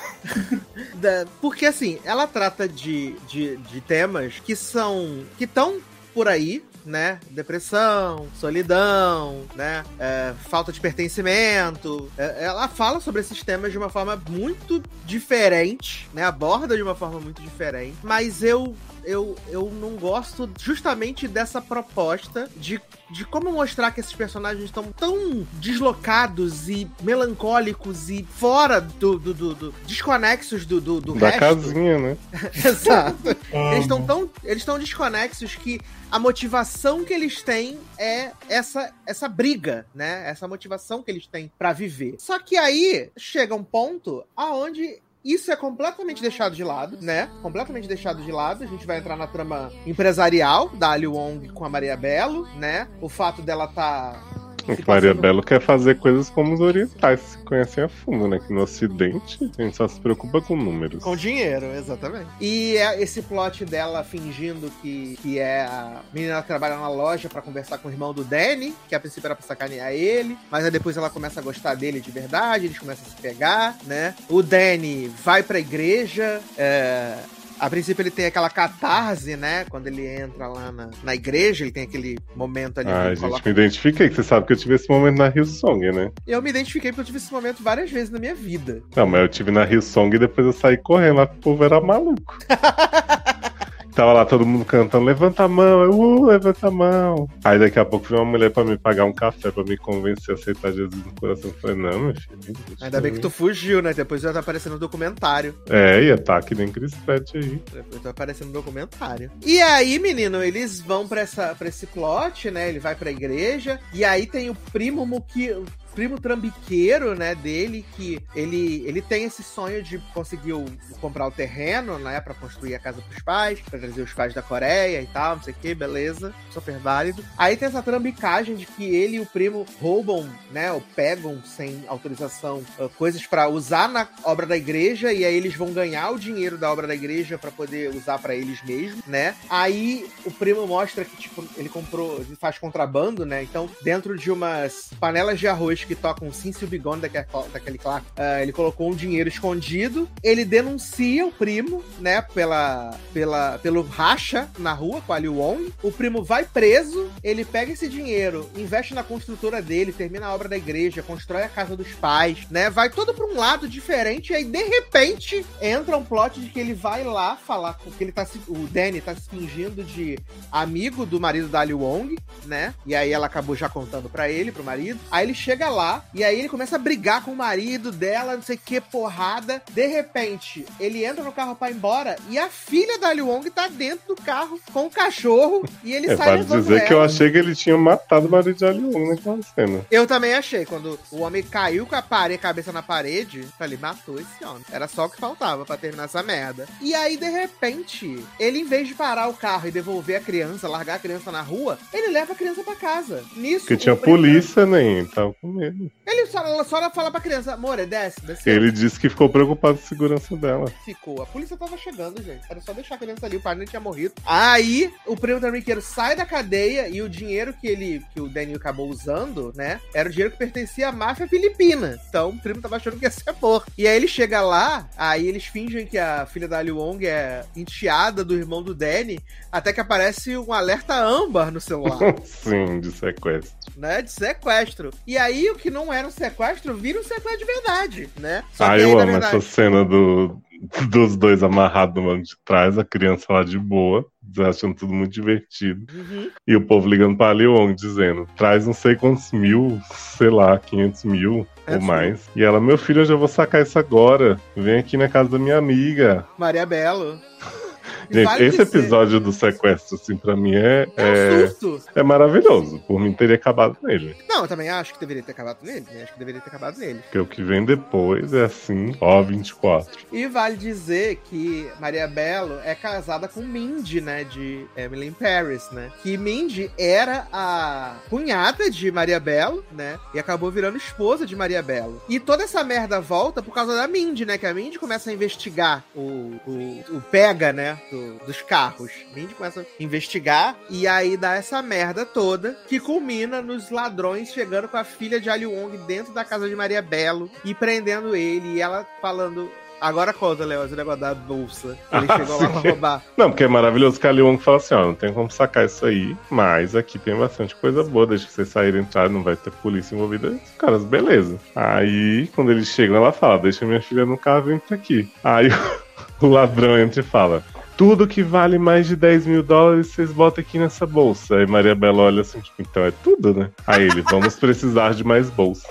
Porque assim, ela trata de temas que estão por aí, né? Depressão, solidão, né? Falta de pertencimento. Ela fala sobre esses temas de uma forma muito diferente, né? Aborda de uma forma muito diferente. Mas eu não gosto justamente dessa proposta de como mostrar que esses personagens estão tão deslocados e melancólicos e fora do desconexos do Da resto. casinha, né? Exato. Eles estão desconexos que a motivação que eles têm é essa briga, né? Essa motivação que eles têm pra viver. Só que aí chega um ponto aonde isso é completamente deixado de lado, né? Completamente deixado de lado. A gente vai entrar na trama empresarial da Ali Wong com a Maria Bello, né? O fato dela tá... Maria Bello quer fazer coisas como os orientais se conhecem a fundo, né? Que no Ocidente a gente só se preocupa com números. Com dinheiro, exatamente. E esse plot dela fingindo que é a menina que trabalha na loja pra conversar com o irmão do Danny, que a princípio era pra sacanear ele, mas aí depois ela começa a gostar dele de verdade, eles começam a se pegar, né? O Danny vai pra igreja, a princípio ele tem aquela catarse, né? Quando ele entra lá na igreja, ele tem aquele momento ali. Me identifiquei, que você sabe que eu tive esse momento na Hillsong, né? Eu me identifiquei porque eu tive esse momento várias vezes na minha vida. Não, mas eu tive na Hillsong e depois eu saí correndo lá, porque o povo era maluco. Tava lá todo mundo cantando, levanta a mão, levanta a mão. Aí daqui a pouco veio uma mulher pra me pagar um café, pra me convencer a aceitar Jesus no coração. Eu falei, não, meu filho. Ainda bem que tu fugiu, né? Depois já tá aparecendo no documentário. Ia tá que nem Chris Pratt aí. Depois tá aparecendo no documentário. E aí, menino, eles vão pra esse plot, né? Ele vai pra igreja. E aí tem o primo trambiqueiro, né, dele, que ele tem esse sonho de conseguir comprar o terreno, né, pra construir a casa pros pais, pra trazer os pais da Coreia e tal, não sei o que, beleza, super válido. Aí tem essa trambicagem de que ele e o primo roubam, né, ou pegam sem autorização coisas pra usar na obra da igreja, e aí eles vão ganhar o dinheiro da obra da igreja pra poder usar pra eles mesmos, né. Aí o primo mostra que, tipo, ele faz contrabando, né, então dentro de umas panelas de arroz que tocam Cincy Bigone daquele Clark, ele colocou um dinheiro escondido, ele denuncia o primo, né, pelo racha na rua com a Liu Wong, o primo vai preso, ele pega esse dinheiro, investe na construtora dele, termina a obra da igreja, constrói a casa dos pais, né, vai todo pra um lado diferente, e aí de repente entra um plot de que ele vai lá falar com que o Danny tá se fingindo de amigo do marido da Liu Wong, né, e aí ela acabou já contando pra ele, pro marido, aí ele chega lá, e aí ele começa a brigar com o marido dela, não sei o que, porrada. De repente, ele entra no carro pra ir embora, e a filha da Liu Wong tá dentro do carro com o cachorro, e ele sai levando dizer ela. que eu achei que ele tinha matado o marido de Liu Wong naquela cena. Eu também achei, quando o homem caiu com a cabeça na parede, falei, matou esse homem. Era só o que faltava pra terminar essa merda. E aí, de repente, ele, em vez de parar o carro e devolver a criança, largar a criança na rua, ele leva a criança pra casa. Nisso, porque tinha polícia, né? Tava com medo. Ele só fala pra criança, amor, desce. Ele disse que ficou preocupado com a segurança dela. Ficou. A polícia tava chegando, gente. Era só deixar a criança ali, o pai nem tinha morrido. Aí, o primo trambiqueiro sai da cadeia e o dinheiro que o Daniel acabou usando, né, era o dinheiro que pertencia à máfia filipina. Então, o primo tava achando que ia ser morto. E aí ele chega lá, aí eles fingem que a filha da Liu Wong é enteada do irmão do Danny, até que aparece um alerta âmbar no celular. Sim, de sequestro. Né, de sequestro. E aí, o que não era um sequestro, vira um sequestro de verdade, né? Eu amo essa cena dos dois amarrados no banco de trás, a criança lá de boa, achando tudo muito divertido. Uhum. E o povo ligando pra Liu Wong, dizendo, traz não sei quantos mil, sei lá, 500 mil ou mais. E ela, meu filho, eu já vou sacar isso agora. Vem aqui na casa da minha amiga. Maria Bello. Gente, Vale esse dizer- episódio do sequestro, assim, pra mim É um surto. é maravilhoso. Por mim, teria acabado nele. Não, eu também acho que deveria ter acabado nele. Acho que deveria ter acabado nele. Porque o que vem depois é assim, ó, 24. E vale dizer que Maria Bello é casada com Mindy, né? De Emily in Paris, né? Que Mindy era a cunhada de Maria Bello, né? E acabou virando esposa de Maria Bello. E toda essa merda volta por causa da Mindy, né? Que a Mindy começa a investigar o pega, né? Dos carros. Mindy começa a investigar e aí dá essa merda toda que culmina nos ladrões chegando com a filha de Ali Wong dentro da casa de Maria Bello e prendendo ele. E ela falando... Agora conta, Léo, esse negócio da bolsa. Ele chegou lá pra roubar. Não, porque é maravilhoso que a Leon fala assim, ó, não tem como sacar isso aí, mas aqui tem bastante coisa boa, deixa vocês saírem, entrar, não vai ter polícia envolvida. Os caras, beleza. Aí, quando eles chegam, ela fala, deixa minha filha no carro e entra aqui. Aí o ladrão entra e fala, tudo que vale mais de 10 mil dólares, vocês botam aqui nessa bolsa. Aí Maria Bela olha assim, tipo, então é tudo, né? Aí ele, vamos precisar de mais bolsa.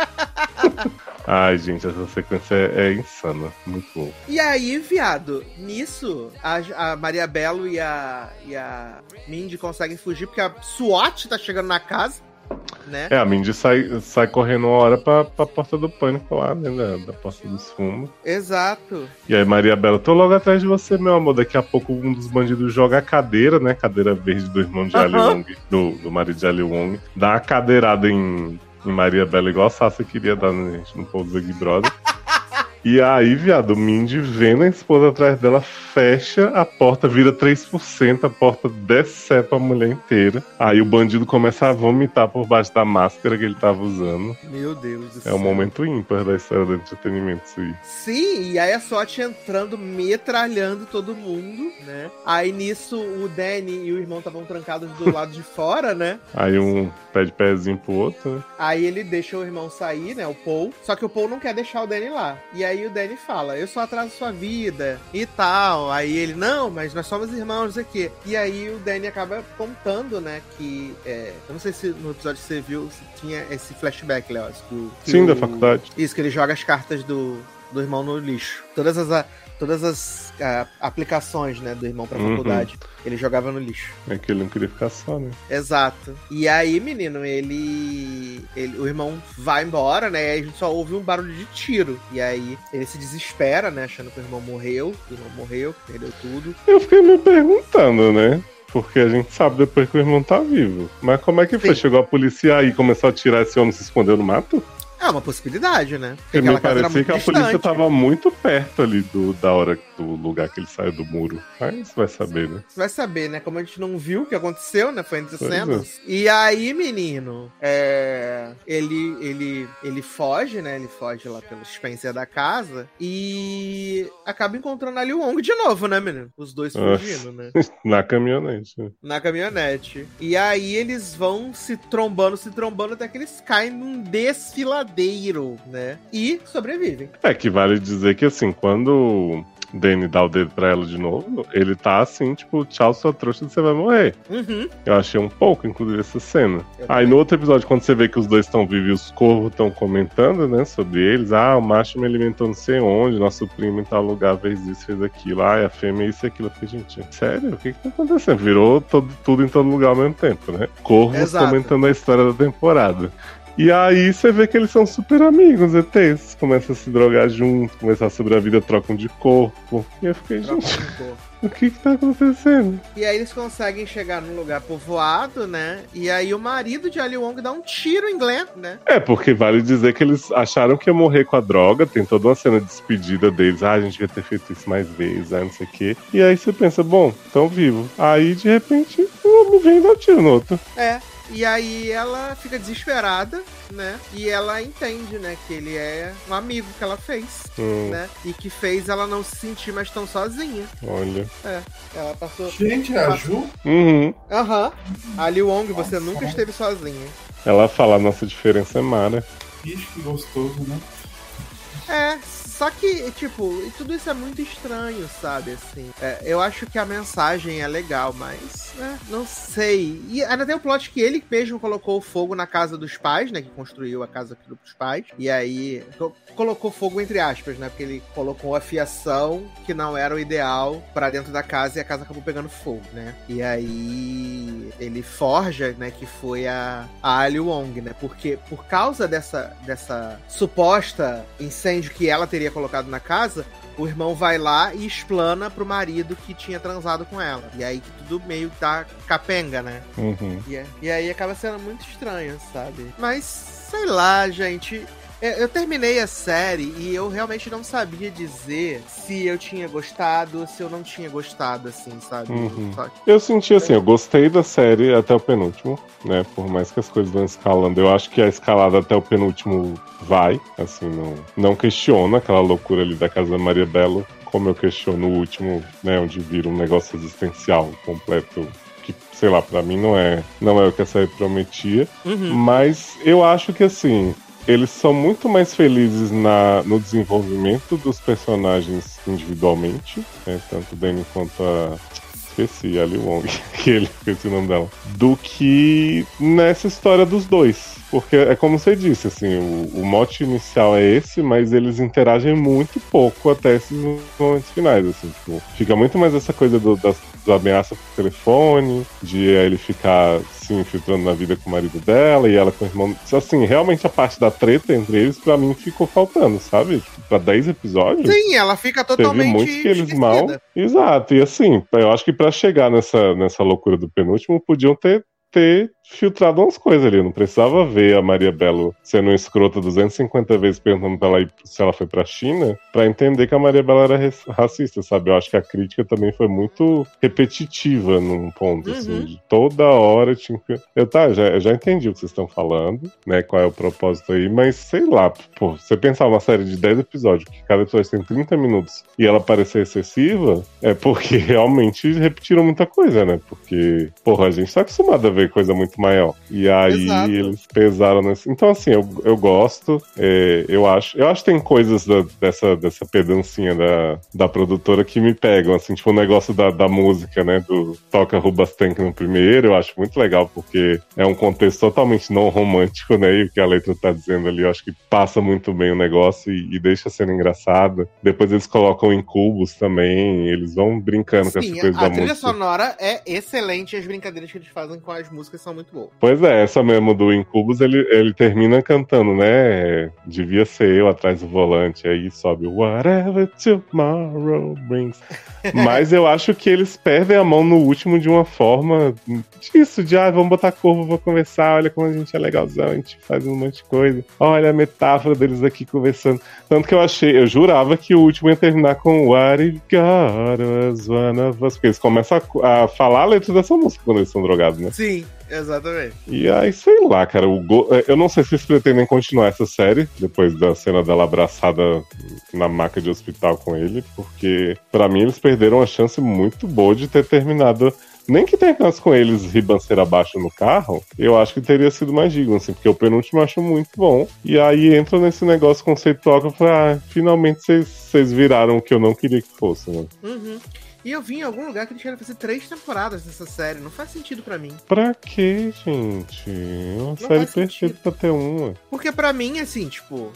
Ai, gente, essa sequência é insana. Muito bom. E aí, viado, nisso, a Maria Bello e a Mindy conseguem fugir porque a SWAT tá chegando na casa, né? A Mindy sai correndo uma hora pra porta do pânico lá, né? Da porta dos fundos. Exato. E aí, Maria Bela, tô logo atrás de você, meu amor. Daqui a pouco um dos bandidos joga a cadeira, né? Cadeira verde do irmão de Ali Wong, do marido de Ali Wong. Dá uma cadeirada em Maria Bela, igual a Sasha queria dar no povo do Big Brother. E aí, viado, Mindy vendo a esposa atrás dela, fecha a porta, vira 3%, a porta decepa a mulher inteira. Aí o bandido começa a vomitar por baixo da máscara que ele tava usando. Meu Deus do É céu. um momento ímpar da história do entretenimento, isso aí. Sim, e aí a SWAT entrando, metralhando todo mundo, né? Aí nisso o Danny e o irmão estavam trancados do lado de fora, né? Aí um pede pezinho pro outro, né? Aí ele deixa o irmão sair, né? O Paul. Só que o Paul não quer deixar o Danny lá. E aí o Danny fala, eu só atraso sua vida e tal. Aí ele, não, mas nós somos irmãos, não sei o quê. E aí o Danny acaba contando, né, que... eu não sei se no episódio que você viu se tinha esse flashback, Léo. Sim, da faculdade. Isso, que ele joga as cartas do irmão no lixo. Todas as aplicações, né, do irmão pra faculdade, ele jogava no lixo. É que ele não queria ficar só, né? Exato. E aí, menino, o irmão vai embora, né, e aí a gente só ouve um barulho de tiro. E aí ele se desespera, né, achando que o irmão morreu, perdeu tudo. Eu fiquei me perguntando, né? Porque a gente sabe depois que o irmão tá vivo. Mas como é que foi? Sim. Chegou a polícia aí e começou a tirar esse homem e se escondeu no mato? É uma possibilidade, né? Porque me Aquela casa era parecia muito que a polícia distante. tava muito perto ali da hora do lugar que ele saiu do muro. Aí você vai saber, né? Você vai saber, né? Como a gente não viu o que aconteceu, né? Foi entre Pois cenas. E aí, menino, ele foge, né? Ele foge lá pelo Spencer da casa e acaba encontrando ali o Wong de novo, né, menino? Os dois fugindo, né? Na caminhonete. Né? Na caminhonete. E aí eles vão se trombando até que eles caem num desfiladeiro, né? E sobrevivem. É que vale dizer que assim, quando o Danny dá o dedo pra ela de novo, ele tá assim, tipo, tchau, sua trouxa, você vai morrer. Uhum. Eu achei um pouco, inclusive, essa cena. Eu Aí no outro episódio, quando você vê que os dois estão vivos e os corvos estão comentando, né, sobre eles, o macho me alimentou não sei onde, nosso primo em tal lugar fez isso, fez aquilo, a fêmea isso e aquilo. Eu fiquei, gente, sério? O que tá acontecendo? Virou tudo em todo lugar ao mesmo tempo, né? Corvos Exato. comentando a história da temporada. E aí você vê que eles são super amigos, ETs. Começam a se drogar junto, começam a sobre a vida, trocam de corpo. E eu fiquei, gente, o que tá acontecendo? E aí eles conseguem chegar num lugar povoado, né? E aí o marido de Ali Wong dá um tiro em Glenn, né? É, porque vale dizer que eles acharam que ia morrer com a droga, tem toda uma cena de despedida deles, a gente ia ter feito isso mais vezes, não sei o quê. E aí você pensa, bom, tão vivo. Aí, de repente, o homem vem e dá um tiro no outro. E aí ela fica desesperada, né? E ela entende, né, que ele é um amigo que ela fez, né? E que fez ela não se sentir mais tão sozinha. Olha. Ela passou... Gente, é a Ju? Uhum. Ali Wong, você nunca esteve sozinha. Ela fala, nossa diferença é Mara. Ixi, que gostoso, né? Só que, tipo, tudo isso é muito estranho, sabe, assim. Eu acho que a mensagem é legal, mas, não sei. E ainda tem o plot que ele mesmo colocou fogo na casa dos pais, né, que construiu a casa aqui dos pais, e aí colocou fogo entre aspas, né, porque ele colocou a fiação que não era o ideal pra dentro da casa e a casa acabou pegando fogo, né. E aí ele forja, né, que foi a Ali Wong, né, porque por causa dessa suposta incêndio que ela teria colocado na casa, o irmão vai lá e explana pro marido que tinha transado com ela. E aí que tudo meio tá capenga, né? Uhum. E aí acaba sendo muito estranho, sabe? Mas, sei lá, gente. Eu terminei a série e eu realmente não sabia dizer se eu tinha gostado ou se eu não tinha gostado, assim, sabe? Uhum. Eu senti assim, eu gostei da série até o penúltimo, né? Por mais que as coisas vão escalando, eu acho que a escalada até o penúltimo vai, assim, não questiona aquela loucura ali da casa da Maria Bello, como eu questiono o último, né? Onde vira um negócio existencial completo. Que, sei lá, pra mim não é o que a série prometia. Uhum. Mas eu acho que, assim, eles são muito mais felizes no desenvolvimento dos personagens individualmente, né, tanto o Danny quanto a... Esqueci, a Ali Wong, esqueci o nome dela. Do que nessa história dos dois. Porque é como você disse, assim, o mote inicial é esse, mas eles interagem muito pouco até esses momentos finais, assim, tipo, fica muito mais essa coisa da ameaça por telefone, de ele ficar se infiltrando na vida com o marido dela e ela com o irmão. Assim, realmente a parte da treta entre eles, pra mim, ficou faltando, sabe? Tipo, pra 10 episódios. Sim, ela fica totalmente teve muitos que eles esquecida. mal. Exato, e assim, eu acho que pra chegar nessa loucura do penúltimo, podiam ter filtrado umas coisas ali. Eu não precisava ver a Maria Bello sendo escrota 250 vezes perguntando pra ela se ela foi pra China, pra entender que a Maria Bello era racista, sabe? Eu acho que a crítica também foi muito repetitiva num ponto, assim, de toda hora tinha que... Eu já entendi o que vocês estão falando, né? Qual é o propósito aí, mas sei lá, pô, você pensar uma série de 10 episódios, que cada episódio tem 30 minutos, e ela parecer excessiva, é porque realmente repetiram muita coisa, né? Porque, porra, a gente tá acostumado a ver coisa muito maior. E aí Exato. eles pesaram nesse. Então, assim, eu gosto. Eu acho que tem coisas dessa pedancinha da produtora que me pegam, assim, tipo o negócio da música, né? Do Toca Rubastank no primeiro, eu acho muito legal, porque é um contexto totalmente não romântico, né? E o que a letra tá dizendo ali, eu acho que passa muito bem o negócio e deixa sendo engraçado. Depois eles colocam Incubus também, eles vão brincando com essa coisa da música. A trilha sonora é excelente, as brincadeiras que eles fazem com as músicas são muito boas. Pois é, essa mesmo do Incubus, ele termina cantando, né? Devia ser eu atrás do volante, aí sobe Whatever Tomorrow Brings. Mas eu acho que eles perdem a mão no último de uma forma disso, de vamos botar corvo, vou conversar, olha como a gente é legalzão, a gente faz um monte de coisa. Olha a metáfora deles aqui conversando. Tanto que eu jurava que o último ia terminar com What If God was one of us, porque eles começam a falar a letra dessa música quando eles são drogados, né? Sim. Exatamente. E aí, sei lá, cara, eu não sei se eles pretendem continuar essa série depois da cena dela abraçada na maca de hospital com ele, porque pra mim eles perderam uma chance muito boa de ter terminado. Nem que terminasse com eles ribanceira abaixo no carro, eu acho que teria sido mais digno, assim, porque o penúltimo eu acho muito bom. E aí entra nesse negócio conceitual que eu falei, finalmente vocês viraram o que eu não queria que fosse, né? Uhum. E eu vi em algum lugar que eles querem fazer 3 temporadas dessa série. Não faz sentido pra mim. Pra quê, gente? É uma série perfeita pra ter uma. Porque pra mim, assim, tipo...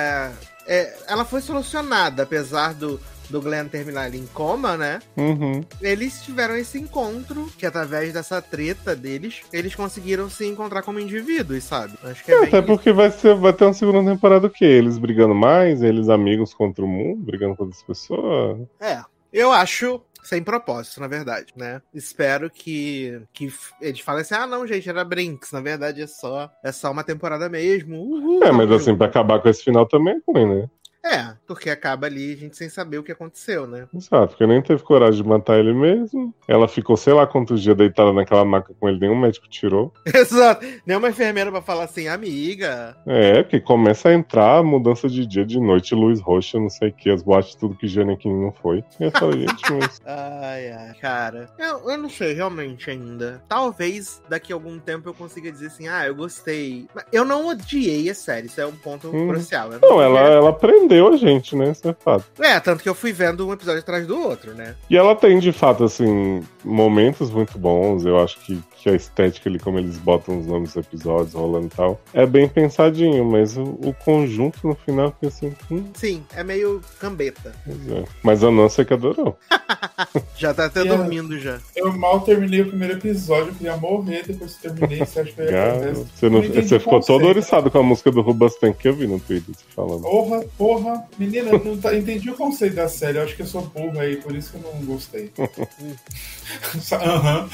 ela foi solucionada, apesar do Glenn terminar ali em coma, né? Uhum. Eles tiveram esse encontro, que através dessa treta deles, eles conseguiram se encontrar como indivíduos, sabe? Acho que até porque vai ter uma segunda temporada o quê? Eles brigando mais, eles amigos contra o mundo, brigando contra as pessoas. Eu acho... sem propósito, na verdade, né? Espero que eles falem assim, não, gente, era Brinks. Na verdade, é só uma temporada mesmo. Uhul, mas assim, pra acabar com esse final também é ruim, né? Porque acaba ali a gente sem saber o que aconteceu, né? Exato, porque nem teve coragem de matar ele mesmo. Ela ficou sei lá quantos dias deitada naquela maca com ele, nenhum médico tirou. Exato, nenhuma enfermeira pra falar assim, amiga. Porque começa a entrar mudança de dia, de noite, luz roxa, não sei o que, as boates, tudo que Giannikin não foi. E eu falei, gente, mas... Ai, cara. Eu não sei realmente ainda. Talvez daqui a algum tempo eu consiga dizer assim, eu gostei. Eu não odiei a série, isso é um ponto crucial. Não, ela prendeu prendeu a gente, né? Isso é fato. Tanto que eu fui vendo um episódio atrás do outro, né? E ela tem, de fato, assim, momentos muito bons. Eu acho que a estética ali, como eles botam os nomes dos episódios rolando e tal, é bem pensadinho, mas o conjunto no final fica assim. Sim, é meio cambeta. Pois é. Mas a Nancy é que adorou. Já tá até dormindo já. Eu mal terminei o primeiro episódio, eu queria morrer depois que terminei. Você acha que eu ia acontecer? Você ficou todo oriçado com a música do Rubastank que eu vi no Twitter você falando. Porra, menina, eu não entendi o conceito da série. Eu acho que eu sou burro aí, por isso que eu não gostei. Aham.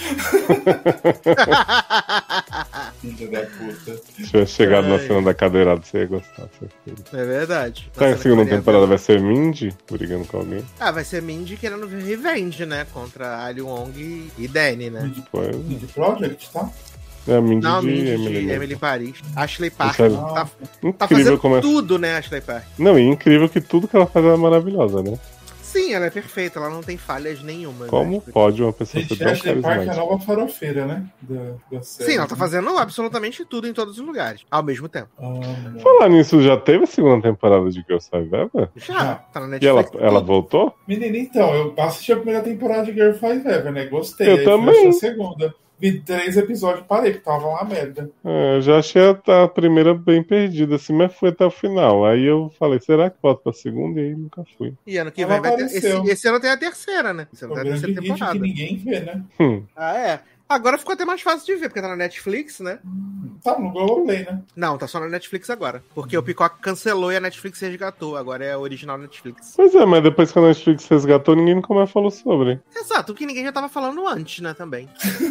Filha da puta. Se tivesse chegado na cena da cadeirada, você ia gostar. É verdade. Tá em segunda temporada vai ser Mindy brigando com alguém? Vai ser Mindy querendo ver revenge, né? Contra Ali Wong e Danny, né? Mindy Project, tá? É a Mindy Não, de Mindy de Emily. Emily Paris. Ashley Park. Sério? Tá Incrível fazendo como é. tudo, né, Ashley Park? Não, e incrível que tudo que ela faz é maravilhosa, né? Sim, ela é perfeita, ela não tem falhas nenhuma. Como né? pode uma pessoa ser Gente, tão Ashley Park é a carismática? nova farofeira, né? Da série. Sim, ela tá fazendo absolutamente tudo em todos os lugares, ao mesmo tempo. Falar nisso, já teve a segunda temporada de Girl Five Ever? Já, tá na E Netflix. ela voltou? Menina, então, eu assisti a primeira temporada de Girl Five Ever, né? Gostei. Eu Aí também. fui assistir a segunda. Vi 3 episódios e parei, que tava uma merda. Eu já achei a primeira bem perdida, assim, mas fui até o final. Aí eu falei, será que volto pra segunda? E aí nunca fui. E ano que Ela vem vai ter. apareceu. Esse ano tem a terceira, né? Esse ano O tem a grande terceira hit que temporada. ninguém vê, né? Ah, é. Agora ficou até mais fácil de ver, porque tá na Netflix, né? Tá no Globoplay, né? Não, tá só na Netflix agora. Porque o Peacock cancelou e a Netflix resgatou. Agora é original Netflix. Pois é, mas depois que a Netflix resgatou, ninguém nunca mais falou sobre. Exato, o que ninguém já tava falando antes, né, também.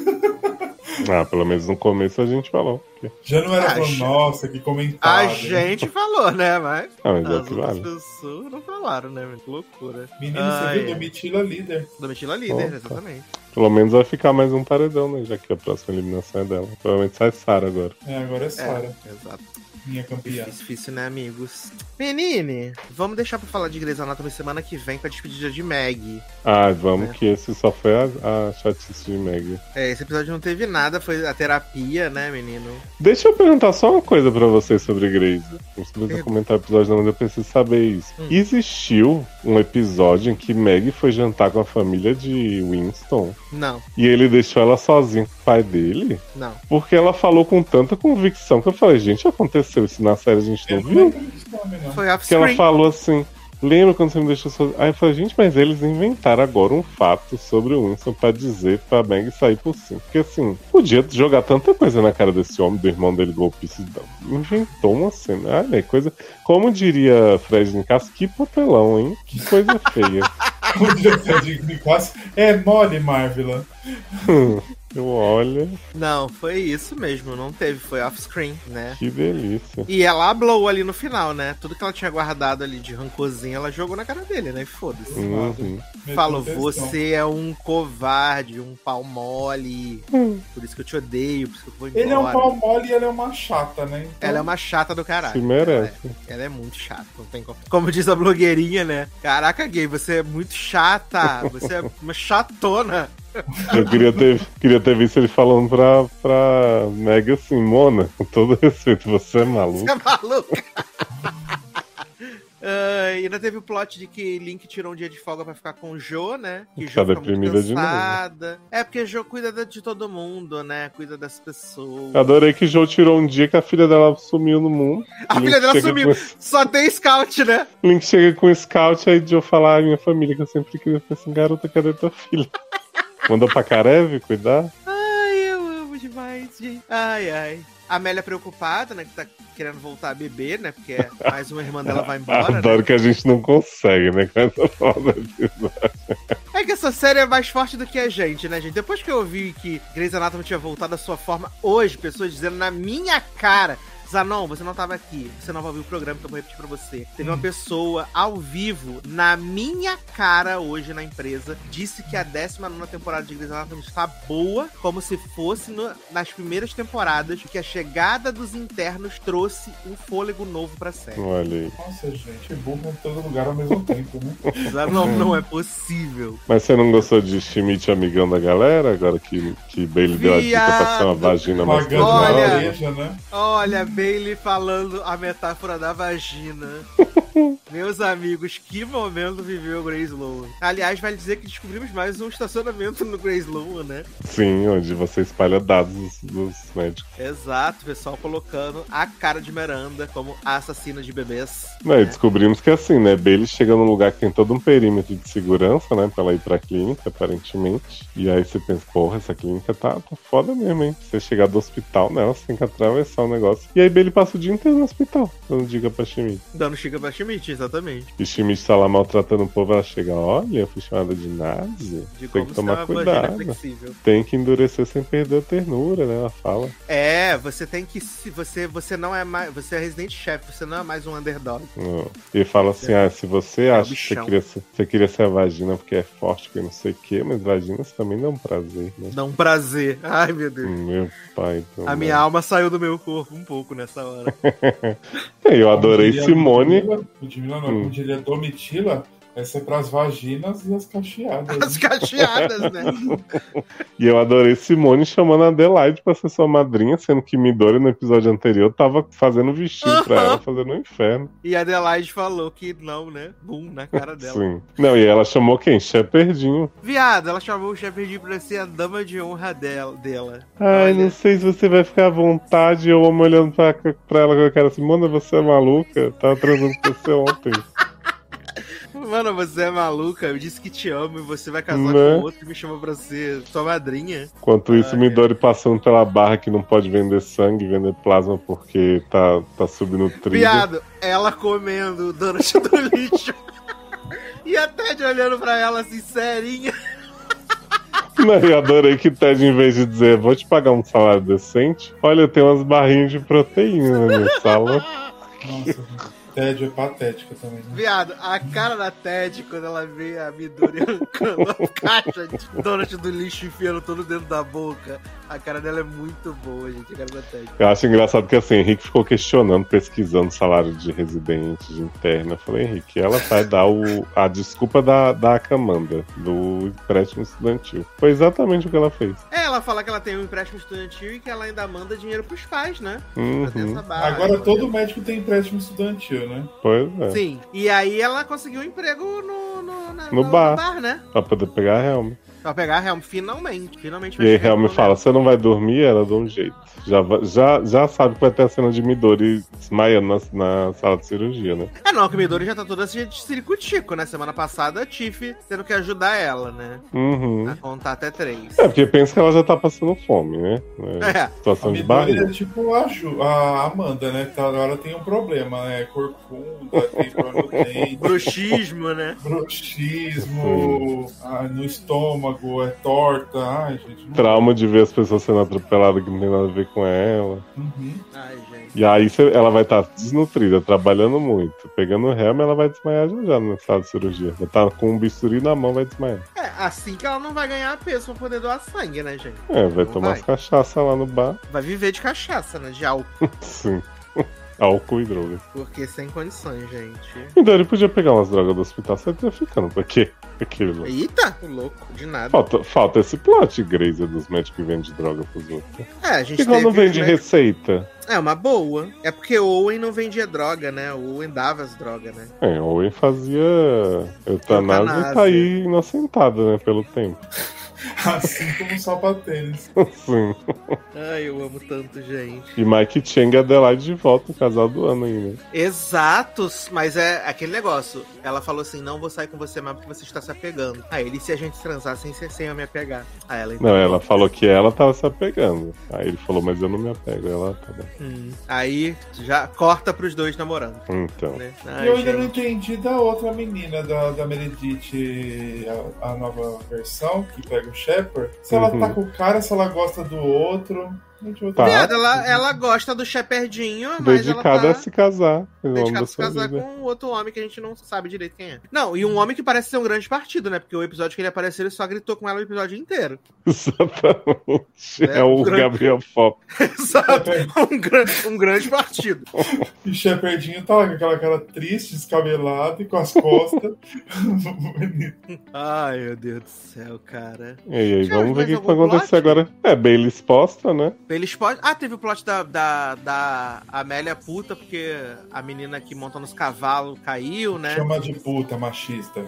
Pelo menos no começo a gente falou. Já não era falando, Acho. nossa, que comentário. A gente falou, né, mas Mas é as o que outras vale. pessoas não falaram, né? Que loucura. Menino, você viu? Domitila líder. Domitila líder, Opa. exatamente. Pelo menos vai ficar mais um paredão, né? Já que a próxima eliminação é dela. Provavelmente sai Sarah agora. Agora é Sarah, Exato. minha campeã. Difícil, né, amigos? Menine, vamos deixar pra falar de Grey's Anatomy semana que vem com a despedida de Maggie. Vamos que esse só foi a chatice de Meg. Esse episódio não teve nada, foi a terapia, né, menino? Deixa eu perguntar só uma coisa pra vocês sobre Grey's. Não precisa comentar o episódio, não, mas eu preciso saber isso. Existiu um episódio em que Meg foi jantar com a família de Winston Não, e ele deixou ela sozinha com o pai dele? não. Porque ela falou com tanta convicção que eu falei, gente, aconteceu isso na série, a gente não Eu não viu? lembro disso também, não. Foi Que ela off-screen. falou assim, lembra quando você me deixou sozinho? Aí eu falei, gente, mas eles inventaram agora um fato sobre o Winston pra dizer pra Meg sair por cima. Porque assim, podia jogar tanta coisa na cara desse homem, do irmão dele golpista. Inventou uma cena. Olha, coisa. Como diria Fred Nicasso, que papelão, hein? Que coisa feia. O diretor de classe é mole, Marvila. Eu olho, Não, foi isso mesmo, não teve, foi off-screen, né? que delícia. E ela hablou ali no final, né? Tudo que ela tinha guardado ali de rancorzinho, ela jogou na cara dele, né? E foda-se. Uhum. Falou, Meteu textão. você é um covarde, um pau mole. Por isso que eu te odeio, por isso que eu vou embora. Ele é um pau mole e ela é uma chata, né? Então, Ela é uma chata do caralho. Se merece. Ela é muito chata, não tem como diz a blogueirinha, né? Caraca, gay, você é muito chata. Você é uma chatona. Eu queria ter visto ele falando pra Meg assim, Mona, com todo respeito, você é maluco. Você é maluca? E ainda teve o plot de que Link tirou um dia de folga pra ficar com o Jo, né? Que Tá Jo fica muito deprimida de novo. cansada. É porque Jo cuida de todo mundo, né? Cuida das pessoas. Adorei que Jo tirou um dia que a filha dela sumiu no mundo. A Link filha dela chega sumiu. com- Só tem scout, né? Link chega com o scout, aí Jo fala, minha família, que eu sempre queria ficar assim, garota, cadê tua filha? Mandou pra Karev cuidar? Ai, eu amo demais, gente. Ai, ai. A Amélia preocupada, né? Que tá querendo voltar a beber, né? Porque mais uma irmã dela vai embora, Adoro né? que a gente não consegue, né? Com essa foda do episódio. É que essa série é mais forte do que a gente, né, gente? Depois que eu vi que Grey's Anatomy tinha voltado à sua forma, hoje, pessoas dizendo na minha cara: Zanon, você não tava aqui, você não vai ouvir o programa, então eu vou repetir pra você. Teve uma pessoa ao vivo, na minha cara hoje na empresa, disse que a 19ª temporada de Grey's Anatomy está boa, como se fosse nas primeiras temporadas, que a chegada dos internos trouxe um fôlego novo pra série. Olha aí. Nossa, gente, burro em todo lugar ao mesmo tempo, né? Zanon, não é possível. Mas você não gostou de Schmidt amigão da galera? Agora que Bailey deu a dica pra ser uma vagina mais Pagando Olha. na oreja, né? Olha, Bailey falando a metáfora da vagina. Meus amigos, que momento viveu o Grey Sloan. Aliás, vale dizer que descobrimos mais um estacionamento no Grey Sloan, né? Sim, onde você espalha dados dos médicos. Exato, o pessoal colocando a cara de Miranda como a assassina de bebês. Não, e descobrimos que assim, né? Bailey chega num lugar que tem todo um perímetro de segurança, né? Pra ela ir pra clínica, aparentemente. E aí você pensa, porra, essa clínica tá foda mesmo, hein? Você chegar do hospital nela, você tem que atravessar o negócio. E aí Bailey passa o dia inteiro no hospital, dando dica pra Schmidt. Dando dica pra Schmidt, exatamente. E Schmidt tá lá maltratando o povo, ela chega, olha, eu fui chamada de nazi. De Tem como que ser tomar uma cuidado. vagina flexível. Tem que endurecer sem perder a ternura, né? Ela fala. É, você tem que. Você não é mais. Você é Resident Chef, você não é mais um underdog. E fala assim, se você É o acha que bichão. você queria ser a vagina porque é forte, porque não sei o que, mas vaginas também dão prazer, né? Dá um prazer. Ai, meu Deus. Meu pai. A minha alma saiu do meu corpo um pouco nessa hora. Eu adorei Simone. Como diria Domitila, essa é pras vaginas e as cacheadas. As cacheadas, né? E eu adorei Simone chamando a Adelaide pra ser sua madrinha, sendo que Midori no episódio anterior tava fazendo vestido pra ela, fazendo um inferno. E a Adelaide falou que não, né? Bum, na cara dela. Sim. Não, e ela chamou quem? Shepardinho. Viado, ela chamou o Shepard pra ser a dama de honra dela. Ai, Olha. não sei se você vai ficar à vontade. Eu amo olhando pra ela com a cara assim, mano, você é maluca? Tava transando com você ontem. Mano, você é maluca, eu disse que te amo e você vai casar Né? com outro e me chamou pra ser sua madrinha. Enquanto isso, Midori passando pela barra que não pode vender sangue, vender plasma porque tá subnutrida. Viado, ela comendo o donut do lixo. E a Ted olhando pra ela assim, serinha. Não, eu adorei que Ted, em vez de dizer, vou te pagar um salário decente, olha, tem umas barrinhas de proteína na minha sala. Nossa, Ted é patética também, né? Viado, a cara da Ted quando ela vê a Midori arrancando a caixa de donut do lixo e enfiando tudo dentro da boca. A cara dela é muito boa, gente, a cara da Ted. Eu acho engraçado que assim, Henrique ficou questionando, pesquisando salário de residente, de interna. Eu falei, Henrique, ela vai dar a desculpa da Camanda, do empréstimo estudantil. Foi exatamente o que ela fez. É, ela fala que ela tem um empréstimo estudantil e que ela ainda manda dinheiro pros pais, né? Uhum. Pra ter essa barra. Agora todo médico tem empréstimo estudantil, né? Pois é. Sim, e aí ela conseguiu um emprego No bar. no bar, né? Pra poder pegar a Helm. Pra pegar a Helm, finalmente E aí chegar Helm no fala, momento. você não vai dormir? Ela dá um jeito. Já sabe que vai ter a cena de Midori desmaiando na sala de cirurgia, né? É não, que o Midori já tá toda de ciricutico, né? Semana passada a Tiff tendo que ajudar ela, né? Uhum. A contar até 3. É, porque pensa que ela já tá passando fome, né? É. A Situação de Midori barriga. é tipo a Amanda, né? Que agora tem um problema, né? Corcunda, tem problema no dente, Bruxismo, né? bruxismo, no estômago, é torta. Ai, gente. Não... Trauma de ver as pessoas sendo atropeladas que não tem nada a ver com ela. Uhum. Ai, gente. E aí ela vai estar desnutrida, trabalhando muito. Pegando o Helm, ela vai desmaiar já na sala de cirurgia. Vai estar com um bisturi na mão, vai desmaiar. É, assim que ela não vai ganhar peso pra poder doar sangue, né, gente? É, vai Não tomar vai. as cachaça lá no bar. Vai viver de cachaça, né? De álcool. Sim. Álcool e droga. Porque sem condições, gente. Então ele podia pegar umas drogas do hospital, você ia ficando. Pra quê? Aquele louco. Eita, louco, de nada. Falta esse plot, Grazer, dos médicos que vendem droga pros outros. É, a Por gente que ela não teve, vende né? receita? É uma boa. É porque o Owen não vendia droga, né? O Owen dava as drogas, né? É, Owen fazia eutanásia e Eutanásia. tá aí inocentada, né, pelo tempo. Assim como sapatênis. Sim. Ai, eu amo tanto, gente. E Mike Chang e Adelaide de volta, o casal do ano aí, né? Exatos, mas é aquele negócio. Ela falou assim: não vou sair com você mais porque você está se apegando. Aí ele, se a gente transar sem eu me apegar. Aí ela Não, ela falou que ela tava se apegando. Aí ele falou, mas eu não me apego. Ela tá bom. Aí já corta pros dois namorando. Então. Né? E Ai, eu ainda não gente. entendi da outra menina, da Meredith, a nova versão, que pega o Shepard. Se ela tá com o cara, se ela gosta do outro. Gente, eu Tá. Viado, ela gosta do Shepardinho, mas Dedicada ela a se casar. Em nome dedicada da a se sua casar vida. com um outro homem que a gente não sabe direito quem é. Não, e um homem que parece ser um grande partido, né? Porque o episódio que ele apareceu, ele só gritou com ela o episódio inteiro. Exatamente. É, É o um grande- Gabriel Fop. Exato. Um grande partido. E o Shepardinho tá lá com aquela cara triste, descabelado e com as costas. Bonito. Ai, meu Deus do céu, cara. E aí, Tivemos vamos ver o mais que vai algum acontecer plot? agora. É, Bailey exposta, né? Eles podem... Ah, teve o plot da Amélia puta, porque a menina que monta nos cavalos caiu, né? Chama de puta, machista.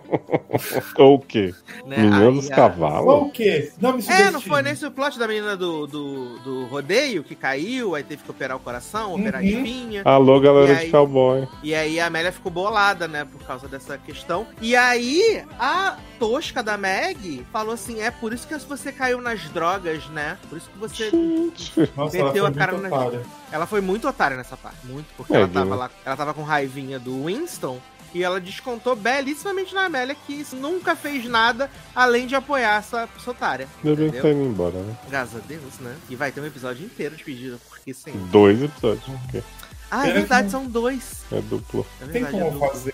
Ou o quê? Né? Menina dos cavalos? Ou o quê? Não me subestime. Não foi nesse o plot da menina do rodeio que caiu, aí teve que operar o coração, operar a espinha. Alô, galera aí, de cowboy. E aí a Amélia ficou bolada, né, por causa dessa questão. E aí a tosca da Meg falou assim, é por isso que você caiu nas drogas, né? Por isso que você Nossa, meteu a cara na... Ela foi muito otária nessa parte, muito. Porque ela tava lá, ela tava com raivinha do Winston. E ela descontou belíssimamente na Amélia, que nunca fez nada além de apoiar essa otária. Deve estar indo embora, né? Graças a Deus, né? E vai ter um episódio inteiro de pedido, porque sim. 2 episódios. Okay. Ah, é verdade, são 2. É duplo. É verdade, tem como fazer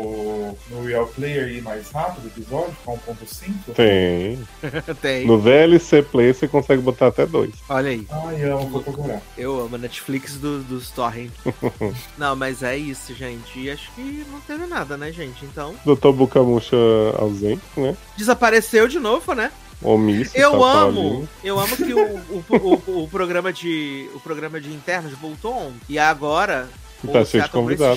no Real Player ir mais rápido o episódio, com 1.5? Tem. Tem. No VLC Play você consegue botar até 2. Olha aí. Ai, eu amo, vou procurar. Eu amo a Netflix dos torrent. Não, mas é isso, gente. E acho que não teve nada, né, gente? Então... Dr. Bucamucha ausente, né? Desapareceu de novo, né? Omisso. Eu amo que o programa de internos voltou ontem. E agora tá cheio de convidados.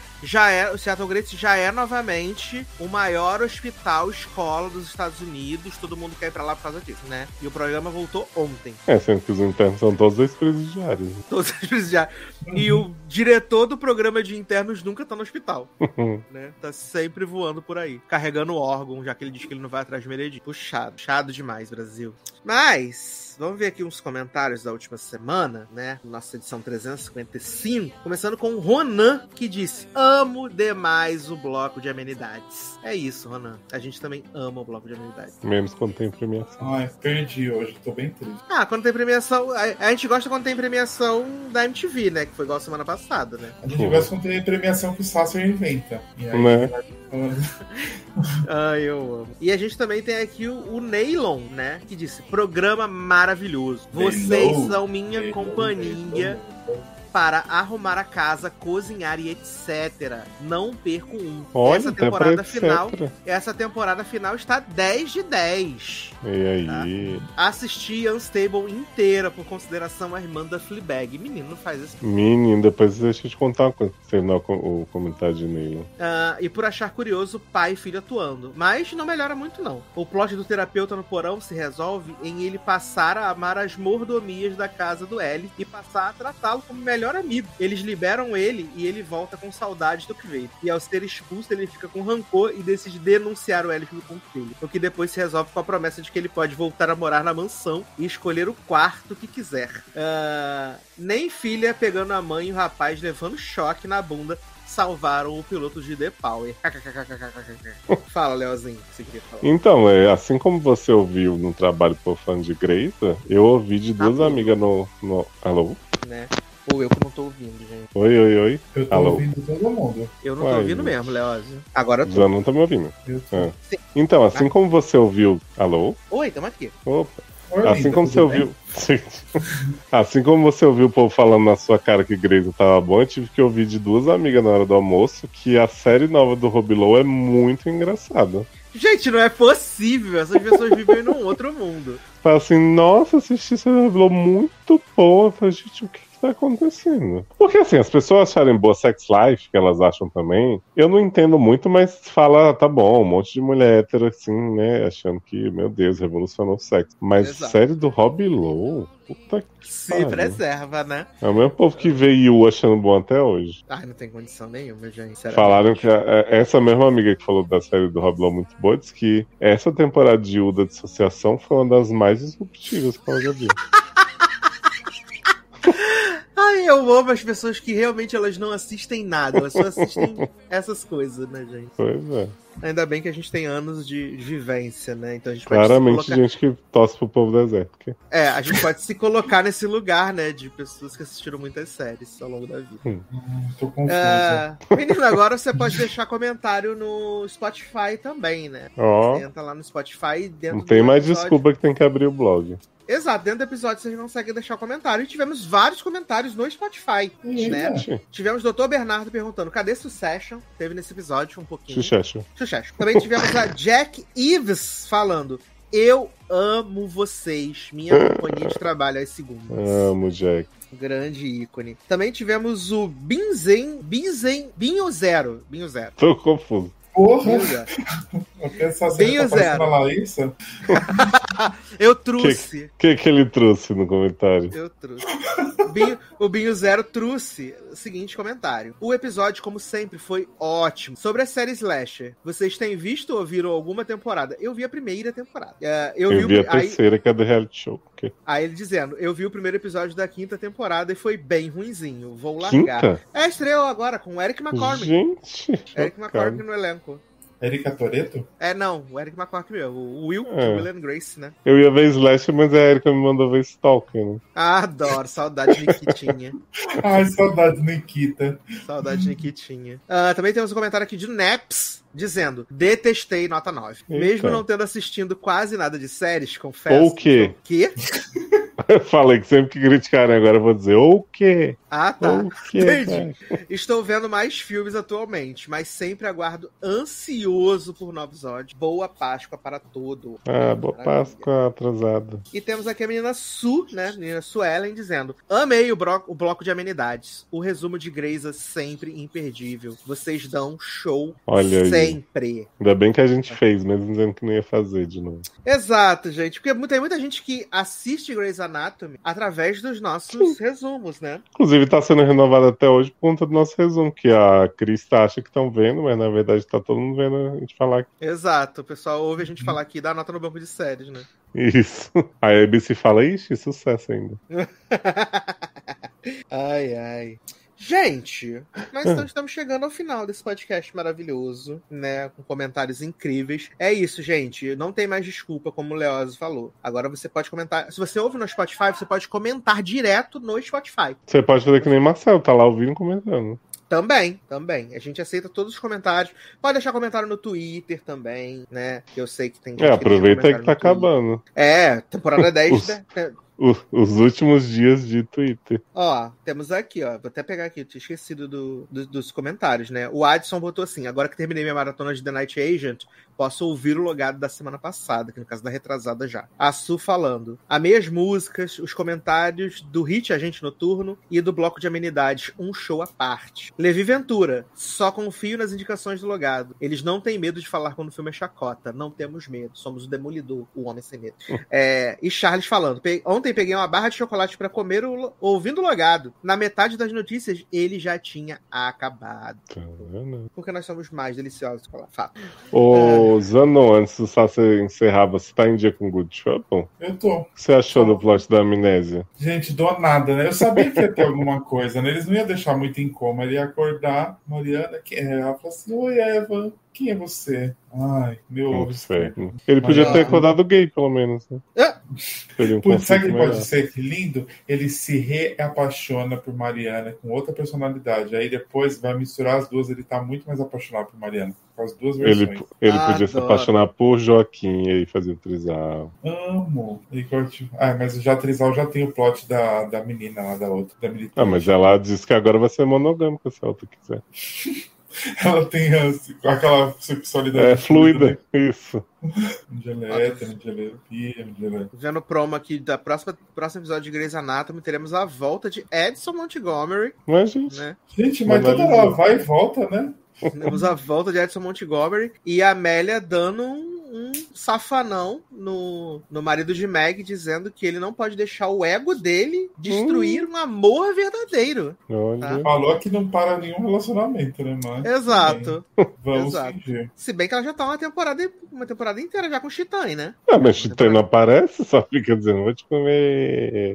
o Seattle Grace já é novamente o maior hospital escola dos Estados Unidos. Todo mundo quer ir pra lá por causa disso, né? E o programa voltou ontem. Sendo que os internos são todos ex-presidiários. Todos ex-presidiários. E o diretor do programa de internos nunca tá no hospital. Né? Tá sempre voando por aí. Carregando órgão, já que ele diz que ele não vai atrás de Meredith. Puxado demais, Brasil. Mas... vamos ver aqui uns comentários da última semana, né? Nossa edição 355. Começando com o Ronan, que disse: amo demais o bloco de amenidades. É isso, Ronan. A gente também ama o bloco de amenidades. Menos quando tem premiação. Ai, perdi hoje. Tô bem triste. Ah, quando tem premiação... A gente gosta quando tem premiação da MTV, né? Que foi igual semana passada, né? A gente gosta quando tem premiação que o Sasser inventa. E aí, né? Ai, eu amo. E a gente também tem aqui o Neylon, né? Que disse: programa maravilhoso. Vocês são minha companhia para arrumar a casa, cozinhar e etc. Não perco um. Olha, essa temporada final está 10 de 10. E aí? Tá? Assisti Unstable inteira por consideração à irmã da Fleabag. Menino, não faz isso. Menino, depois deixa eu te contar uma coisa. Terminar o comentário de Neylon. E por achar curioso, pai e filho atuando. Mas não melhora muito, não. O plot do terapeuta no porão se resolve em ele passar a amar as mordomias da casa do L e passar a tratá-lo como melhor amigo. Eles liberam ele e ele volta com saudade do que veio. E ao ser expulso, ele fica com rancor e decide denunciar o L pelo controle. O que depois se resolve com a promessa de que ele pode voltar a morar na mansão e escolher o quarto que quiser. Nem filha pegando a mãe e o rapaz levando choque na bunda salvaram o piloto de The Power. Fala, Leozinho, que você queria falar. Então, assim como você ouviu no trabalho por fã de Grey's, eu ouvi de duas amigas no... Alô? Né? Ou eu que não tô ouvindo, gente. Oi. Eu tô ouvindo todo mundo. Eu não tô ouvindo mesmo, Leozinho. Agora eu tô. Já não tá me ouvindo. Sim. Então, assim como você ouviu... Alô? Oi, tamo aqui. Opa. Assim como você ouviu. Assim como você ouviu o povo falando na sua cara que Grey's tava bom, eu tive que ouvir de duas amigas na hora do almoço que a série nova do Rob Lowe é muito engraçada. Gente, não é possível. Essas pessoas vivem num outro mundo. Fala assim, nossa, assisti essa Rob Lowe muito boa. Eu falei, gente, o que tá acontecendo? Porque assim, as pessoas acharem boa Sex Life, que elas acham também, eu não entendo muito, mas fala, tá bom, um monte de mulher hétero assim, né, achando que, meu Deus, revolucionou o sexo. Mas exato. Série do Rob Lowe, puta que se pariu. Preserva, né? É o mesmo povo que vê Yu achando bom até hoje. Ai, não tem condição nenhuma, gente. Falaram que essa mesma amiga que falou da série do Rob Lowe muito boa, disse que essa temporada de Yu da dissociação foi uma das mais disruptivas que ela já viu. Ai, eu amo as pessoas que realmente elas não assistem nada, elas só assistem essas coisas, né, gente? Pois é. Ainda bem que a gente tem anos de vivência, né? Então a gente claramente pode se colocar... gente que torce pro povo deserto. A gente pode se colocar nesse lugar, né? De pessoas que assistiram muitas séries ao longo da vida. Tô confuso. Menino, agora você pode deixar comentário no Spotify também, né? Você entra lá no Spotify dentro não tem mais episódio... desculpa que tem que abrir o blog. Exato, dentro do episódio vocês conseguem deixar o comentário. E tivemos vários comentários no Spotify, né? Tivemos o Dr. Bernardo perguntando, cadê Succession? Teve nesse episódio um pouquinho. Succession. Também tivemos a Jack Eves falando, eu amo vocês. Minha companhia de trabalho às segundas. Amo, Jack. Grande ícone. Também tivemos o Binho Zero. Tô confuso. Porra! Binho Zero. Eu penso assim, Binho tá parecendo Zero. a Larissa. Eu trouxe. O que ele trouxe no comentário? Eu trouxe. O Binho Zero trouxe o seguinte comentário. O episódio, como sempre, foi ótimo. Sobre a série Slasher, vocês têm visto ou viram alguma temporada? Eu vi a primeira temporada. Eu vi a terceira, que é do reality show. Okay. Aí ele dizendo, eu vi o primeiro episódio da quinta temporada e foi bem ruinzinho. Vou largar. Quinta? Estreou agora com o Eric McCormick. Gente. Eric McCormick no elenco. Erika Toretto? Não, o Eric McCormick mesmo. O Will and Grace, né? Eu ia ver Slash, mas a Erika me mandou ver Stalker, né? Adoro, saudade de Nikitinha. Ai, saudade do Nikita. Saudade de Nikitinha. Também temos um comentário aqui de Naps, dizendo, detestei nota 9. Eita. Mesmo não tendo assistido quase nada de séries, confesso. Ou o quê? Quê? Eu falei que sempre que criticarem agora eu vou dizer o quê? Ah, tá. O quê? Entendi. Estou vendo mais filmes atualmente, mas sempre aguardo ansioso por novos episódios. Boa Páscoa para todo. Boa Páscoa atrasada. E temos aqui a menina Su, né? Menina Suelen dizendo: amei o bloco de amenidades. O resumo de Grey's é sempre imperdível. Vocês dão show. Olha sempre. Aí. Ainda bem que a gente fez, mesmo dizendo que não ia fazer de novo. Exato, gente. Porque tem muita gente que assiste Grey's Anatomy através dos nossos resumos, né? Inclusive tá sendo renovado até hoje por conta do nosso resumo, que a Cris acha que estão vendo, mas na verdade tá todo mundo vendo a gente falar aqui. Exato. O pessoal ouve a gente falar aqui e dá nota no banco de séries, né? Isso. Aí a ABC fala, ixi, sucesso ainda. Ai. Gente, nós estamos chegando ao final desse podcast maravilhoso, né? Com comentários incríveis. É isso, gente. Não tem mais desculpa, como o Leoz falou. Agora você pode comentar. Se você ouve no Spotify, você pode comentar direto no Spotify. Você pode fazer que nem Marcelo, tá lá ouvindo e comentando. Também. A gente aceita todos os comentários. Pode deixar comentário no Twitter também, né? Que eu sei que tem gente que aproveita aí que tá acabando. Temporada 10, né? Os últimos dias de Twitter. Ó, temos aqui, ó. Vou até pegar aqui, eu tinha esquecido dos comentários, né? O Adson botou assim: agora que terminei minha maratona de The Night Agent, posso ouvir o logado da semana passada, que no caso da retrasada já. A Su falando: amei as músicas, os comentários do Hit Agente Noturno e do bloco de amenidades, um show à parte. Levi Ventura: só confio nas indicações do logado. Eles não têm medo de falar quando o filme é chacota. Não temos medo. Somos o Demolidor, o homem sem medo. E Charles falando: ontem peguei uma barra de chocolate pra comer ouvindo o logado. Na metade das notícias, ele já tinha acabado. Porque nós somos mais deliciosos. Fato. Ô, Zanon, antes do Sassi encerrar, você tá em dia com Good Trouble? Eu tô. O que você achou do plot da amnésia? Gente, do nada, né? Eu sabia que ia ter alguma coisa, né? Eles não iam deixar muito em coma. Ele ia acordar, Mariana, ela falou assim: oi, Eva, quem é você? Ai, meu inferno. Ele podia ter acordado gay, pelo menos, né? Sabe o que pode ser que lindo? Ele se reapaixona por Mariana com outra personalidade. Aí depois vai misturar as duas. Ele tá muito mais apaixonado por Mariana. Com as duas versões. Ele podia se apaixonar por Joaquim e aí fazer o trisal. Amo. Mas já trisal já tem o plot da menina lá, da outra. Da mas ela disse que agora vai ser monogâmica, se ela quiser. Ela tem aquela sexualidade fluida, né? Isso. Angeleta. Vendo o promo aqui da próximo episódio de Grey's Anatomy, teremos a volta de Edson Montgomery. Mas, gente, né? Mas toda hora vai e volta, né? Temos a volta de Edson Montgomery e a Amélia dando um safanão no marido de Meg, dizendo que ele não pode deixar o ego dele destruir um amor verdadeiro. Tá? Falou que não para nenhum relacionamento, né, mano? Exato. Vamos fingir. Se bem que ela já tá uma temporada inteira já com o Chitãe, né? Mas Chitãe não aparece, só fica dizendo, vou te comer.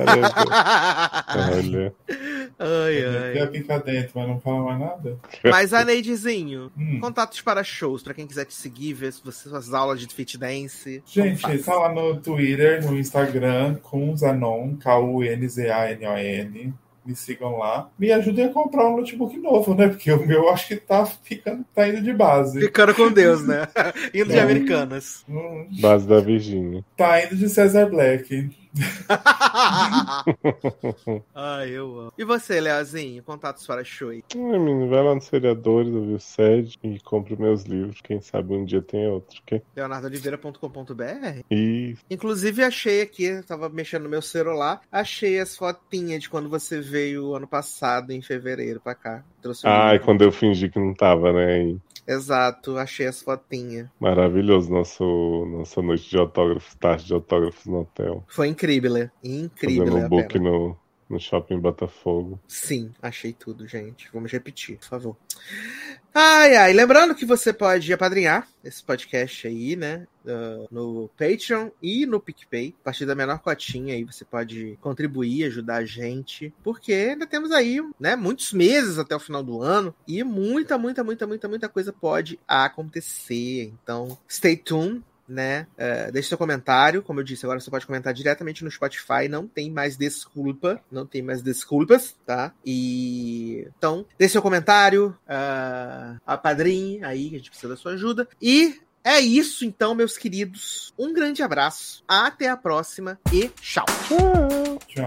Olha. Ai. Fica dentro, mas não fala mais nada. Mas a Neidezinho, contatos para shows, pra quem quiser te seguir, ver suas aulas de fit dance. Gente, tá lá no Twitter, no Instagram, com Zanon, K-U-N-Z-A-N-O-N. Me sigam lá. Me ajudem a comprar um notebook novo, né? Porque o meu acho que tá indo de base. Ficando com Deus, né? Indo de Americanas. Base da Virgínia. Tá indo de Cesar Black. Ai, eu amo. E você, Leozinho? Contatos para Shui. Menino, vai lá nos Seriadores, ouvir o SED e compre meus livros. Quem sabe um dia tem outro, ok? leonardoliveira.com.br. E Inclusive, achei aqui, eu tava mexendo no meu celular, achei as fotinhas de quando você veio ano passado, em fevereiro, pra cá. Trouxe e quando eu fingi que não tava, né? E... Exato, achei as fotinhas. Maravilhoso nossa noite de autógrafos, tarde de autógrafos no hotel. Foi incrível, né? Incrível. Fazendo um book no Shopping Botafogo. Sim, achei tudo, gente. Vamos repetir, por favor. Ai. Lembrando que você pode apadrinhar esse podcast aí, né? No Patreon e no PicPay. A partir da menor cotinha aí você pode contribuir, ajudar a gente. Porque ainda temos aí, né? Muitos meses até o final do ano. E muita coisa pode acontecer. Então, stay tuned. Né? Deixe seu comentário. Como eu disse, agora você pode comentar diretamente no Spotify. Não tem mais desculpas, tá? E então, deixe seu comentário, apadrinhe aí, que a gente precisa da sua ajuda. E é isso então, meus queridos. Um grande abraço, até a próxima e tchau. Tchau.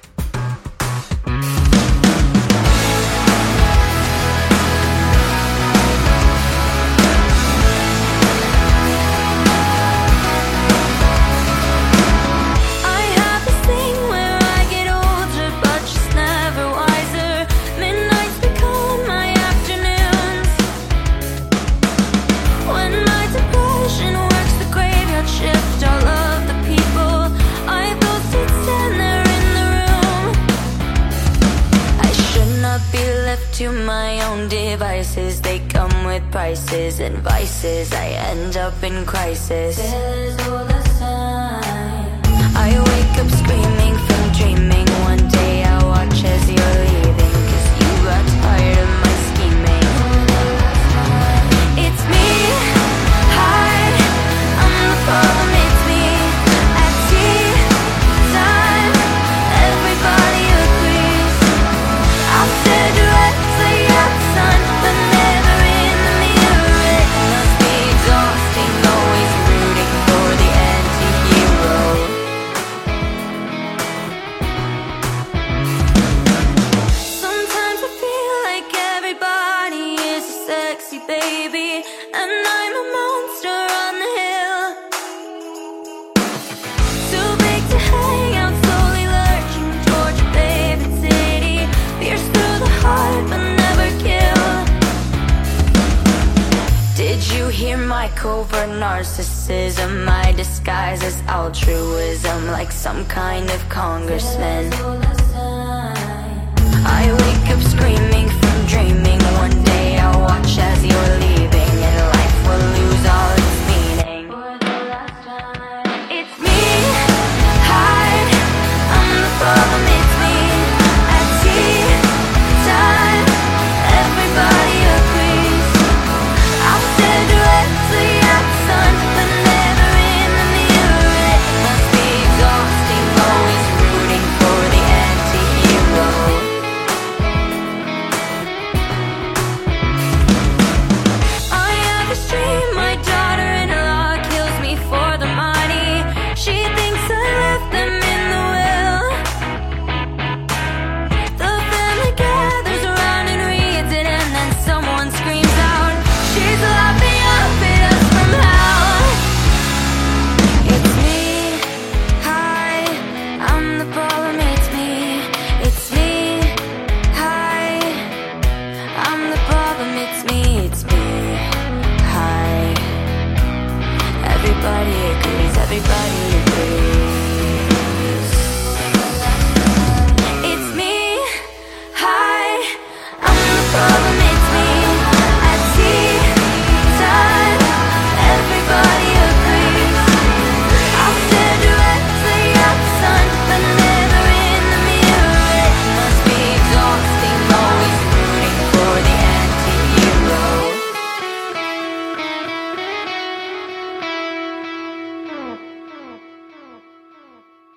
To my own devices, they come with prices and vices. I end up in crisis. I wake up screaming from dreaming. One day I'll watch as you're leaving, 'cause you got tired of my scheming. It's me, hi, I'm the problem, it's me. At tea time, everybody agrees. I'll stare directly at the sun, but never in the mirror. It must be exhausting, always rooting for the anti-hero. Sometimes I feel like everybody is a sexy baby, and I'm a monster on the hill. Too big to hang out, slowly lurching towards your favorite city. Pierce through the heart but never kill. Did you hear my covert narcissism? My disguise as altruism, like some kind of congressman. I wake up screaming from dreaming. One day I'll watch as you're leaving, and life will lose all its meaning. It's me, hi, I'm the problem, it's me. At tea time, everybody agrees. I'll stare directly at the sun, but never in the mirror. It must be exhausting, always rooting for the anti-hero. I have this dream, my daughter-in-law kills me for the money. She thinks I left them in the will. The family gathers around and reads it, and then someone screams out, she's laughing up at us from hell. It's me, hi, I'm the problem, it's me. It's me, hi, I'm the problem, it's me, hi. Everybody agrees, everybody agrees.